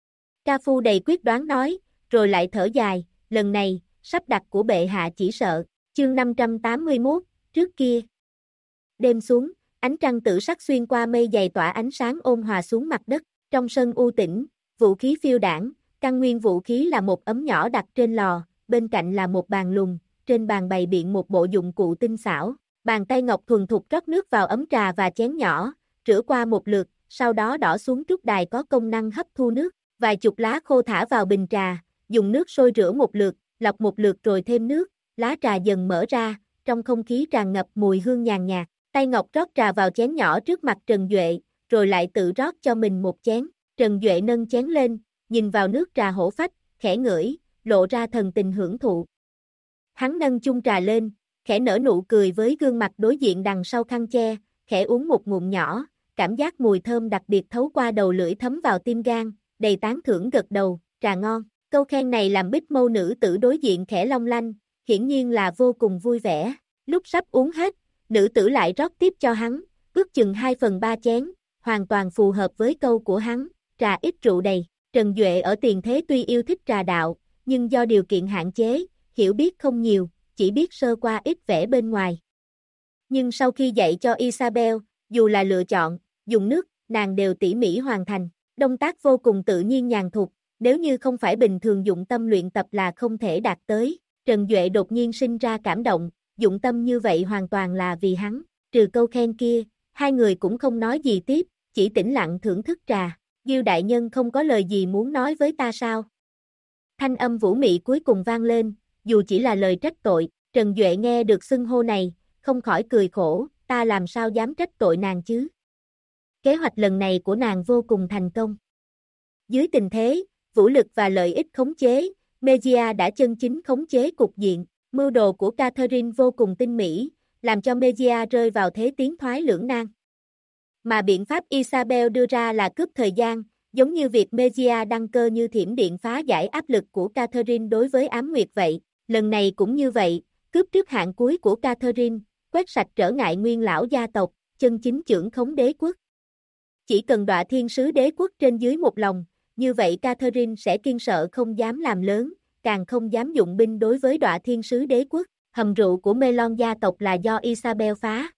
Ca Phu đầy quyết đoán nói, rồi lại thở dài, lần này, sắp đặt của bệ hạ chỉ sợ, chương 581, trước kia. Đêm xuống, Ánh trăng tử sắc xuyên qua mây dày tỏa ánh sáng ôn hòa xuống mặt đất, trong sân u tĩnh, vũ khí phiêu đãng, căn nguyên vũ khí là một ấm nhỏ đặt trên lò, bên cạnh là một bàn lùn, trên bàn bày biện một bộ dụng cụ tinh xảo, bàn tay ngọc thuần thục rót nước vào ấm trà và chén nhỏ, rửa qua một lượt, sau đó đổ xuống trúc đài có công năng hấp thu nước, vài chục lá khô thả vào bình trà, dùng nước sôi rửa một lượt, lọc một lượt rồi thêm nước, lá trà dần mở ra, trong không khí tràn ngập mùi hương nhàn nhạt. Tay Ngọc rót trà vào chén nhỏ trước mặt Trần Duệ, rồi lại tự rót cho mình một chén. Trần Duệ nâng chén lên, nhìn vào nước trà hổ phách, khẽ ngửi, lộ ra thần tình hưởng thụ. Hắn nâng chung trà lên, khẽ nở nụ cười với gương mặt đối diện đằng sau khăn che, khẽ uống một ngụm nhỏ, cảm giác mùi thơm đặc biệt thấu qua đầu lưỡi thấm vào tim gan, đầy tán thưởng gật đầu, trà ngon. Câu khen này làm Bích Mâu nữ tử đối diện khẽ long lanh, hiển nhiên là vô cùng vui vẻ. Lúc sắp uống hết, nữ tử lại rót tiếp cho hắn, ước chừng 2/3 chén, hoàn toàn phù hợp với câu của hắn, trà ít rượu đầy. Trần Duệ ở tiền thế tuy yêu thích trà đạo, nhưng do điều kiện hạn chế, hiểu biết không nhiều, chỉ biết sơ qua ít vẻ bên ngoài. Nhưng sau khi dạy cho Isabel, dù là lựa chọn, dùng nước, nàng đều tỉ mỉ hoàn thành, động tác vô cùng tự nhiên nhàn thục, nếu như không phải bình thường dụng tâm luyện tập là không thể đạt tới. Trần Duệ đột nhiên sinh ra cảm động, dụng tâm như vậy hoàn toàn là vì hắn, trừ câu khen kia, hai người cũng không nói gì tiếp, chỉ tĩnh lặng thưởng thức trà. Diêu đại nhân không có lời gì muốn nói với ta sao? Thanh âm vũ mị cuối cùng vang lên, dù chỉ là lời trách tội, Trần Duệ nghe được xưng hô này, không khỏi cười khổ, ta làm sao dám trách tội nàng chứ? Kế hoạch lần này của nàng vô cùng thành công. Dưới tình thế, vũ lực và lợi ích khống chế, Mejia đã chân chính khống chế cục diện, mưu đồ của Catherine vô cùng tinh mỹ, làm cho Mejia rơi vào thế tiến thoái lưỡng nan. Mà biện pháp Isabel đưa ra là cướp thời gian, giống như việc Mejia đăng cơ như thiểm điện phá giải áp lực của Catherine đối với Ám Nguyệt vậy, lần này cũng như vậy, cướp trước hạn cuối của Catherine, quét sạch trở ngại nguyên lão gia tộc, chân chính chưởng khống đế quốc. Chỉ cần đọa thiên sứ đế quốc trên dưới một lòng, như vậy Catherine sẽ kiêng sợ không dám làm lớn, càng không dám dụng binh đối với đọa thiên sứ đế quốc. Hầm rượu của Melon gia tộc là do Isabel phá.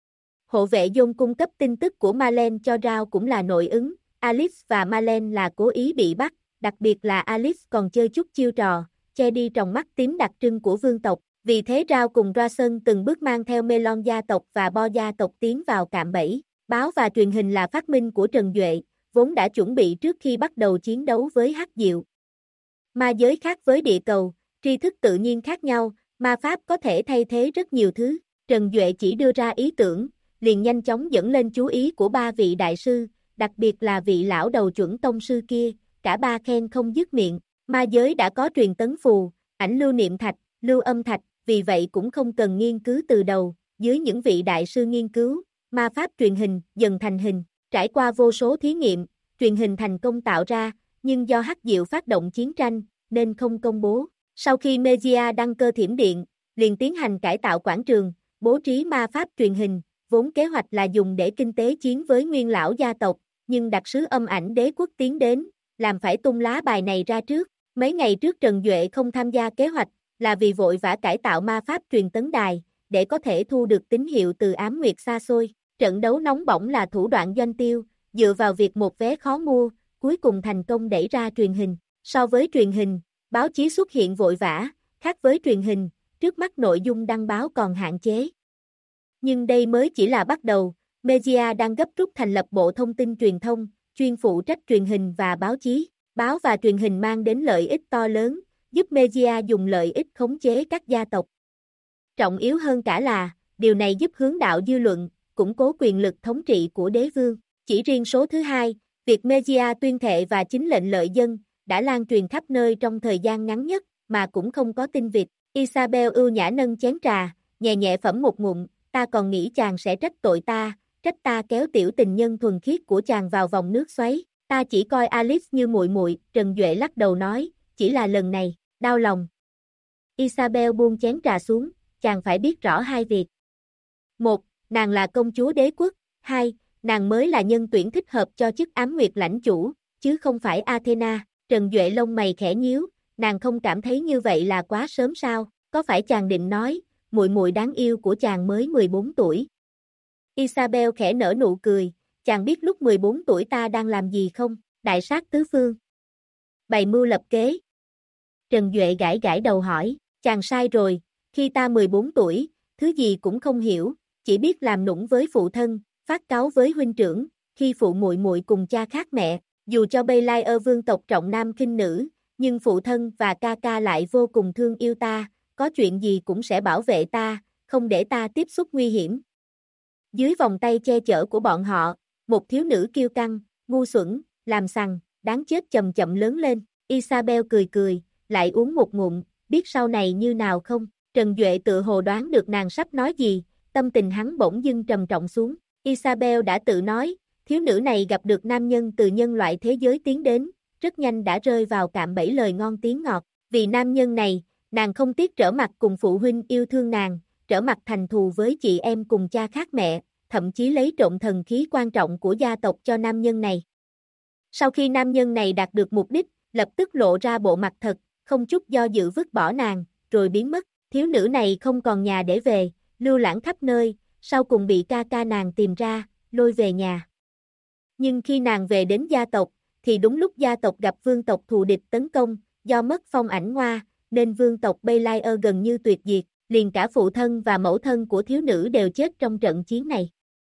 Hộ vệ John cung cấp tin tức của Marlene cho Rao cũng là nội ứng, Alice và Marlene là cố ý bị bắt, đặc biệt là Alice còn chơi chút chiêu trò, che đi tròng mắt tím đặc trưng của vương tộc. Vì thế Rao cùng Rason từng bước mang theo Melon gia tộc và Bo gia tộc tiến vào cạm bẫy. Báo và truyền hình là phát minh của Trần Duệ, vốn đã chuẩn bị trước khi bắt đầu chiến đấu với Hắc Diệu. Ma giới khác với địa cầu, tri thức tự nhiên khác nhau, ma pháp có thể thay thế rất nhiều thứ. Trần Duệ chỉ đưa ra ý tưởng, liền nhanh chóng dẫn lên chú ý của ba vị đại sư, đặc biệt là vị lão đầu chuẩn tông sư kia, cả ba khen không dứt miệng. Ma giới đã có truyền tấn phù, ảnh lưu niệm thạch, lưu âm thạch, vì vậy cũng không cần nghiên cứu từ đầu, dưới những vị đại sư nghiên cứu, ma pháp truyền hình dần thành hình, trải qua vô số thí nghiệm, truyền hình thành công tạo ra, nhưng do Hắc Diệu phát động chiến tranh, nên không công bố. Sau khi Mejia đăng cơ thiểm điện, liền tiến hành cải tạo quảng trường, bố trí ma pháp truyền hình, vốn kế hoạch là dùng để kinh tế chiến với nguyên lão gia tộc, nhưng đặc sứ âm ảnh đế quốc tiến đến, làm phải tung lá bài này ra trước. Mấy ngày trước Trần Duệ không tham gia kế hoạch, là vì vội vã cải tạo ma pháp truyền tấn đài, để có thể thu được tín hiệu từ Ám Nguyệt xa xôi. Trận đấu nóng bỏng là thủ đoạn doanh tiêu, dựa vào việc một vé khó mua, cuối cùng thành công đẩy ra truyền hình. So với truyền hình, báo chí xuất hiện vội vã, khác với truyền hình, trước mắt nội dung đăng báo còn hạn chế. Nhưng đây mới chỉ là bắt đầu, Mejia đang gấp rút thành lập bộ thông tin truyền thông, chuyên phụ trách truyền hình và báo chí. Báo và truyền hình mang đến lợi ích to lớn, giúp Mejia dùng lợi ích khống chế các gia tộc. Trọng yếu hơn cả là, điều này giúp hướng đạo dư luận, củng cố quyền lực thống trị của đế vương. Chỉ riêng số thứ hai, việc Mejia tuyên thệ và chính lệnh lợi dân, đã lan truyền khắp nơi trong thời gian ngắn nhất, mà cũng không có tin vịt. Isabel ưu nhã nâng chén trà, nhẹ nhẹ phẩm một ngụm, ta còn nghĩ chàng sẽ trách tội ta, trách ta kéo tiểu tình nhân thuần khiết của chàng vào vòng nước xoáy. Ta chỉ coi Alice như muội muội, Trần Duệ lắc đầu nói, chỉ là lần này, đau lòng. Isabel buông chén trà xuống, chàng phải biết rõ hai việc. Một, nàng là công chúa đế quốc. Hai, nàng mới là nhân tuyển thích hợp cho chức Ám Nguyệt lãnh chủ, chứ không phải Athena. Trần Duệ lông mày khẽ nhíu, nàng không cảm thấy như vậy là quá sớm sao? Có phải chàng định nói, muội muội đáng yêu của chàng mới 14 tuổi? Isabel khẽ nở nụ cười, chàng biết lúc 14 tuổi ta đang làm gì không? Đại sát tứ phương. Bày mưu lập kế. Trần Duệ gãi gãi đầu hỏi, chàng sai rồi, khi ta 14 tuổi, thứ gì cũng không hiểu, chỉ biết làm nũng với phụ thân, phát cáu với huynh trưởng, khi phụ muội muội cùng cha khác mẹ, dù cho Belair vương tộc trọng nam khinh nữ, nhưng phụ thân và ca ca lại vô cùng thương yêu ta, có chuyện gì cũng sẽ bảo vệ ta, không để ta tiếp xúc nguy hiểm. Dưới vòng tay che chở của bọn họ, một thiếu nữ kiêu căng, ngu xuẩn, làm sằng, đáng chết chậm chậm lớn lên. Isabel cười cười, lại uống một ngụm, biết sau này như nào không? Trần Duệ tự hồ đoán được nàng sắp nói gì, tâm tình hắn bỗng dưng trầm trọng xuống. Isabel đã tự nói, thiếu nữ này gặp được nam nhân từ nhân loại thế giới tiến đến, rất nhanh đã rơi vào cạm bẫy lời ngon tiếng ngọt. Vì nam nhân này, nàng không tiếc trở mặt cùng phụ huynh yêu thương nàng, trở mặt thành thù với chị em cùng cha khác mẹ, thậm chí lấy trộm thần khí quan trọng của gia tộc cho nam nhân này. Sau khi nam nhân này đạt được mục đích, lập tức lộ ra bộ mặt thật, không chút do dự vứt bỏ nàng, rồi biến mất. Thiếu nữ này không còn nhà để về, lưu lãng khắp nơi, sau cùng bị ca ca nàng tìm ra, lôi về nhà. Nhưng khi nàng về đến gia tộc, thì đúng lúc gia tộc gặp vương tộc thù địch tấn công, do mất phong ảnh ngoa, nên vương tộc Belair gần như tuyệt diệt, liền cả phụ thân và mẫu thân của thiếu nữ đều chết trong trận chiến này.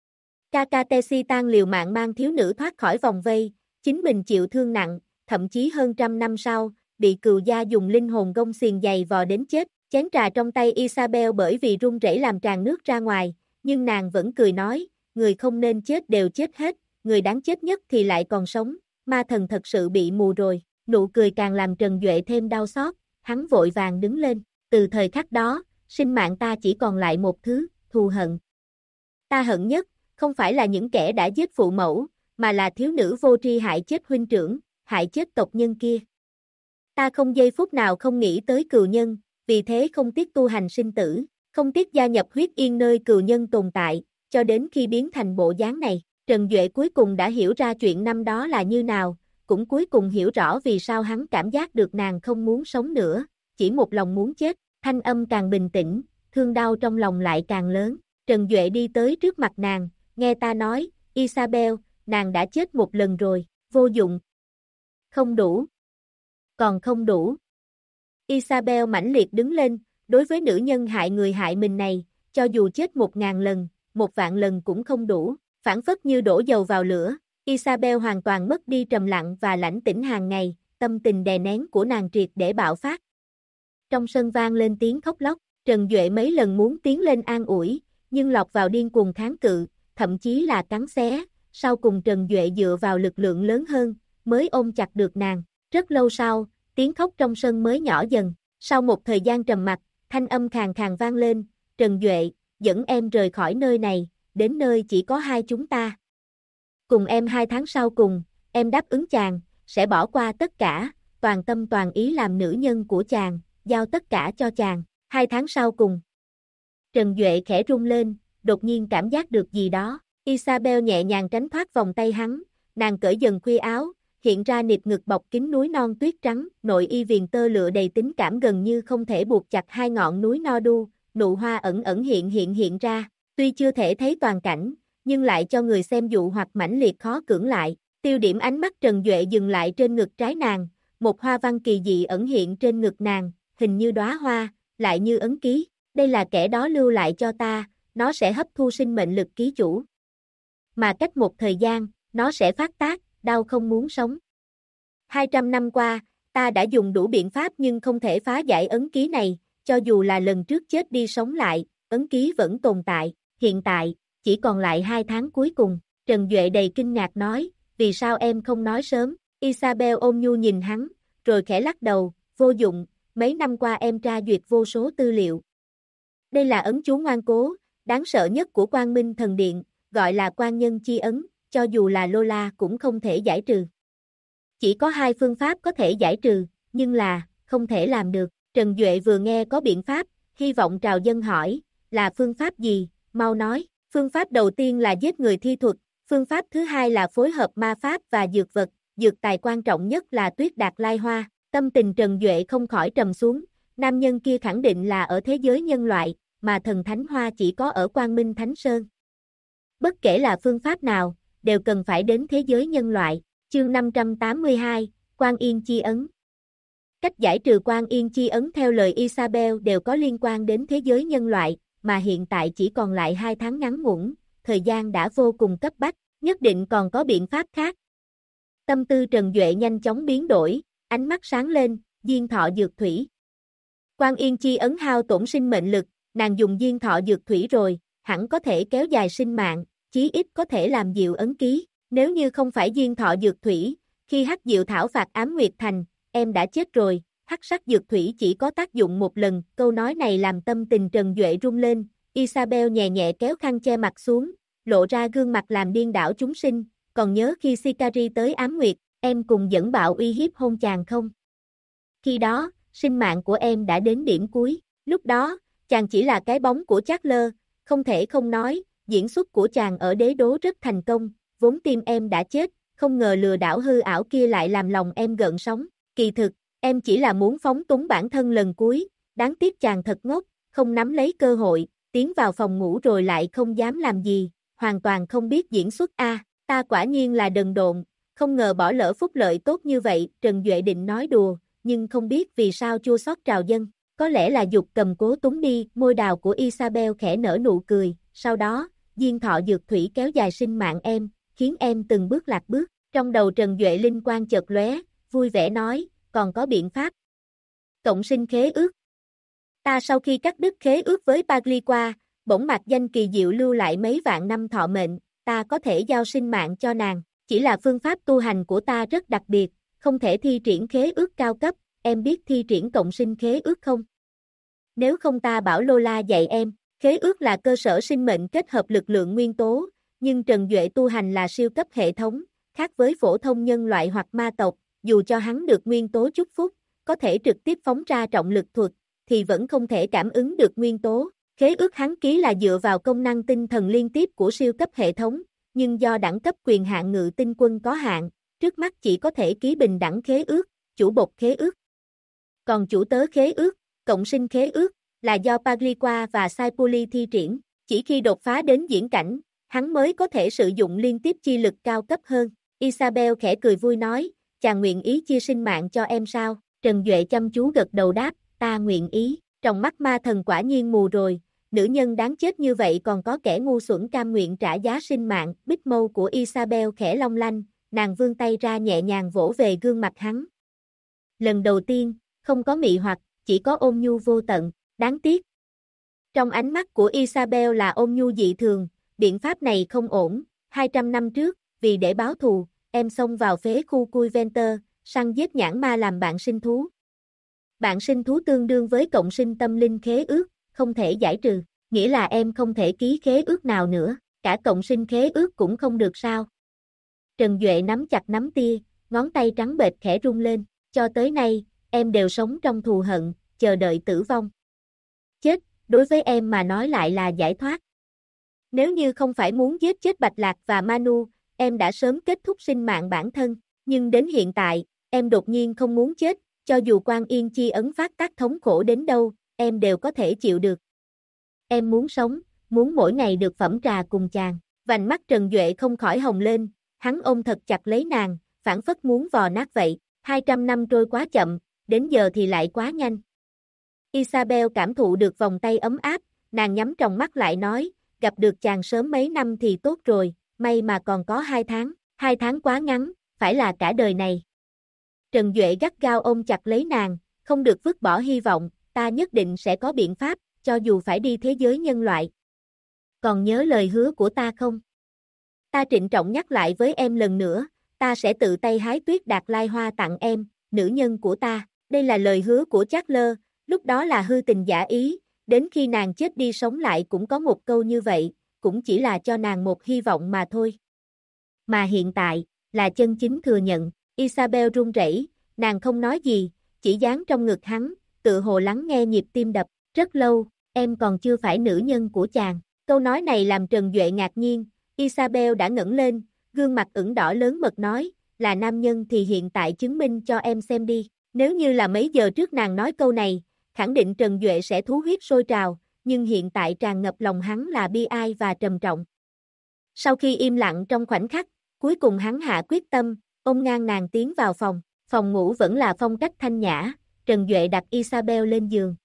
Kakatesitan liều mạng mang thiếu nữ thoát khỏi vòng vây, chính mình chịu thương nặng, thậm chí hơn 100 năm sau, bị cừu gia dùng linh hồn gông xiềng giày vò đến chết. Chén trà trong tay Isabel bởi vì run rẩy làm tràn nước ra ngoài, nhưng nàng vẫn cười nói, người không nên chết đều chết hết, người đáng chết nhất thì lại còn sống, ma thần thật sự bị mù rồi. Nụ cười càng làm Trần Duệ thêm đau xót, hắn vội vàng đứng lên, từ thời khắc đó, sinh mạng ta chỉ còn lại một thứ, thù hận. Ta hận nhất, không phải là những kẻ đã giết phụ mẫu, mà là thiếu nữ vô tri hại chết huynh trưởng, hại chết tộc nhân kia. Ta không giây phút nào không nghĩ tới cừu nhân, vì thế không tiếc tu hành sinh tử, không tiếc gia nhập huyết yên nơi cừu nhân tồn tại, cho đến khi biến thành bộ dáng này. Trần Duệ cuối cùng đã hiểu ra chuyện năm đó là như nào, cũng cuối cùng hiểu rõ vì sao hắn cảm giác được nàng không muốn sống nữa, chỉ một lòng muốn chết. Thanh âm càng bình tĩnh, thương đau trong lòng lại càng lớn. Trần Duệ đi tới trước mặt nàng, nghe ta nói, Isabel, nàng đã chết một lần rồi, vô dụng. Không đủ. Còn không đủ. Isabel mãnh liệt đứng lên, đối với nữ nhân hại người hại mình này, cho dù chết 1000 lần, 1.000 lần cũng không đủ, phản phất như đổ dầu vào lửa. Isabel hoàn toàn mất đi trầm lặng và lãnh tĩnh hàng ngày, tâm tình đè nén của nàng triệt để bạo phát. Trong sân vang lên tiếng khóc lóc, Trần Duệ mấy lần muốn tiến lên an ủi, nhưng lọt vào điên cuồng kháng cự, thậm chí là cắn xé, sau cùng Trần Duệ dựa vào lực lượng lớn hơn, mới ôm chặt được nàng. Rất lâu sau, tiếng khóc trong sân mới nhỏ dần, sau một thời gian trầm mặc, thanh âm khàn khàn vang lên, Trần Duệ, dẫn em rời khỏi nơi này, đến nơi chỉ có hai chúng ta. Cùng em 2 tháng sau cùng, em đáp ứng chàng, sẽ bỏ qua tất cả, toàn tâm toàn ý làm nữ nhân của chàng, giao tất cả cho chàng. 2 tháng sau cùng. Trần Duệ khẽ rung lên, đột nhiên cảm giác được gì đó. Isabel nhẹ nhàng tránh thoát vòng tay hắn, nàng cởi dần khuy áo, hiện ra nịt ngực bọc kín núi non tuyết trắng, nội y viền tơ lụa đầy tính cảm gần như không thể buộc chặt hai ngọn núi no đu, nụ hoa ẩn ẩn hiện ra, tuy chưa thể thấy toàn cảnh, nhưng lại cho người xem dụ hoặc mãnh liệt khó cưỡng lại. Tiêu điểm ánh mắt Trần Duệ dừng lại trên ngực trái nàng, một hoa văn kỳ dị ẩn hiện trên ngực nàng, hình như đóa hoa, lại như ấn ký. Đây là kẻ đó lưu lại cho ta, nó sẽ hấp thu sinh mệnh lực ký chủ. Mà cách một thời gian, nó sẽ phát tác, đau không muốn sống. 200 năm qua, ta đã dùng đủ biện pháp nhưng không thể phá giải ấn ký này, cho dù là lần trước chết đi sống lại, ấn ký vẫn tồn tại. Hiện tại, chỉ còn lại 2 tháng cuối cùng. Trần Duệ đầy kinh ngạc nói, vì sao em không nói sớm? Isabel ôm nhu nhìn hắn, rồi khẽ lắc đầu, vô dụng, mấy năm qua em tra duyệt vô số tư liệu. Đây là ấn chú ngoan cố, đáng sợ nhất của Quang Minh Thần Điện, gọi là quan nhân chi ấn, cho dù là Lola cũng không thể giải trừ. Chỉ có 2 phương pháp có thể giải trừ, nhưng là, không thể làm được. Trần Duệ vừa nghe có biện pháp, hy vọng trào dân hỏi, là phương pháp gì, mau nói. Phương pháp đầu tiên là giết người thi thuật, phương pháp thứ hai là phối hợp ma pháp và dược vật, dược tài quan trọng nhất là tuyết đạt lai hoa. Tâm tình Trần Duệ không khỏi trầm xuống, nam nhân kia khẳng định là ở thế giới nhân loại, mà thần thánh hoa chỉ có ở Quang Minh Thánh Sơn. Bất kể là phương pháp nào, đều cần phải đến thế giới nhân loại. Chương 582, Quan Yên Chi Ấn. Cách giải trừ Quan Yên Chi Ấn theo lời Isabel đều có liên quan đến thế giới nhân loại, mà hiện tại chỉ còn lại 2 tháng ngắn ngủn, thời gian đã vô cùng cấp bách, nhất định còn có biện pháp khác. Tâm tư Trần Duệ nhanh chóng biến đổi, ánh mắt sáng lên, diên thọ dược thủy. Quan Yên Chi Ấn hao tổn sinh mệnh lực, nàng dùng diên thọ dược thủy rồi, hẳn có thể kéo dài sinh mạng, chí ít có thể làm dịu ấn ký. Nếu như không phải diên thọ dược thủy, khi Hắc Diệu Thảo phạt Ám Nguyệt Thành, em đã chết rồi. Hắc sắc dược thủy chỉ có tác dụng một lần, câu nói này làm tâm tình Trần Duệ rung lên. Isabel nhẹ nhẹ kéo khăn che mặt xuống, lộ ra gương mặt làm điên đảo chúng sinh. Còn nhớ khi Sicari tới Ám Nguyệt, em cùng dẫn bạo uy hiếp hôn chàng không? Khi đó, sinh mạng của em đã đến điểm cuối. Lúc đó, chàng chỉ là cái bóng của Charles, không thể không nói, diễn xuất của chàng ở đế đô rất thành công, vốn tim em đã chết, không ngờ lừa đảo hư ảo kia lại làm lòng em gợn sóng. Kỳ thực, em chỉ là muốn phóng túng bản thân lần cuối, đáng tiếc chàng thật ngốc, không nắm lấy cơ hội, tiến vào phòng ngủ rồi lại không dám làm gì, hoàn toàn không biết diễn xuất ta quả nhiên là đần độn, không ngờ bỏ lỡ phúc lợi tốt như vậy. Trần Duệ định nói đùa, nhưng không biết vì sao chua xót trào dâng, có lẽ là dục cầm cố túng đi. Môi đào của Isabel khẽ nở nụ cười, sau đó, diên thọ dược thủy kéo dài sinh mạng em, khiến em từng bước lạc bước. Trong đầu Trần Duệ linh quang chợt lóe, vui vẻ nói, còn có biện pháp. Cộng sinh khế ước. Ta sau khi cắt đứt khế ước với Pagliqua, bỗng mặc danh kỳ diệu lưu lại mấy vạn năm thọ mệnh, ta có thể giao sinh mạng cho nàng, chỉ là phương pháp tu hành của ta rất đặc biệt, không thể thi triển khế ước cao cấp, em biết thi triển cộng sinh khế ước không? Nếu không ta bảo Lola dạy em, khế ước là cơ sở sinh mệnh kết hợp lực lượng nguyên tố, nhưng Trần Duệ tu hành là siêu cấp hệ thống, khác với phổ thông nhân loại hoặc ma tộc, dù cho hắn được nguyên tố chúc phúc, có thể trực tiếp phóng ra trọng lực thuật, thì vẫn không thể cảm ứng được nguyên tố. Khế ước hắn ký là dựa vào công năng tinh thần liên tiếp của siêu cấp hệ thống, nhưng do đẳng cấp quyền hạn Ngự Tinh Quân có hạn, trước mắt chỉ có thể ký bình đẳng khế ước, chủ bột khế ước. Còn chủ tớ khế ước, cộng sinh khế ước, là do Pagliqua và Saipuli thi triển, chỉ khi đột phá đến diễn cảnh, hắn mới có thể sử dụng liên tiếp chi lực cao cấp hơn. Isabel khẽ cười vui nói, chàng nguyện ý chia sinh mạng cho em sao? Trần Duệ chăm chú gật đầu đáp, ta nguyện ý. Trong mắt ma thần quả nhiên mù rồi, nữ nhân đáng chết như vậy còn có kẻ ngu xuẩn cam nguyện trả giá sinh mạng. Bích mâu của Isabel khẽ long lanh, nàng vươn tay ra nhẹ nhàng vỗ về gương mặt hắn. Lần đầu tiên, không có mị hoặc, chỉ có ôn nhu vô tận, đáng tiếc. Trong ánh mắt của Isabel là ôn nhu dị thường, biện pháp này không ổn. 200 năm trước, vì để báo thù, em xông vào phế khu Cuyventer, săn giết nhãn ma làm bạn sinh thú. Bạn sinh thú tương đương với cộng sinh tâm linh khế ước, không thể giải trừ, nghĩa là em không thể ký khế ước nào nữa, cả cộng sinh khế ước cũng không được sao? Trần Duệ nắm chặt nắm tia, ngón tay trắng bệch khẽ rung lên, cho tới nay, em đều sống trong thù hận, chờ đợi tử vong. Chết, đối với em mà nói lại là giải thoát. Nếu như không phải muốn giết chết Bạch Lạc và Manu, em đã sớm kết thúc sinh mạng bản thân, nhưng đến hiện tại, em đột nhiên không muốn chết, cho dù Quan Yên Chi ấn phát tác thống khổ đến đâu, em đều có thể chịu được. Em muốn sống, muốn mỗi ngày được phẩm trà cùng chàng. Vành mắt Trần Duệ không khỏi hồng lên, hắn ôm thật chặt lấy nàng, phảng phất muốn vò nát vậy. 200 năm trôi quá chậm, đến giờ thì lại quá nhanh. Isabel cảm thụ được vòng tay ấm áp, nàng nhắm tròng mắt lại nói, gặp được chàng sớm mấy năm thì tốt rồi, may mà còn có 2 tháng, 2 tháng quá ngắn, phải là cả đời này. Trần Duệ gắt gao ôm chặt lấy nàng, không được vứt bỏ hy vọng, ta nhất định sẽ có biện pháp, cho dù phải đi thế giới nhân loại. Còn nhớ lời hứa của ta không? Ta trịnh trọng nhắc lại với em lần nữa, ta sẽ tự tay hái tuyết đạt lai hoa tặng em, nữ nhân của ta. Đây là lời hứa của Charles, lúc đó là hư tình giả ý, đến khi nàng chết đi sống lại cũng có một câu như vậy, cũng chỉ là cho nàng một hy vọng mà thôi. Mà hiện tại, là chân chính thừa nhận. Isabel run rẩy, nàng không nói gì, chỉ dán trong ngực hắn, tự hồ lắng nghe nhịp tim đập. Rất lâu, em còn chưa phải nữ nhân của chàng. Câu nói này làm Trần Duệ ngạc nhiên, Isabel đã ngẩng lên, gương mặt ửng đỏ lớn mật nói, là nam nhân thì hiện tại chứng minh cho em xem đi. Nếu như là mấy giờ trước nàng nói câu này, khẳng định Trần Duệ sẽ thú huyết sôi trào, nhưng hiện tại tràn ngập lòng hắn là bi ai và trầm trọng. Sau khi im lặng trong khoảnh khắc, cuối cùng hắn hạ quyết tâm, ôm ngang nàng tiến vào phòng. Phòng ngủ vẫn là phong cách thanh nhã, Trần Duệ đặt Isabel lên giường.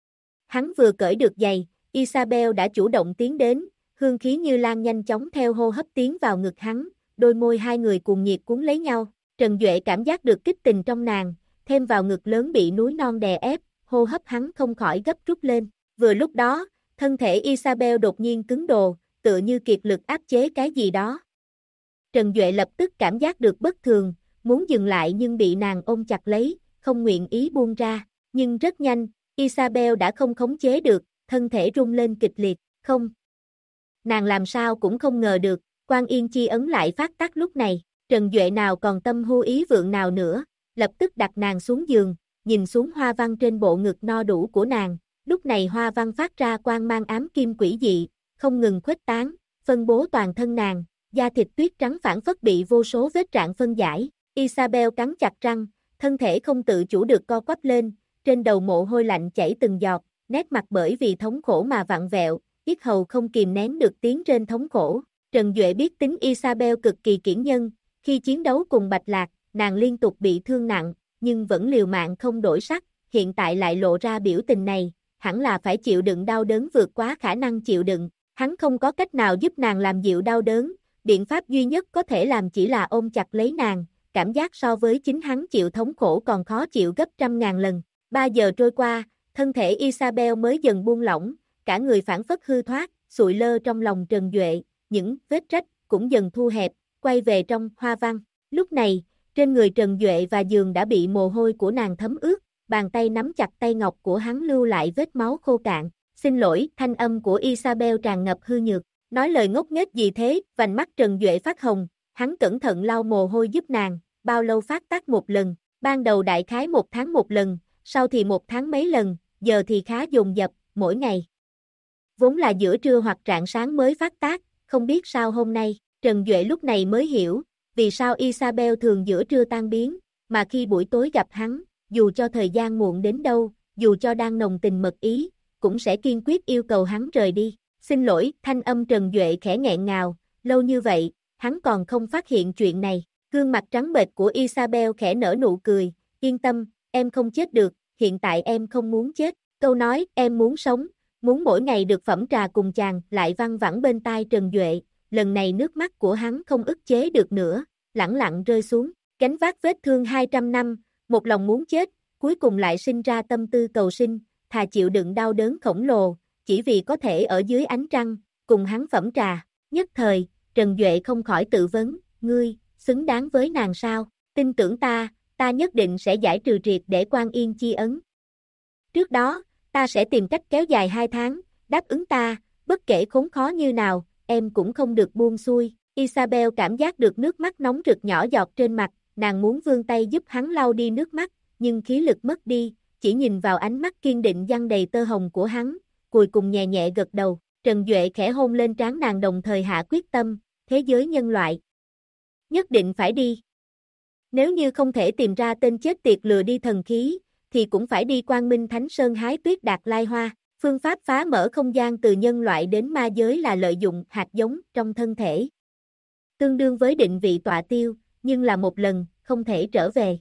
Hắn vừa cởi được giày, Isabel đã chủ động tiến đến, hương khí như lan nhanh chóng theo hô hấp tiến vào ngực hắn, đôi môi hai người cuồng nhiệt cuốn lấy nhau. Trần Duệ cảm giác được kích tình trong nàng, thêm vào ngực lớn bị núi non đè ép, hô hấp hắn không khỏi gấp rút lên. Vừa lúc đó, thân thể Isabel đột nhiên cứng đờ, tựa như kiệt lực áp chế cái gì đó. Trần Duệ lập tức cảm giác được bất thường, muốn dừng lại nhưng bị nàng ôm chặt lấy, không nguyện ý buông ra. Nhưng rất nhanh, Isabel đã không khống chế được, thân thể rung lên kịch liệt, không. Nàng làm sao cũng không ngờ được, Quan Yên Chi ấn lại phát tác lúc này. Trần Duệ nào còn tâm hưu ý vượng nào nữa, lập tức đặt nàng xuống giường, nhìn xuống hoa văn trên bộ ngực no đủ của nàng. Lúc này hoa văn phát ra quang mang ám kim quỷ dị, không ngừng khuếch tán, phân bố toàn thân nàng, da thịt tuyết trắng phản phất bị vô số vết rạn phân giải. Isabel cắn chặt răng, thân thể không tự chủ được co quắp lên, trên đầu mồ hôi lạnh chảy từng giọt, nét mặt bởi vì thống khổ mà vặn vẹo, yết hầu không kìm nén được tiếng trên thống khổ. Trần Duệ biết tính Isabel cực kỳ kiễng nhân, khi chiến đấu cùng Bạch Lạc, nàng liên tục bị thương nặng, nhưng vẫn liều mạng không đổi sắc, hiện tại lại lộ ra biểu tình này, hẳn là phải chịu đựng đau đớn vượt quá khả năng chịu đựng. Hắn không có cách nào giúp nàng làm dịu đau đớn, biện pháp duy nhất có thể làm chỉ là ôm chặt lấy nàng, cảm giác so với chính hắn chịu thống khổ còn khó chịu gấp trăm ngàn lần. 3 giờ trôi qua, thân thể Isabel mới dần buông lỏng, cả người phản phất hư thoát, sụi lơ trong lòng Trần Duệ, những vết rách cũng dần thu hẹp, quay về trong hoa văn. Lúc này, trên người Trần Duệ và giường đã bị mồ hôi của nàng thấm ướt, bàn tay nắm chặt tay ngọc của hắn lưu lại vết máu khô cạn. Xin lỗi, thanh âm của Isabel tràn ngập hư nhược, nói lời ngốc nghếch gì thế, vành mắt Trần Duệ phát hồng, hắn cẩn thận lau mồ hôi giúp nàng, bao lâu phát tác một lần, ban đầu đại khái 1 tháng một lần, sau thì 1 tháng mấy lần, giờ thì khá dồn dập, mỗi ngày. Vốn là giữa trưa hoặc rạng sáng mới phát tác, không biết sao hôm nay, Trần Duệ lúc này mới hiểu, vì sao Isabel thường giữa trưa tan biến, mà khi buổi tối gặp hắn, dù cho thời gian muộn đến đâu, dù cho đang nồng tình mật ý, cũng sẽ kiên quyết yêu cầu hắn rời đi. Xin lỗi, thanh âm Trần Duệ khẽ nghẹn ngào, lâu như vậy, hắn còn không phát hiện chuyện này. Gương mặt trắng bệch của Isabel khẽ nở nụ cười, yên tâm, em không chết được, hiện tại em không muốn chết. Câu nói, em muốn sống, muốn mỗi ngày được phẩm trà cùng chàng, lại văng vẳng bên tai Trần Duệ, lần này nước mắt của hắn không ức chế được nữa, lẳng lặng rơi xuống, gánh vác vết thương 200 năm, một lòng muốn chết, cuối cùng lại sinh ra tâm tư cầu sinh, thà chịu đựng đau đớn khổng lồ, chỉ vì có thể ở dưới ánh trăng, cùng hắn phẩm trà. Nhất thời, Trần Duệ không khỏi tự vấn, ngươi, xứng đáng với nàng sao, tin tưởng ta nhất định sẽ giải trừ triệt để Quan Yên Chi ấn. Trước đó, ta sẽ tìm cách kéo dài 2 tháng, đáp ứng ta, bất kể khốn khó như nào, em cũng không được buông xuôi. Isabel cảm giác được nước mắt nóng rực nhỏ giọt trên mặt, nàng muốn vươn tay giúp hắn lau đi nước mắt, nhưng khí lực mất đi, chỉ nhìn vào ánh mắt kiên định giăng đầy tơ hồng của hắn, cuối cùng nhẹ nhẹ gật đầu. Trần Duệ khẽ hôn lên trán nàng đồng thời hạ quyết tâm, thế giới nhân loại nhất định phải đi. Nếu như không thể tìm ra tên chết tiệt lừa đi thần khí, thì cũng phải đi Quang Minh Thánh Sơn hái tuyết đạt lai hoa. Phương pháp phá mở không gian từ nhân loại đến ma giới là lợi dụng hạt giống trong thân thể. Tương đương với định vị tọa tiêu, nhưng là một lần, không thể trở về.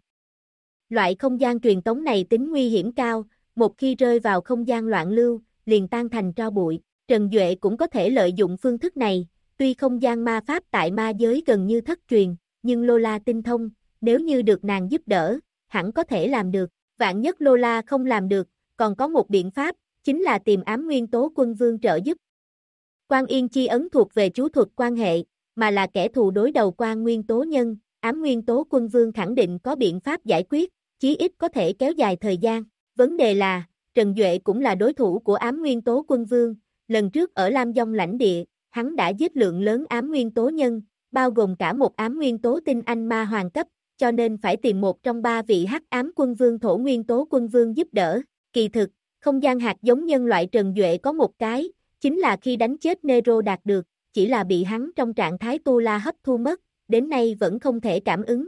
Loại không gian truyền tống này tính nguy hiểm cao, một khi rơi vào không gian loạn lưu, liền tan thành tro bụi. Trần Duệ cũng có thể lợi dụng phương thức này, tuy không gian ma pháp tại ma giới gần như thất truyền, nhưng Lola tinh thông, nếu như được nàng giúp đỡ, hẳn có thể làm được. Vạn nhất Lola không làm được, còn có một biện pháp, chính là tìm Ám Nguyên Tố Quân Vương trợ giúp. Quan Yên Chi ấn thuộc về chú thuật quan hệ, mà là kẻ thù đối đầu Quan Nguyên Tố Nhân, Ám Nguyên Tố Quân Vương khẳng định có biện pháp giải quyết, chí ít có thể kéo dài thời gian. Vấn đề là, Trần Duệ cũng là đối thủ của Ám Nguyên Tố Quân Vương, lần trước ở Lam Dông lãnh địa, hắn đã giết lượng lớn Ám Nguyên Tố Nhân, bao gồm cả một Ám Nguyên Tố Tinh Anh Ma Hoàng cấp, cho nên phải tìm một trong 3 vị Hắc Ám Quân Vương Thổ Nguyên Tố Quân Vương giúp đỡ. Kỳ thực, không gian hạt giống nhân loại Trần Duệ có một cái, chính là khi đánh chết Nero đạt được, chỉ là bị hắn trong trạng thái tu la hấp thu mất, đến nay vẫn không thể cảm ứng.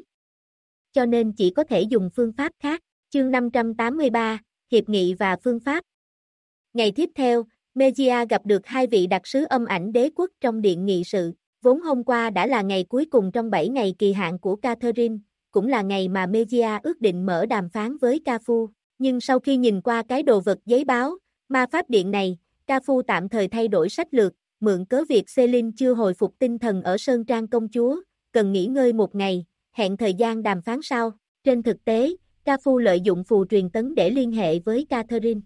Cho nên chỉ có thể dùng phương pháp khác. Chương 583, Hiệp nghị và phương pháp. Ngày tiếp theo, Megia gặp được 2 vị đặc sứ âm ảnh đế quốc trong điện nghị sự. Vốn hôm qua đã là ngày cuối cùng trong 7 ngày kỳ hạn của Catherine, cũng là ngày mà Mejia ước định mở đàm phán với Cafu, nhưng sau khi nhìn qua cái đồ vật giấy báo, ma pháp điện này, Cafu tạm thời thay đổi sách lược, mượn cớ việc Celine chưa hồi phục tinh thần ở Sơn Trang công chúa, cần nghỉ ngơi một ngày, hẹn thời gian đàm phán sau. Trên thực tế, Cafu lợi dụng phù truyền tấn để liên hệ với Catherine.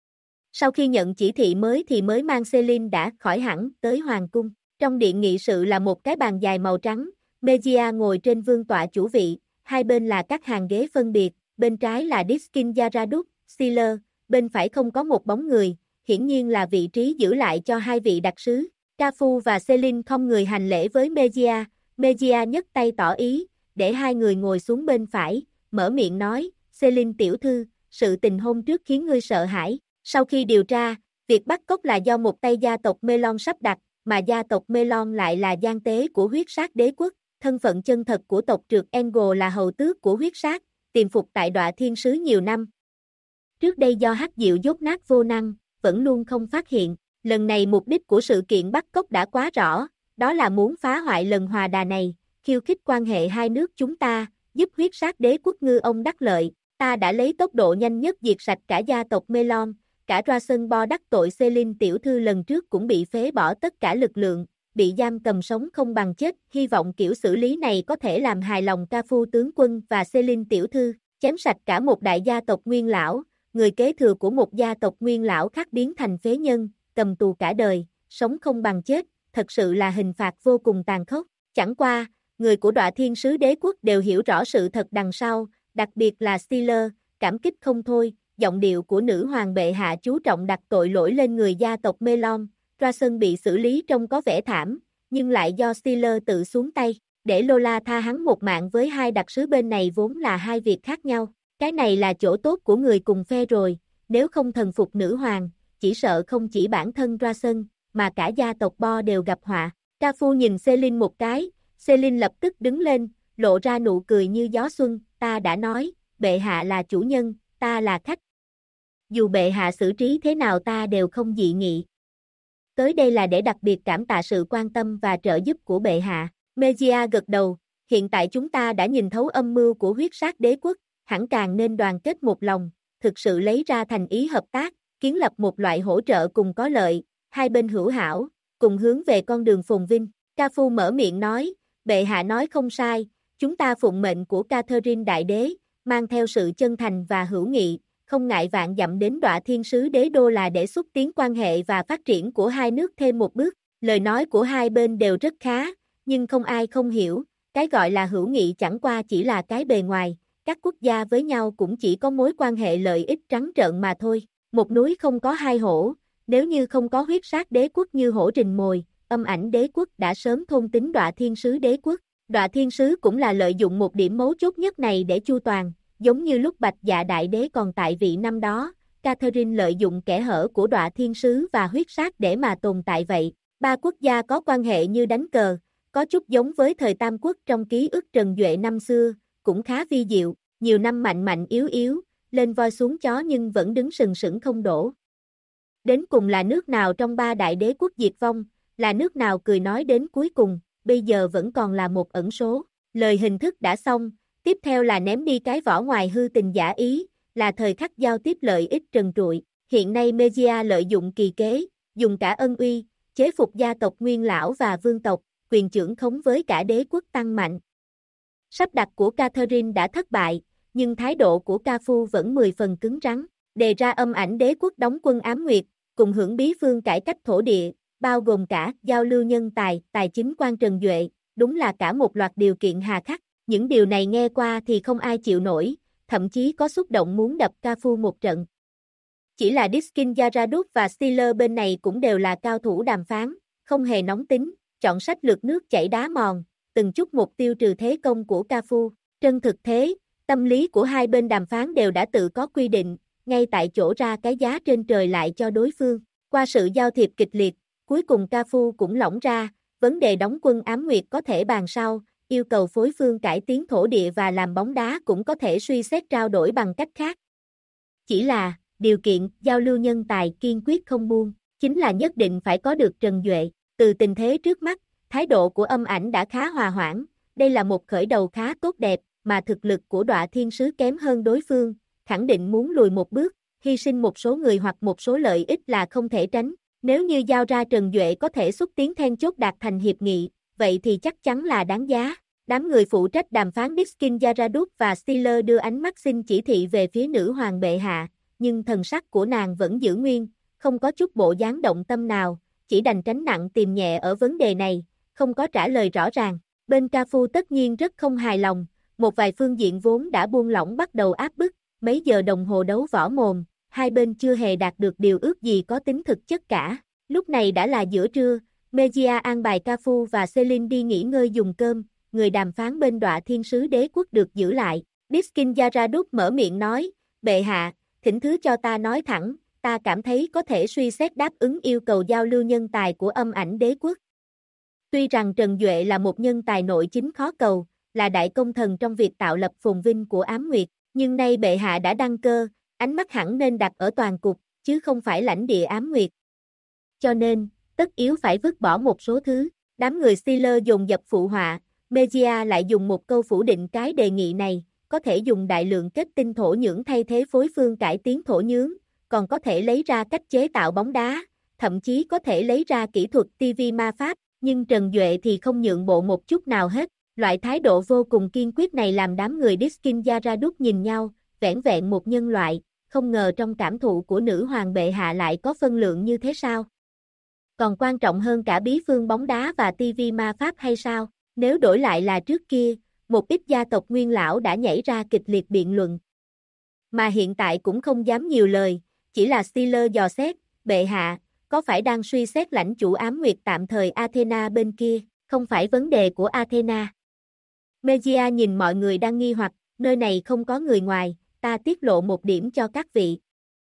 Sau khi nhận chỉ thị mới thì mới mang Celine đã khỏi hẳn tới Hoàng cung. Trong điện nghị sự là một cái bàn dài màu trắng, Mejia ngồi trên vương tọa chủ vị, hai bên là các hàng ghế phân biệt, bên trái là Diskin Yaraduk, Sealer, bên phải không có một bóng người, hiển nhiên là vị trí giữ lại cho hai vị đặc sứ. Cafu và Celine không người hành lễ với Mejia, Mejia nhấc tay tỏ ý, để hai người ngồi xuống bên phải, mở miệng nói, Celine tiểu thư, sự tình hôm trước khiến ngươi sợ hãi. Sau khi điều tra, việc bắt cóc là do một tay gia tộc Melon sắp đặt, mà gia tộc Melon lại là gian tế của huyết sát đế quốc. Thân phận chân thật của tộc trượt Engel là hầu tước của huyết sát, tiềm phục tại Đọa Thiên Sứ nhiều năm. Trước đây do hắc diệu dốt nát vô năng, vẫn luôn không phát hiện. Lần này mục đích của sự kiện bắt cóc đã quá rõ, đó là muốn phá hoại lần hòa đà này, khiêu khích quan hệ hai nước chúng ta, giúp huyết sát đế quốc ngư ông đắc lợi. Ta đã lấy tốc độ nhanh nhất diệt sạch cả gia tộc Melon, cả Rasenbo đắc tội Celine tiểu thư lần trước cũng bị phế bỏ tất cả lực lượng, bị giam cầm sống không bằng chết, hy vọng kiểu xử lý này có thể làm hài lòng Cafu tướng quân và Celine tiểu thư, chém sạch cả một đại gia tộc nguyên lão, người kế thừa của một gia tộc nguyên lão khác biến thành phế nhân, cầm tù cả đời, sống không bằng chết, thật sự là hình phạt vô cùng tàn khốc. Chẳng qua, người của Đọa Thiên Sứ đế quốc đều hiểu rõ sự thật đằng sau, đặc biệt là Steeler, cảm kích không thôi, giọng điệu của nữ hoàng bệ hạ chú trọng đặt tội lỗi lên người gia tộc Melon. Rasen bị xử lý trông có vẻ thảm, nhưng lại do Steeler tự xuống tay, để Lola tha hắn một mạng với hai đặc sứ bên này vốn là hai việc khác nhau. Cái này là chỗ tốt của người cùng phe rồi, nếu không thần phục nữ hoàng, chỉ sợ không chỉ bản thân Rasen, mà cả gia tộc Bo đều gặp họa. Cafu nhìn Celine một cái, Celine lập tức đứng lên, lộ ra nụ cười như gió xuân, ta đã nói, bệ hạ là chủ nhân, ta là khách. Dù bệ hạ xử trí thế nào ta đều không dị nghị. Tới đây là để đặc biệt cảm tạ sự quan tâm và trợ giúp của bệ hạ. Mejia gật đầu, hiện tại chúng ta đã nhìn thấu âm mưu của huyết sát đế quốc, hẳn càng nên đoàn kết một lòng, thực sự lấy ra thành ý hợp tác, kiến lập một loại hỗ trợ cùng có lợi, hai bên hữu hảo, cùng hướng về con đường phồn vinh. Cafu mở miệng nói, bệ hạ nói không sai, chúng ta phụng mệnh của Catherine đại đế, mang theo sự chân thành và hữu nghị, không ngại vạn dặm đến Đọa Thiên Sứ đế đô là để xúc tiến quan hệ và phát triển của hai nước thêm một bước. Lời nói của hai bên đều rất khá, nhưng không ai không hiểu, cái gọi là hữu nghị chẳng qua chỉ là cái bề ngoài, các quốc gia với nhau cũng chỉ có mối quan hệ lợi ích trắng trợn mà thôi. Một núi không có hai hổ, nếu như không có huyết sát đế quốc như hổ rình mồi, âm ảnh đế quốc đã sớm thôn tính Đọa Thiên Sứ đế quốc. Đọa Thiên Sứ cũng là lợi dụng một điểm mấu chốt nhất này để chu toàn, giống như lúc Bạch Dạ đại đế còn tại vị năm đó, Catherine lợi dụng kẽ hở của Đọa Thiên Sứ và huyết sát để mà tồn tại vậy. Ba quốc gia có quan hệ như đánh cờ, có chút giống với thời Tam Quốc trong ký ức Trần Duệ năm xưa, cũng khá vi diệu, nhiều năm mạnh mạnh yếu yếu, lên voi xuống chó nhưng vẫn đứng sừng sững không đổ. Đến cùng là nước nào trong ba đại đế quốc diệt vong, là nước nào cười nói đến cuối cùng, bây giờ vẫn còn là một ẩn số. Lời hình thức đã xong, tiếp theo là ném đi cái vỏ ngoài hư tình giả ý, là thời khắc giao tiếp lợi ích trần trụi. Hiện nay Mejia lợi dụng kỳ kế, dùng cả ân uy, chế phục gia tộc nguyên lão và vương tộc, quyền trưởng khống với cả đế quốc tăng mạnh. Sắp đặt của Catherine đã thất bại, nhưng thái độ của Cafu vẫn 10 phần cứng rắn, đề ra âm ảnh đế quốc đóng quân ám nguyệt, cùng hưởng bí phương cải cách thổ địa, bao gồm cả giao lưu nhân tài, tài chính quan Trần Duệ, đúng là cả một loạt điều kiện hà khắc. Những điều này nghe qua thì không ai chịu nổi, thậm chí có xúc động muốn đập Cafu một trận. Chỉ là Diskin Yaraduk và Steeler bên này cũng đều là cao thủ đàm phán, không hề nóng tính, chọn sách lược nước chảy đá mòn, từng chút một tiêu trừ thế công của Cafu. Trên thực thế, tâm lý của hai bên đàm phán đều đã tự có quy định, ngay tại chỗ ra cái giá trên trời lại cho đối phương. Qua sự giao thiệp kịch liệt, cuối cùng Cafu cũng lỏng ra, vấn đề đóng quân ám nguyệt có thể bàn sau, yêu cầu phối phương cải tiến thổ địa và làm bóng đá cũng có thể suy xét trao đổi bằng cách khác. Chỉ là, điều kiện giao lưu nhân tài kiên quyết không buông, chính là nhất định phải có được Trần Duệ. Từ tình thế trước mắt, Thái độ của âm ảnh đã khá hòa hoãn, đây là một khởi đầu khá tốt đẹp, mà thực lực của Đọa Thiên Sứ kém hơn đối phương, khẳng định muốn lùi một bước, hy sinh một số người hoặc một số lợi ích là không thể tránh. Nếu như giao ra Trần Duệ có thể xúc tiến then chốt đạt thành hiệp nghị, vậy thì chắc chắn là đáng giá. Đám người phụ trách đàm phán Diskin Yaradut và Steeler đưa ánh mắt xin chỉ thị về phía nữ hoàng bệ hạ, nhưng thần sắc của nàng vẫn giữ nguyên, không có chút bộ dáng động tâm nào, chỉ đành tránh nặng tìm nhẹ ở vấn đề này, không có trả lời rõ ràng. Bên Cafu tất nhiên rất không hài lòng, một vài phương diện vốn đã buông lỏng bắt đầu áp bức, mấy giờ đồng hồ đấu võ mồm, hai bên chưa hề đạt được điều ước gì có tính thực chất cả. Lúc này đã là giữa trưa, Mejia an bài Cafu và Celine đi nghỉ ngơi dùng cơm, người đàm phán bên Đọa Thiên Sứ Đế Quốc được giữ lại. Diskin Yaradut mở miệng nói, bệ hạ, thỉnh thứ cho ta nói thẳng, ta cảm thấy có thể suy xét đáp ứng yêu cầu giao lưu nhân tài của âm ảnh đế quốc. Tuy rằng Trần Duệ là một nhân tài nội chính khó cầu, là đại công thần trong việc tạo lập phồn vinh của Ám Nguyệt, nhưng nay bệ hạ đã đăng cơ, ánh mắt hẳn nên đặt ở toàn cục, chứ không phải lãnh địa Ám Nguyệt. Cho nên, tất yếu phải vứt bỏ một số thứ, đám người Steeler dồn dập phụ họa, Mejia lại dùng một câu phủ định cái đề nghị này, có thể dùng đại lượng kết tinh thổ nhưỡng thay thế phối phương cải tiến thổ nhưỡng, còn có thể lấy ra cách chế tạo bóng đá, thậm chí có thể lấy ra kỹ thuật TV ma pháp, nhưng Trần Duệ thì không nhượng bộ một chút nào hết. Loại thái độ vô cùng kiên quyết này làm đám người Diskin Yaradut nhìn nhau, vẻn vẹn một nhân loại, không ngờ trong cảm thụ của nữ hoàng bệ hạ lại có phân lượng như thế sao? Còn quan trọng hơn cả bí phương bóng đá và TV ma pháp hay sao? Nếu đổi lại là trước kia, một ít gia tộc nguyên lão đã nhảy ra kịch liệt biện luận. Mà hiện tại cũng không dám nhiều lời, chỉ là Steeler dò xét, bệ hạ, có phải đang suy xét lãnh chủ ám nguyệt tạm thời Athena bên kia, không phải vấn đề của Athena. Mejia nhìn mọi người đang nghi hoặc, nơi này không có người ngoài, ta tiết lộ một điểm cho các vị.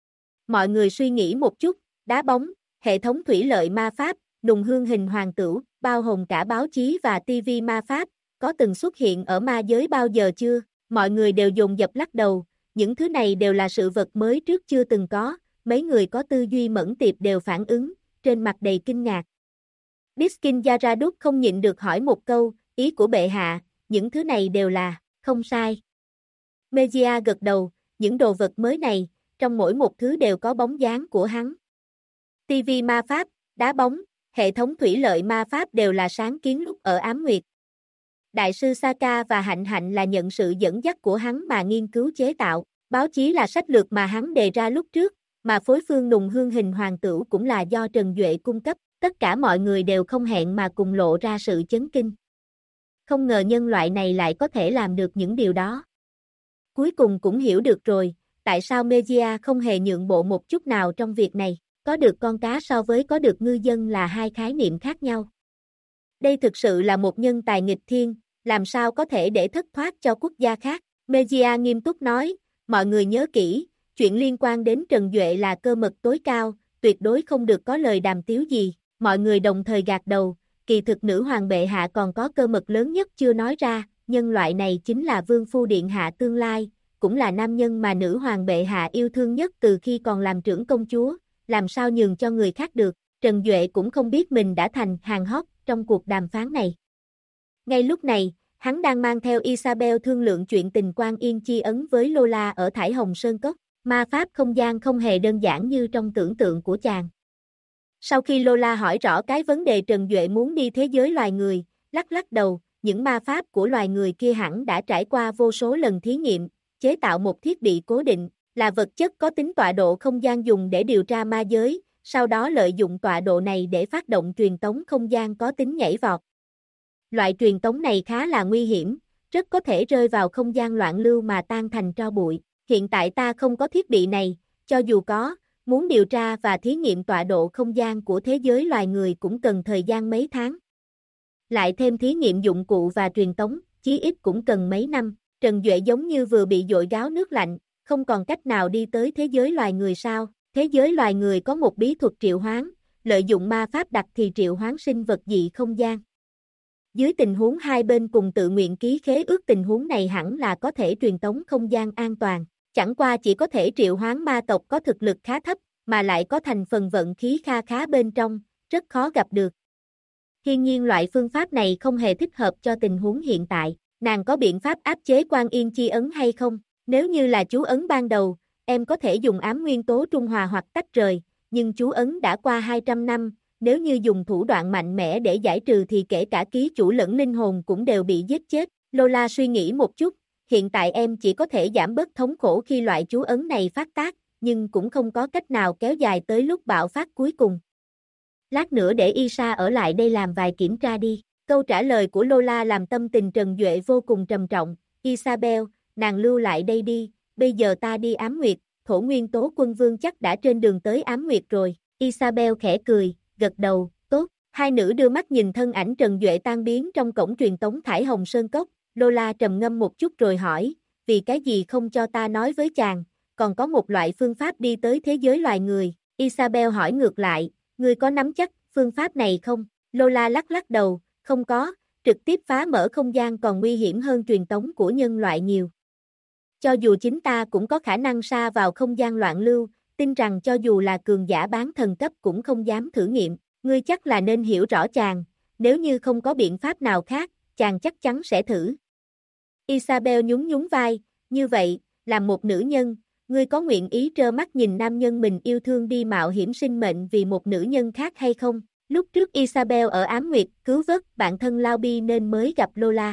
Mọi người suy nghĩ một chút, đá bóng, hệ thống thủy lợi ma pháp, nùng hương hình hoàng tửu, bao gồm cả báo chí và TV ma pháp, có từng xuất hiện ở ma giới bao giờ chưa? Mọi người đều dồn dập lắc đầu, những thứ này đều là sự vật mới trước chưa từng có, mấy người có tư duy mẫn tiệp đều phản ứng, trên mặt đầy kinh ngạc. Diskin Yaradut không nhịn được hỏi một câu, ý của bệ hạ, những thứ này đều là, không sai. Mejia gật đầu, những đồ vật mới này, trong mỗi một thứ đều có bóng dáng của hắn. TV ma pháp, đá bóng, hệ thống thủy lợi ma pháp đều là sáng kiến lúc ở Ám Nguyệt. Đại sư Saka và Hạnh Hạnh là nhận sự dẫn dắt của hắn mà nghiên cứu chế tạo, báo chí là sách lược mà hắn đề ra lúc trước, mà phối phương nùng hương hình hoàng tửu cũng là do Trần Duệ cung cấp, tất cả mọi người đều không hẹn mà cùng lộ ra sự chấn kinh. Không ngờ nhân loại này lại có thể làm được những điều đó. Cuối cùng cũng hiểu được rồi, tại sao Mejia không hề nhượng bộ một chút nào trong việc này, có được con cá so với có được ngư dân là hai khái niệm khác nhau. Đây thực sự là một nhân tài nghịch thiên, làm sao có thể để thất thoát cho quốc gia khác. Mejia nghiêm túc nói, mọi người nhớ kỹ, chuyện liên quan đến Trần Duệ là cơ mật tối cao, tuyệt đối không được có lời đàm tiếu gì. Mọi người đồng thời gạt đầu, kỳ thực nữ hoàng bệ hạ còn có cơ mật lớn nhất chưa nói ra, nhân loại này chính là vương phu điện hạ tương lai, cũng là nam nhân mà nữ hoàng bệ hạ yêu thương nhất từ khi còn làm trưởng công chúa, làm sao nhường cho người khác được. Trần Duệ cũng không biết mình đã thành hàng hot trong cuộc đàm phán này. Ngay lúc này, hắn đang mang theo Isabel thương lượng chuyện tình quan yên chi ấn với Lola ở Thải Hồng Sơn Cốc. Ma pháp không gian không hề đơn giản như trong tưởng tượng của chàng. Sau khi Lola hỏi rõ cái vấn đề Trần Duệ muốn đi thế giới loài người, lắc lắc đầu, những ma pháp của loài người kia hẳn đã trải qua vô số lần thí nghiệm, chế tạo một thiết bị cố định, là vật chất có tính tọa độ không gian dùng để điều tra ma giới, sau đó lợi dụng tọa độ này để phát động truyền tống không gian có tính nhảy vọt. Loại truyền tống này khá là nguy hiểm, rất có thể rơi vào không gian loạn lưu mà tan thành tro bụi. Hiện tại ta không có thiết bị này, cho dù có, muốn điều tra và thí nghiệm tọa độ không gian của thế giới loài người cũng cần thời gian mấy tháng. Lại thêm thí nghiệm dụng cụ và truyền tống, chí ít cũng cần mấy năm. Trần Duệ giống như vừa bị dội gáo nước lạnh, không còn cách nào đi tới thế giới loài người sao? Thế giới loài người có một bí thuật triệu hoán, lợi dụng ma pháp đặc thì triệu hoán sinh vật dị không gian. Dưới tình huống hai bên cùng tự nguyện ký khế ước, tình huống này hẳn là có thể truyền tống không gian an toàn. Chẳng qua chỉ có thể triệu hoán ma tộc có thực lực khá thấp, mà lại có thành phần vận khí kha khá bên trong, rất khó gặp được. Hiển nhiên loại phương pháp này không hề thích hợp cho tình huống hiện tại. Nàng có biện pháp áp chế Quan Yên chi ấn hay không? Nếu như là chú ấn ban đầu, em có thể dùng ám nguyên tố trung hòa hoặc tách rời, nhưng chú ấn đã qua 200 năm, nếu như dùng thủ đoạn mạnh mẽ để giải trừ thì kể cả ký chủ lẫn linh hồn cũng đều bị giết chết. Lola suy nghĩ một chút, hiện tại em chỉ có thể giảm bớt thống khổ khi loại chú ấn này phát tác, nhưng cũng không có cách nào kéo dài tới lúc bạo phát cuối cùng. Lát nữa để Isa ở lại đây làm vài kiểm tra đi. Câu trả lời của Lola làm tâm tình Trần Duệ vô cùng trầm trọng. Isabel, nàng lưu lại đây đi, bây giờ ta đi ám nguyệt, thổ nguyên tố quân vương chắc đã trên đường tới ám nguyệt rồi. Isabel khẽ cười, gật đầu, tốt. Hai nữ đưa mắt nhìn thân ảnh Trần Duệ tan biến trong cổng truyền tống Thải Hồng Sơn Cốc. Lola trầm ngâm một chút rồi hỏi, vì cái gì không cho ta nói với chàng, còn có một loại phương pháp đi tới thế giới loài người. Isabel hỏi ngược lại, ngươi có nắm chắc phương pháp này không? Lola lắc lắc đầu, không có, trực tiếp phá mở không gian còn nguy hiểm hơn truyền tống của nhân loại nhiều. Cho dù chính ta cũng có khả năng sa vào không gian loạn lưu, tin rằng cho dù là cường giả bán thần cấp cũng không dám thử nghiệm, ngươi chắc là nên hiểu rõ chàng, nếu như không có biện pháp nào khác, chàng chắc chắn sẽ thử. Isabel nhún nhún vai, như vậy, làm một nữ nhân, ngươi có nguyện ý trơ mắt nhìn nam nhân mình yêu thương đi mạo hiểm sinh mệnh vì một nữ nhân khác hay không? Lúc trước Isabel ở Ám Nguyệt cứu vớt bạn thân Lao Bi nên mới gặp Lola.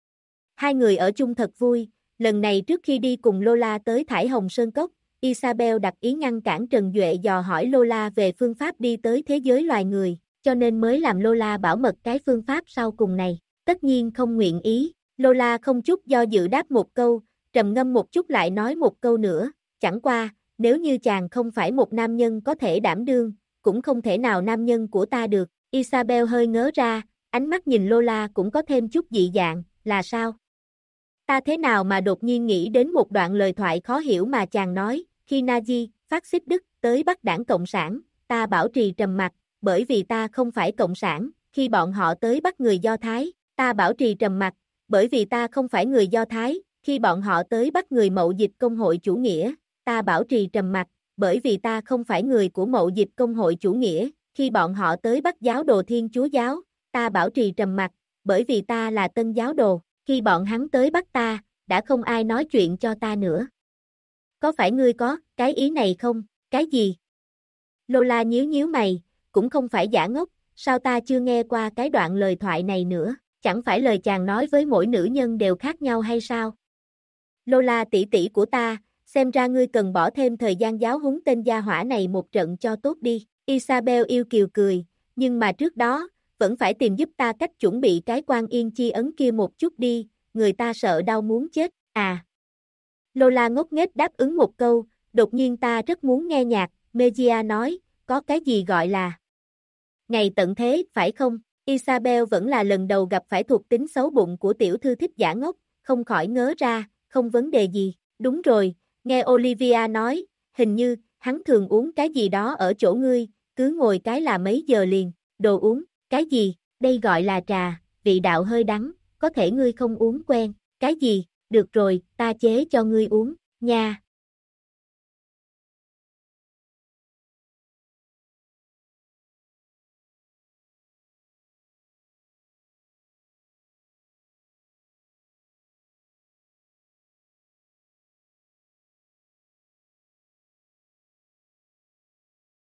Hai người ở chung thật vui, lần này trước khi đi cùng Lola tới Thải Hồng Sơn Cốc, Isabel đặt ý ngăn cản Trần Duệ dò hỏi Lola về phương pháp đi tới thế giới loài người, cho nên mới làm Lola bảo mật cái phương pháp sau cùng này. Tất nhiên không nguyện ý, Lola không chút do dự đáp một câu, trầm ngâm một chút lại nói một câu nữa, chẳng qua, nếu như chàng không phải một nam nhân có thể đảm đương, cũng không thể nào nam nhân của ta được. Isabel hơi ngớ ra, ánh mắt nhìn Lola cũng có thêm chút dị dạng, là sao? Ta thế nào mà đột nhiên nghĩ đến một đoạn lời thoại khó hiểu mà chàng nói, khi Nazi, phát xít Đức, tới bắt đảng Cộng sản, ta bảo trì trầm mặc, bởi vì ta không phải Cộng sản, khi bọn họ tới bắt người Do Thái, ta bảo trì trầm mặc, bởi vì ta không phải người Do Thái, khi bọn họ tới bắt người Mậu Dịch Công hội chủ nghĩa, ta bảo trì trầm mặc, bởi vì ta không phải người của Mậu Dịch Công hội chủ nghĩa, khi bọn họ tới bắt giáo đồ Thiên Chúa giáo, ta bảo trì trầm mặc, bởi vì ta là Tân giáo đồ, khi bọn hắn tới bắt ta, đã không ai nói chuyện cho ta nữa. Có phải ngươi có cái ý này không? Cái gì? Lola nhíu nhíu mày, cũng không phải giả ngốc, sao ta chưa nghe qua cái đoạn lời thoại này nữa, chẳng phải lời chàng nói với mỗi nữ nhân đều khác nhau hay sao? Lola tỷ tỷ của ta, xem ra ngươi cần bỏ thêm thời gian giáo huấn tên gia hỏa này một trận cho tốt đi. Isabel yêu kiều cười, nhưng mà trước đó, vẫn phải tìm giúp ta cách chuẩn bị cái Quan Yên chi ấn kia một chút đi, người ta sợ đau muốn chết, à. Lola ngốc nghếch đáp ứng một câu, đột nhiên ta rất muốn nghe nhạc, Mejia nói, có cái gì gọi là ngày tận thế, phải không? Isabel vẫn là lần đầu gặp phải thuộc tính xấu bụng của tiểu thư thích giả ngốc, không khỏi ngớ ra, không vấn đề gì, đúng rồi, nghe Olivia nói, hình như, hắn thường uống cái gì đó ở chỗ ngươi, cứ ngồi cái là mấy giờ liền, đồ uống, cái gì, đây gọi là trà, vị đạo hơi đắng, có thể ngươi không uống quen, cái gì, được rồi, ta chế cho ngươi uống, nha.